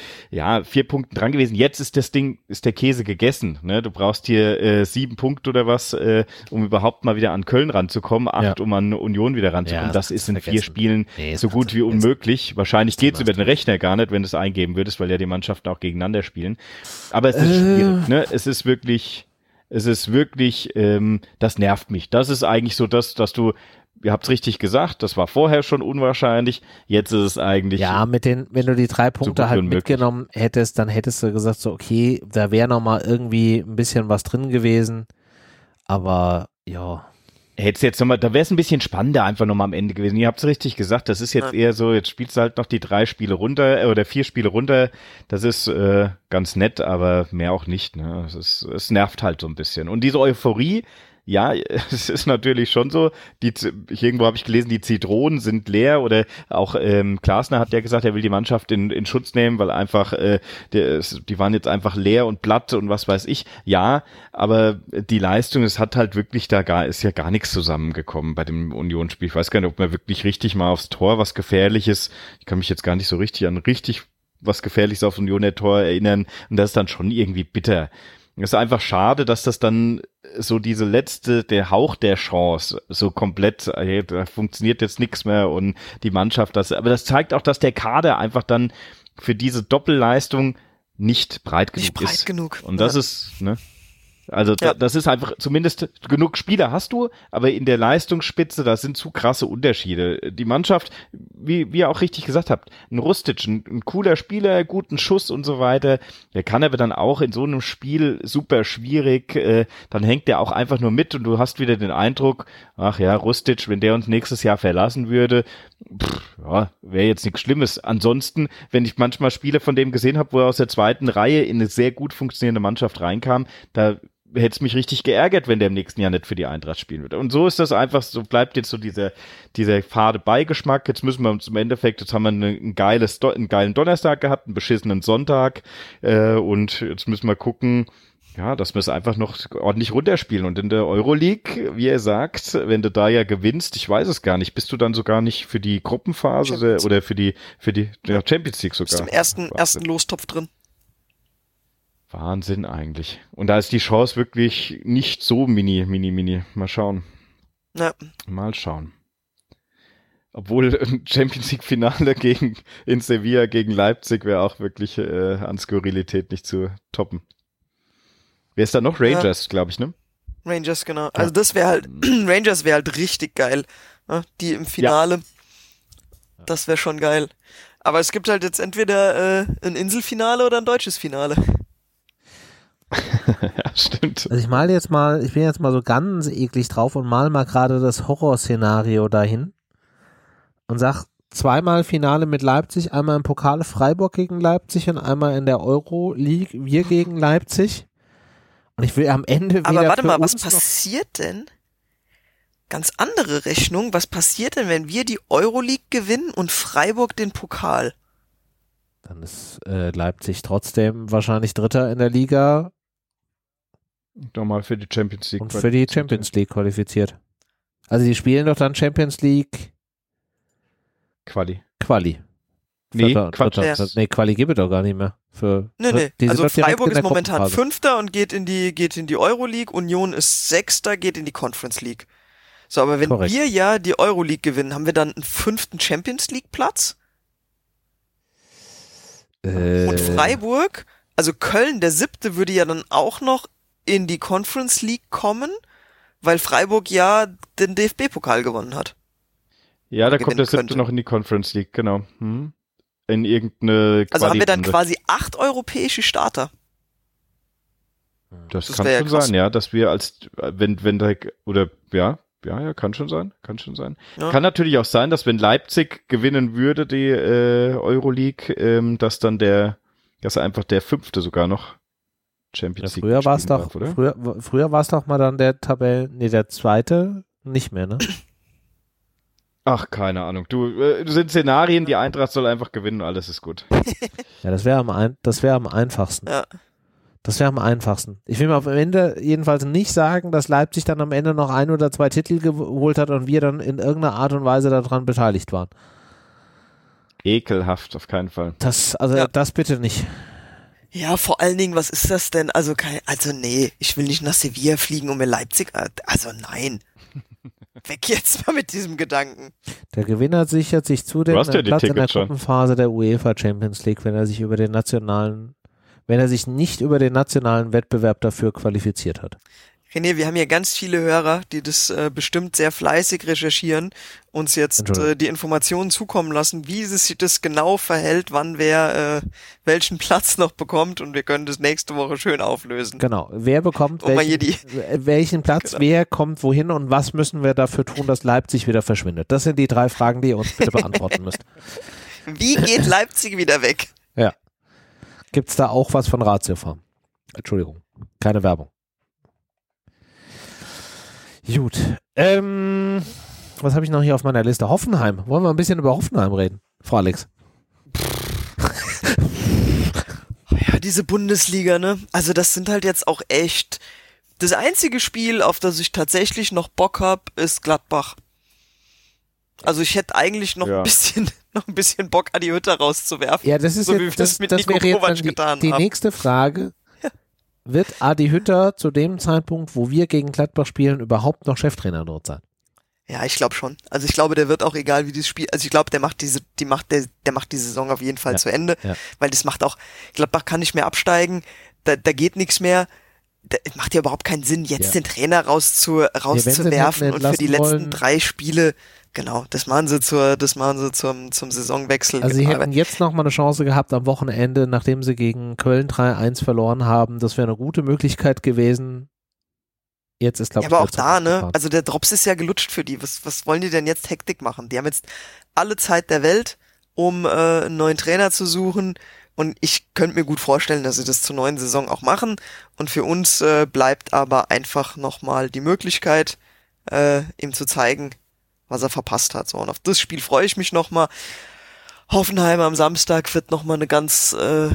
4 Punkten dran gewesen. Jetzt ist der Käse gegessen. Ne? Du brauchst hier 7 Punkte oder was, um überhaupt mal wieder an Köln ranzukommen, 8, um an Union wieder ranzukommen. Ja, das ist in 4 Spielen so gut wie unmöglich. Wahrscheinlich geht's über den Rechner gar nicht, wenn du es eingeben würdest, weil ja die Mannschaften auch gegeneinander spielen. Aber es ist schwierig. Ne? Es ist wirklich, das nervt mich. Das ist eigentlich so dass du, ihr habt's richtig gesagt, das war vorher schon unwahrscheinlich, jetzt ist es eigentlich. Ja, wenn du die 3 Punkte so halt mitgenommen hättest, dann hättest du gesagt so, okay, da wäre nochmal irgendwie ein bisschen was drin gewesen, aber ja. Hättest jetzt nochmal, da wäre es ein bisschen spannender einfach nochmal am Ende gewesen. Ihr habt es richtig gesagt, das ist jetzt eher so, jetzt spielst du halt noch die 3 Spiele runter oder 4 Spiele runter. Das ist ganz nett, aber mehr auch nicht. Ne? Es nervt halt so ein bisschen. Und diese Euphorie, ja, es ist natürlich schon so, irgendwo habe ich gelesen, die Zitronen sind leer oder auch Glasner hat ja gesagt, er will die Mannschaft in Schutz nehmen, weil einfach die waren jetzt einfach leer und platt und was weiß ich. Ja, aber die Leistung, es hat halt wirklich ist ja gar nichts zusammengekommen bei dem Unionsspiel. Ich weiß gar nicht, ob man wirklich richtig mal aufs Tor was Gefährliches, ich kann mich jetzt gar nicht so richtig an was Gefährliches aufs Unioner Tor erinnern und das ist dann schon irgendwie bitter. Es ist einfach schade, dass das dann so der Hauch der Chance so komplett, da funktioniert jetzt nichts mehr und die Mannschaft, aber das zeigt auch, dass der Kader einfach dann für diese Doppelleistung nicht breit genug ist. Genug. Und das ist, ne? Also das ist einfach, zumindest genug Spieler hast du, aber in der Leistungsspitze, da sind zu krasse Unterschiede. Die Mannschaft, wie ihr auch richtig gesagt habt, ein Rustic, ein cooler Spieler, guten Schuss und so weiter, der kann aber dann auch in so einem Spiel super schwierig, dann hängt der auch einfach nur mit und du hast wieder den Eindruck, ach ja, Rustic, wenn der uns nächstes Jahr verlassen würde, wäre jetzt nichts Schlimmes. Ansonsten, wenn ich manchmal Spiele von dem gesehen habe, wo er aus der zweiten Reihe in eine sehr gut funktionierende Mannschaft reinkam, da hätte es mich richtig geärgert, wenn der im nächsten Jahr nicht für die Eintracht spielen würde. Und so ist das einfach, so bleibt jetzt so dieser fade Beigeschmack. Jetzt müssen wir uns im Endeffekt, jetzt haben wir einen geilen Donnerstag gehabt, einen beschissenen Sonntag, und jetzt müssen wir gucken, ja, dass wir es einfach noch ordentlich runterspielen. Und in der Euroleague, wie er sagt, wenn du da ja gewinnst, ich weiß es gar nicht, bist du dann sogar nicht für die Gruppenphase oder für die Champions League sogar? Bist im ersten Lostopf drin. Wahnsinn eigentlich. Und da ist die Chance wirklich nicht so mini. Mal schauen. Ja. Mal schauen. Obwohl ein Champions League Finale in Sevilla gegen Leipzig wäre auch wirklich an Skurrilität nicht zu toppen. Wer ist da noch? Rangers, glaube ich, ne? Rangers, genau. Also das wäre halt, Rangers wäre halt richtig geil. Ne? Die im Finale. Ja. Das wäre schon geil. Aber es gibt halt jetzt entweder ein Inselfinale oder ein deutsches Finale. Ja, stimmt. Also ich bin jetzt mal so ganz eklig drauf und mal gerade das Horrorszenario dahin und sag zweimal Finale mit Leipzig, einmal im Pokal Freiburg gegen Leipzig und einmal in der Euroleague wir gegen Leipzig. Und ich will am Ende wieder. Aber warte mal, was passiert denn? Ganz andere Rechnung. Was passiert denn, wenn wir die Euroleague gewinnen und Freiburg den Pokal? Dann ist Leipzig trotzdem wahrscheinlich Dritter in der Liga. Nochmal für die Champions League. Und für die Champions League qualifiziert. Also die spielen doch dann Champions League Quali. Nee, Quatsch. Nee, Quali gibt es doch gar nicht mehr. Nee. Also Freiburg ist momentan Fünfter und geht in die Euroleague. Union ist Sechster, geht in die Conference League. So, aber wenn wir ja die Euroleague gewinnen, haben wir dann einen 5. Champions League Platz? Und Freiburg, also Köln, der 7. würde ja dann auch noch in die Conference League kommen, weil Freiburg ja den DFB-Pokal gewonnen hat. Ja, da kommt der 7. noch in die Conference League, genau. In irgendeine Quali. Also haben wir dann quasi 8 europäische Starter. Das kann schon sein, ja, dass wir kann schon sein. Ja. Kann natürlich auch sein, dass wenn Leipzig gewinnen würde, die Euroleague, dass einfach der 5. sogar noch Champions League früher war es doch, früher war es doch mal dann der der 2. nicht mehr, ne? Ach, keine Ahnung. Du sind Szenarien, die Eintracht soll einfach gewinnen, alles ist gut. Ja, das wäre am einfachsten. Ja. Das wäre am einfachsten. Ich will mir am Ende jedenfalls nicht sagen, dass Leipzig dann am Ende noch 1 oder 2 Titel geholt hat und wir dann in irgendeiner Art und Weise daran beteiligt waren. Ekelhaft, auf keinen Fall. Das bitte nicht. Ja, vor allen Dingen, was ist das denn? Also nee, ich will nicht nach Sevilla fliegen und mir Leipzig, also nein. Weg jetzt mal mit diesem Gedanken. Der Gewinner sichert sich zudem einen Platz in der Gruppenphase der UEFA Champions League, wenn er sich nicht über den nationalen Wettbewerb dafür qualifiziert hat. René, wir haben hier ganz viele Hörer, die das bestimmt sehr fleißig recherchieren, uns jetzt die Informationen zukommen lassen, wie sich das genau verhält, wann wer welchen Platz noch bekommt, und wir können das nächste Woche schön auflösen. Genau, wer bekommt welchen Platz, genau. Wer kommt wohin und was müssen wir dafür tun, dass Leipzig wieder verschwindet? Das sind die 3 Fragen, die ihr uns bitte beantworten müsst. Wie geht Leipzig wieder weg? Ja. Gibt's da auch was von Ratiofarm? Entschuldigung, keine Werbung. Gut. Was habe ich noch hier auf meiner Liste? Hoffenheim. Wollen wir ein bisschen über Hoffenheim reden, Frau Alex? Ja, diese Bundesliga, ne? Also das sind halt jetzt auch echt... Das einzige Spiel, auf das ich tatsächlich noch Bock habe, ist Gladbach. Also ich hätte eigentlich noch ein bisschen Bock, Adi Hütter rauszuwerfen. Ja, das ist so wie wir das mit Nico Kovac getan haben. Die nächste Frage... Wird Adi Hütter zu dem Zeitpunkt, wo wir gegen Gladbach spielen, überhaupt noch Cheftrainer dort sein? Ja, ich glaube schon. Also ich glaube, der wird auch, egal wie dieses Spiel, also ich glaube, der macht die Saison auf jeden Fall zu Ende, weil das macht auch, Gladbach kann nicht mehr absteigen, da geht nichts mehr. macht ja überhaupt keinen Sinn, jetzt den Trainer rauszuwerfen und für die letzten 3 Spiele, genau, das machen sie zum Saisonwechsel. Also sie hätten jetzt noch mal eine Chance gehabt am Wochenende, nachdem sie gegen Köln 3-1 verloren haben. Das wäre eine gute Möglichkeit gewesen. Jetzt ist, glaube ich, aber auch da, ne? Also der Drops ist ja gelutscht für die. Was wollen die denn jetzt Hektik machen? Die haben jetzt alle Zeit der Welt, um einen neuen Trainer zu suchen. Und ich könnte mir gut vorstellen, dass sie das zur neuen Saison auch machen. Und für uns bleibt aber einfach nochmal die Möglichkeit, ihm zu zeigen, was er verpasst hat. So, und auf das Spiel freue ich mich nochmal. Hoffenheim am Samstag wird nochmal eine ganz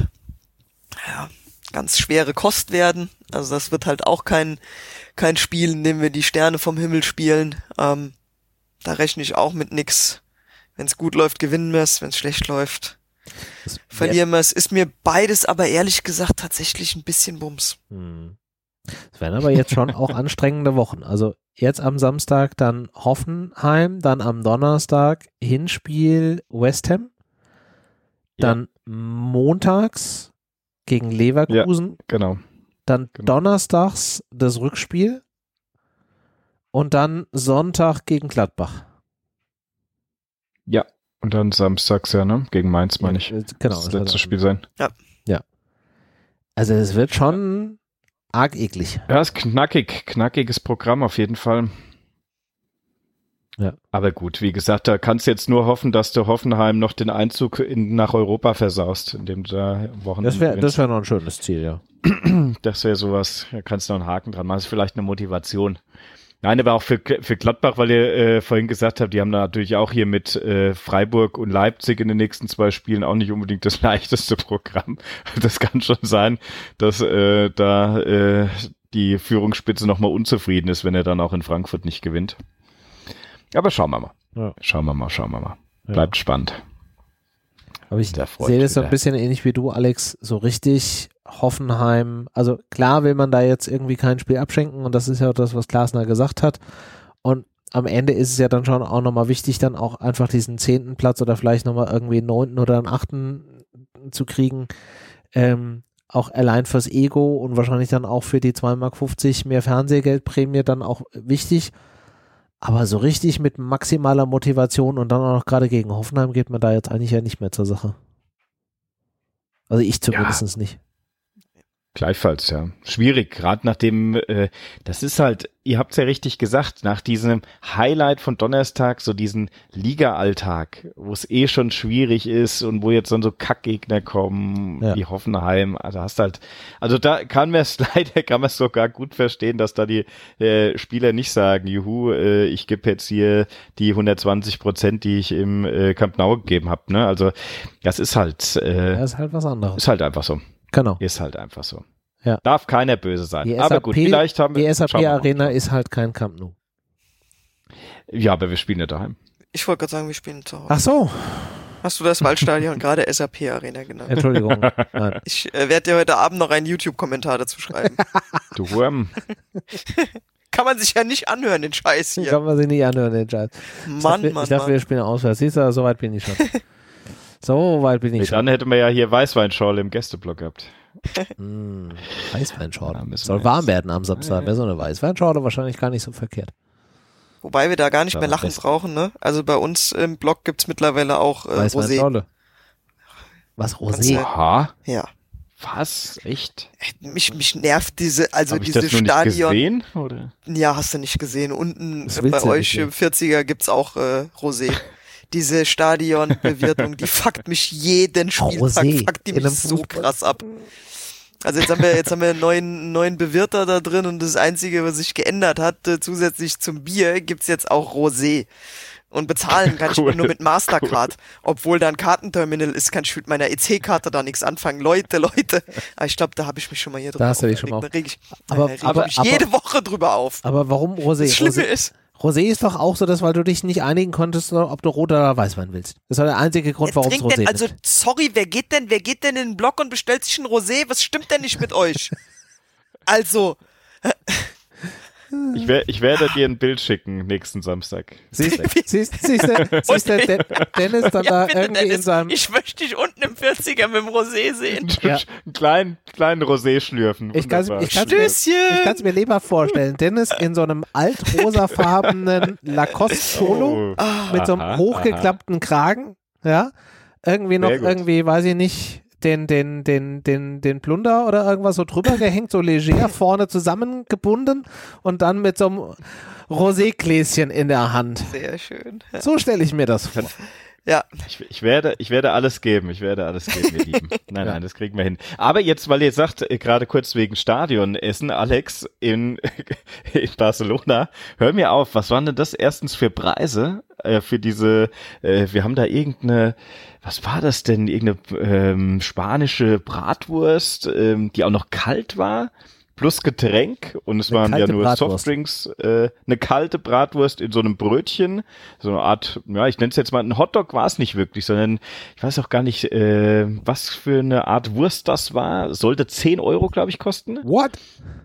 schwere Kost werden. Also das wird halt auch kein Spiel, in dem wir die Sterne vom Himmel spielen. Da rechne ich auch mit nix. Wenn es gut läuft, gewinnen wir es. Wenn es schlecht läuft, verlieren wir es. Ist mir beides aber ehrlich gesagt tatsächlich ein bisschen Bums. Es werden aber jetzt schon auch anstrengende Wochen. Also jetzt am Samstag dann Hoffenheim, dann am Donnerstag Hinspiel West Ham, dann montags gegen Leverkusen, genau. Dann donnerstags das Rückspiel und dann Sonntag gegen Gladbach. Ja, und dann samstags ne? Gegen Mainz, meine ich. Genau. Das letzte Spiel sein. Ja. Also es wird schon arg eklig. Ja, ist knackiges Programm auf jeden Fall. Ja. Aber gut, wie gesagt, da kannst du jetzt nur hoffen, dass du Hoffenheim noch den Einzug nach Europa versaust, indem du da Wochenende Das wäre noch ein schönes Ziel, ja. Das wäre sowas, da kannst du noch einen Haken dran machen, das ist vielleicht eine Motivation. Nein, aber auch für Gladbach, weil ihr vorhin gesagt habt, die haben da natürlich auch hier mit Freiburg und Leipzig in den nächsten 2 Spielen auch nicht unbedingt das leichteste Programm. Das kann schon sein, dass da die Führungsspitze nochmal unzufrieden ist, wenn er dann auch in Frankfurt nicht gewinnt. Aber schauen wir mal. Ja. Schauen wir mal. Bleibt spannend. Aber ich sehe das so ein bisschen ähnlich wie du, Alex, so richtig Hoffenheim, also klar will man da jetzt irgendwie kein Spiel abschenken und das ist ja das, was Glasner gesagt hat und am Ende ist es ja dann schon auch nochmal wichtig, dann auch einfach diesen 10. Platz oder vielleicht nochmal irgendwie einen 9. oder einen 8. zu kriegen, auch allein fürs Ego und wahrscheinlich dann auch für die 2,50 Mark mehr Fernsehgeldprämie dann auch wichtig, aber so richtig mit maximaler Motivation und dann auch noch gerade gegen Hoffenheim geht man da jetzt eigentlich ja nicht mehr zur Sache. Also ich zumindest nicht. Gleichfalls, ja. Schwierig, gerade nachdem, das ist halt, ihr habt es ja richtig gesagt, nach diesem Highlight von Donnerstag, so diesen Liga-Alltag, wo es schon schwierig ist und wo jetzt dann so Kackgegner kommen, wie Hoffenheim, also hast halt, also da kann man es sogar gut verstehen, dass da die Spieler nicht sagen, juhu, ich gebe jetzt hier die 120%, die ich im Camp Nou gegeben habe, ne, also das ist halt, ist halt was anderes. Ist halt einfach so. Genau. Ist halt einfach so. Ja. Darf keiner böse sein. Aber gut, vielleicht haben wir... Die SAP-Arena ist halt kein Camp Nou. Ja, aber wir spielen ja daheim. Ich wollte gerade sagen, wir spielen zu Hause. Ach so. Hast du das Waldstadion gerade SAP-Arena genannt? Entschuldigung. Nein. Ich werde dir heute Abend noch einen YouTube-Kommentar dazu schreiben. Du Wurm. Kann man sich ja nicht anhören, den Scheiß hier. Kann man sich nicht anhören, den Scheiß. Ich dachte, wir spielen auswärts. Siehst du, so weit bin ich schon. So weit bin ich schon. Dann hätten wir ja hier Weißweinschorle im Gästeblock gehabt. Weißweinschorle. Soll warm werden am Samstag. Wäre so eine Weißweinschorle wahrscheinlich gar nicht so verkehrt. Wobei wir da gar nicht mehr lachen brauchen, ne? Also bei uns im Blog gibt's mittlerweile auch Rosé. Was, Rosé? Aha. Ja. Was? Echt? Mich nervt diese Stadion. Nicht gesehen, oder? Ja, hast du nicht gesehen. Unten bei euch im 40er gibt's auch Rosé. Diese Stadionbewirtung, die fuckt mich jeden Spieltag, fuckt die mich so krass ab. Also jetzt haben wir einen neuen Bewirter da drin und das Einzige, was sich geändert hat, zusätzlich zum Bier, gibt's jetzt auch Rosé. Und bezahlen kann ich nur mit Mastercard. Obwohl da ein Kartenterminal ist, kann ich mit meiner EC-Karte da nichts anfangen. Leute. Aber ich glaube, da habe ich mich schon mal hier drüber aufgeregt. Da reg ich jede Woche drüber auf. Aber warum Rosé? Das Schlimme ist... Rosé ist doch auch so, dass weil du dich nicht einigen konntest, ob du Rot oder Weißwein willst. Das war der einzige Grund, warum es Rosé ist. Also, sorry, wer geht denn in den Blog und bestellt sich ein Rosé? Was stimmt denn nicht mit euch? Also, Ich werde dir ein Bild schicken nächsten Samstag. Siehst du, Dennis dann da irgendwie Dennis, in seinem... Ich möchte dich unten im 40er mit dem Rosé sehen. Ja. Einen kleinen Rosé schlürfen. Ich kann Stößchen! es mir lieber vorstellen. Dennis in so einem altrosafarbenen Lacoste-Polo mit so einem hochgeklappten Kragen, ja, irgendwie noch irgendwie, weiß ich nicht, den Plunder oder irgendwas so drüber gehängt, so leger vorne zusammengebunden und dann mit so einem Rosé-Gläschen in der Hand. Sehr schön. Ja. So stelle ich mir das vor. Ja. Ich werde alles geben, ihr Lieben. Nein, das kriegen wir hin. Aber jetzt, weil ihr sagt, gerade kurz wegen Stadionessen, Alex, in Barcelona, hör mir auf, was waren denn das erstens für Preise für diese, wir haben da was war das denn, irgendeine spanische Bratwurst, die auch noch kalt war? Plus Getränk und es waren ja nur Bratwurst. Softdrinks, eine kalte Bratwurst in so einem Brötchen, so eine Art, ja, ich nenne es jetzt mal, ein Hotdog war es nicht wirklich, sondern ich weiß auch gar nicht, was für eine Art Wurst das war. Sollte 10 Euro, glaube ich, kosten. What?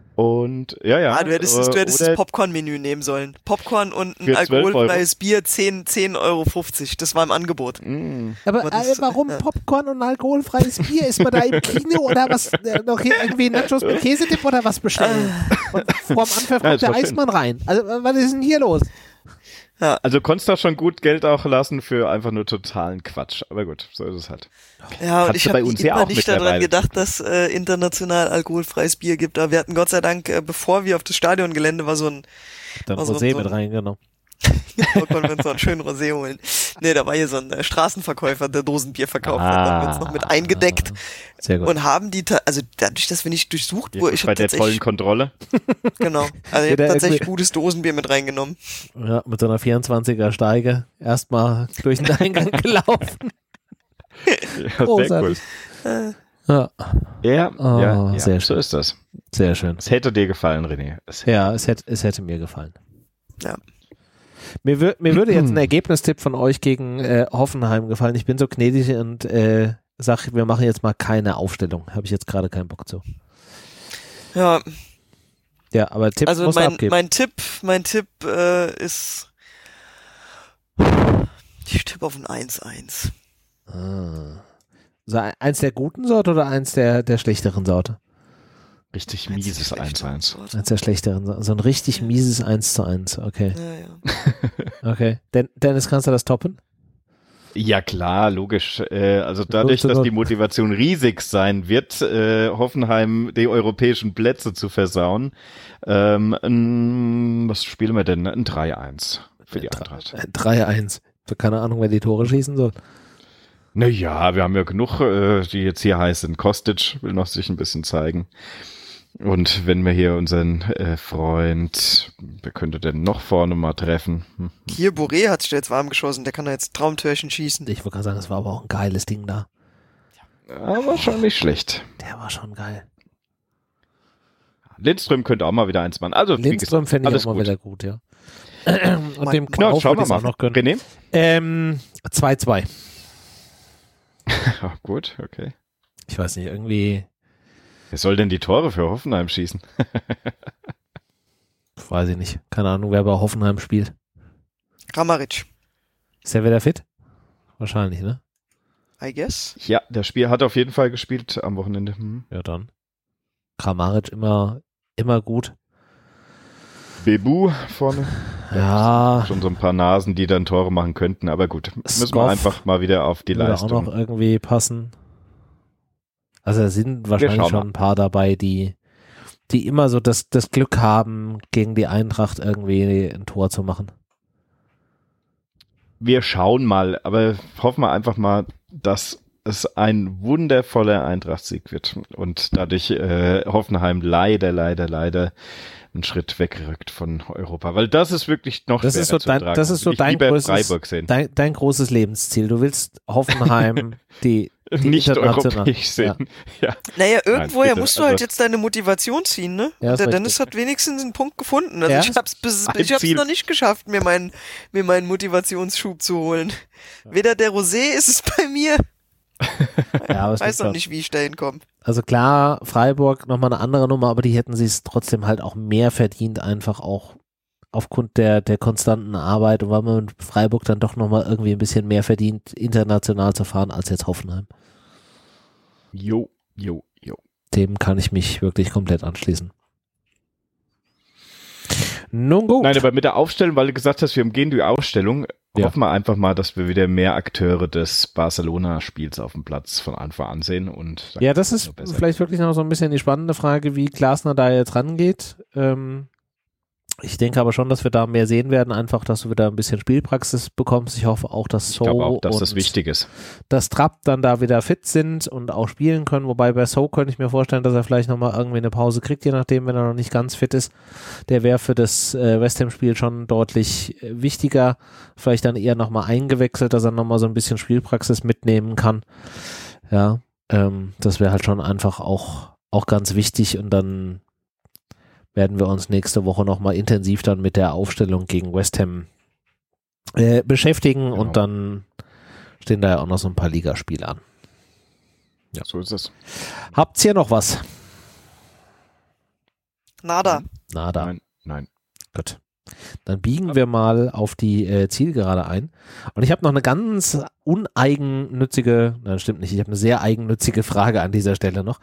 Und ja. Du hättest das Popcorn-Menü nehmen sollen. Popcorn und ein alkoholfreies Bier, 10,50 Euro. Das war im Angebot. Aber warum Popcorn und alkoholfreies Bier? Ist man da im Kino oder was? Noch hier irgendwie Nachos mit Käsedip oder was bestellen? Und vorm Anpfiff kommt der Eismann rein. Also was ist denn hier los? Ja. Also konntest da schon gut Geld auch lassen für einfach nur totalen Quatsch. Aber gut, so ist es halt. Ja, und Hat's ich bei habe uns ja immer auch nicht daran mittlerweile. gedacht, dass international alkoholfreies Bier gibt. Aber wir hatten Gott sei Dank, bevor wir auf das Stadiongelände war so ein Dann Also Rosé so- mit reingenommen. konnten wir uns noch einen schönen Rosé holen. Nee, da war hier so ein Straßenverkäufer, der Dosenbier verkauft hat. Da haben wir uns noch mit eingedeckt Sehr gut. und haben also dadurch, dass wir nicht durchsucht wurden, ich Bei habe der tollen tatsächlich, Kontrolle. genau, also ich Jeder habe tatsächlich irgendwie- gutes Dosenbier mit reingenommen. Ja, mit so einer 24er Steige erstmal durch den Eingang gelaufen. Ja, sehr Großartig. cool. Ja, Ja, Oh, ja, sehr so ist das. sehr schön. Es hätte dir gefallen, René. Ja, es hätte mir gefallen. Ja. Mir würde jetzt ein Ergebnistipp von euch gegen Hoffenheim gefallen. Ich bin so gnädig und sag, wir machen jetzt mal keine Aufstellung. Habe ich jetzt gerade keinen Bock zu. Ja, Ja, aber Tipp also muss abgeben. mein Tipp ist, ich tippe auf ein 1-1. So eins der guten Sorte oder eins der schlechteren Sorte? Richtig mieses 1-1. Eins der schlechteren Sorte. So ein richtig mieses 1:1. Okay. Ja. Okay. Dennis, kannst du das toppen? Ja klar, logisch. Also dadurch, dass die Motivation riesig sein wird, Hoffenheim die europäischen Plätze zu versauen, was spielen wir denn? Ein 3-1 für die Eintracht. 3:1. Keine Ahnung, wer die Tore schießen soll. Naja, wir haben ja genug, die jetzt hier heißen. Kostic will noch sich ein bisschen zeigen. Und wenn wir hier unseren Freund, wer könnte denn noch vorne mal treffen? Hier, Boré hat sich da jetzt warm geschossen, der kann da jetzt Traumtörchen schießen. Ich wollte gerade sagen, das war aber auch ein geiles Ding da. Aber schon nicht schlecht. Der war schon geil. Lindström könnte auch mal wieder eins machen. Also, wie Lindström gesagt, fände ich alles auch mal gut. wieder gut, ja. Und dem Genau, Knauf schauen würde wir ich mal. auch noch gönnen. René? 2:2. Ach, gut, okay. Ich weiß nicht, irgendwie, Wer soll denn die Tore für Hoffenheim schießen? weiß ich nicht. Keine Ahnung, wer bei Hoffenheim spielt. Kramaric, Ist der wieder fit? Wahrscheinlich, ne? I guess. Ja, der Spiel hat auf jeden Fall gespielt am Wochenende. Ja, dann. Kramaric immer gut. Bebu vorne. Ja, Schon so ein paar Nasen, die dann Tore machen könnten, aber gut. Müssen wir Skoff einfach mal wieder auf die würde auch Leistung. noch irgendwie passen. Also da sind wahrscheinlich schauen schon mal. ein paar dabei, die immer so das Glück haben, gegen die Eintracht irgendwie ein Tor zu machen. Wir schauen mal, aber hoffen wir einfach mal, dass es ein wundervoller Eintracht-Sieg wird und dadurch Hoffenheim leider einen Schritt wegrückt von Europa, weil das ist wirklich noch Das schwerer ist so zu tragen. das ist so Ich dein lieber größtes, Freiburg sehen. dein großes Lebensziel. Du willst Hoffenheim die Nicht international- europäisch sehen. Ja. Naja, irgendwoher bitte, musst du halt also- jetzt deine Motivation ziehen, ne? Ja, ist Der richtig. Dennis hat wenigstens einen Punkt gefunden. Also Ja? ich hab's Ziel. noch nicht geschafft, mir meinen Motivationsschub zu holen. Weder der Rosé ist es bei mir, Ja, aber weiß noch nicht, wie ich da hinkomme. Also klar, Freiburg nochmal eine andere Nummer, aber die hätten sie es trotzdem halt auch mehr verdient, einfach auch aufgrund der konstanten Arbeit und weil man mit Freiburg dann doch nochmal irgendwie ein bisschen mehr verdient, international zu fahren als jetzt Hoffenheim. Jo. Dem kann ich mich wirklich komplett anschließen. Nun gut. Nein, aber mit der Aufstellung, weil du gesagt hast, wir umgehen die Ausstellung, hoffen wir einfach mal, dass wir wieder mehr Akteure des Barcelona-Spiels auf dem Platz von Anfang an sehen. Und ja, das ist vielleicht wirklich noch so ein bisschen die spannende Frage, wie Glasner da jetzt rangeht. Ich denke aber schon, dass wir da mehr sehen werden, einfach, dass du wieder ein bisschen Spielpraxis bekommst. Ich hoffe auch, dass So auch, dass das wichtig ist. Dass Trapp dann da wieder fit sind und auch spielen können, wobei bei So könnte ich mir vorstellen, dass er vielleicht nochmal irgendwie eine Pause kriegt, je nachdem, wenn er noch nicht ganz fit ist. Der wäre für das West Ham-Spiel schon deutlich wichtiger, vielleicht dann eher nochmal eingewechselt, dass er nochmal so ein bisschen Spielpraxis mitnehmen kann. Ja, das wäre halt schon einfach auch ganz wichtig und dann werden wir uns nächste Woche nochmal intensiv dann mit der Aufstellung gegen West Ham beschäftigen und dann stehen da ja auch noch so ein paar Ligaspiele an. Ja, so ist es. Habt ihr noch was? Nada. Nein. Gut. Dann biegen wir mal auf die Zielgerade ein. Und ich habe noch eine ganz uneigennützige, nein, stimmt nicht, ich habe eine sehr eigennützige Frage an dieser Stelle noch.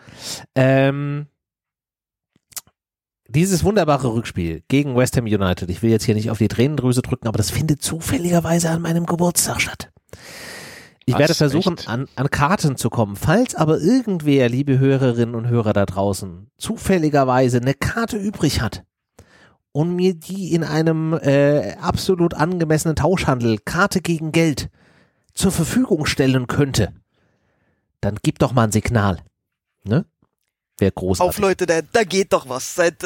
Dieses wunderbare Rückspiel gegen West Ham United, ich will jetzt hier nicht auf die Tränendrüse drücken, aber das findet zufälligerweise an meinem Geburtstag statt. Ich werde versuchen, an Karten zu kommen. Falls aber irgendwer, liebe Hörerinnen und Hörer da draußen, zufälligerweise eine Karte übrig hat und mir die in einem absolut angemessenen Tauschhandel, Karte gegen Geld, zur Verfügung stellen könnte, dann gib doch mal ein Signal. Ne? Wäre großartig. Auf Leute, da geht doch was. Seit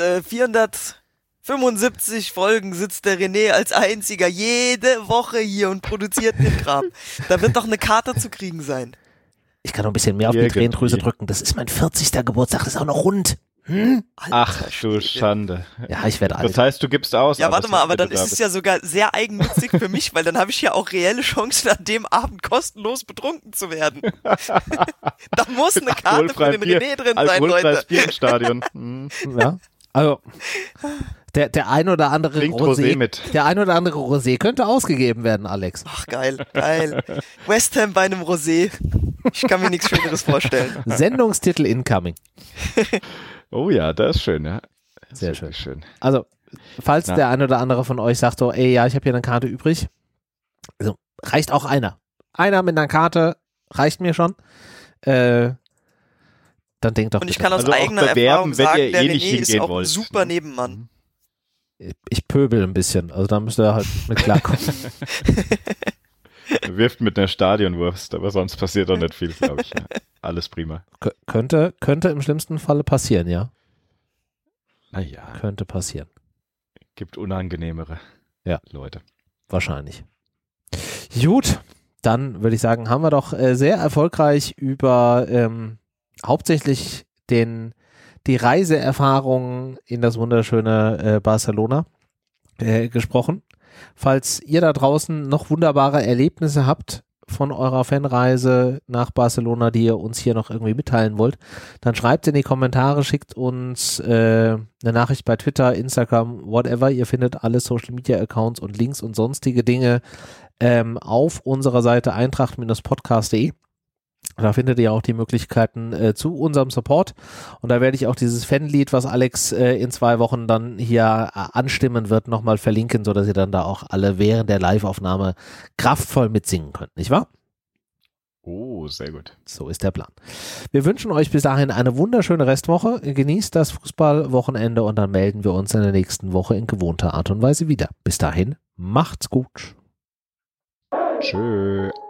475 Folgen sitzt der René als einziger jede Woche hier und produziert den Kram. Da wird doch eine Karte zu kriegen sein. Ich kann noch ein bisschen mehr auf die Tränendrüse drücken. Das ist mein 40. Geburtstag, das ist auch noch rund. Ach du Schande. Ja, ich werde alt. Das heißt, du gibst aus. Ja, warte mal, aber dann ist es ja sogar sehr eigennützig für mich, weil dann habe ich ja auch reelle Chancen, an dem Abend kostenlos betrunken zu werden. Da muss eine Karte für den René drin sein, Leute. Bier im Stadion. Ja, also der ein oder andere Rosé könnte ausgegeben werden, Alex. Ach, geil. West Ham bei einem Rosé. Ich kann mir nichts Schöneres vorstellen. Sendungstitel incoming. Oh ja, das ist schön, ja. Sehr schön. Also, falls der ein oder andere von euch sagt so, ey, ja, ich habe hier eine Karte übrig, also reicht auch einer. Einer mit einer Karte reicht mir schon. Dann denkt doch. Und ich kann aus eigener Erfahrung sagen, der René ist auch ein super Nebenmann. Ich pöbel ein bisschen, also da müsst ihr halt mit klarkommen. Wirft mit einer Stadionwurst, aber sonst passiert doch nicht viel, glaube ich. Ja. Alles prima. Könnte im schlimmsten Falle passieren, ja. Naja. Könnte passieren. Gibt unangenehmere Leute. Wahrscheinlich. Gut, dann würde ich sagen, haben wir doch sehr erfolgreich über hauptsächlich die Reiseerfahrung in das wunderschöne Barcelona gesprochen. Falls ihr da draußen noch wunderbare Erlebnisse habt von eurer Fanreise nach Barcelona, die ihr uns hier noch irgendwie mitteilen wollt, dann schreibt in die Kommentare, schickt uns eine Nachricht bei Twitter, Instagram, whatever. Ihr findet alle Social Media Accounts und Links und sonstige Dinge auf unserer Seite eintracht-podcast.de. Da findet ihr auch die Möglichkeiten zu unserem Support und da werde ich auch dieses Fanlied, was Alex in 2 Wochen dann hier anstimmen wird, nochmal verlinken, sodass ihr dann da auch alle während der Live-Aufnahme kraftvoll mitsingen könnt, nicht wahr? Oh, sehr gut. So ist der Plan. Wir wünschen euch bis dahin eine wunderschöne Restwoche, genießt das Fußballwochenende und dann melden wir uns in der nächsten Woche in gewohnter Art und Weise wieder. Bis dahin, macht's gut. Tschö.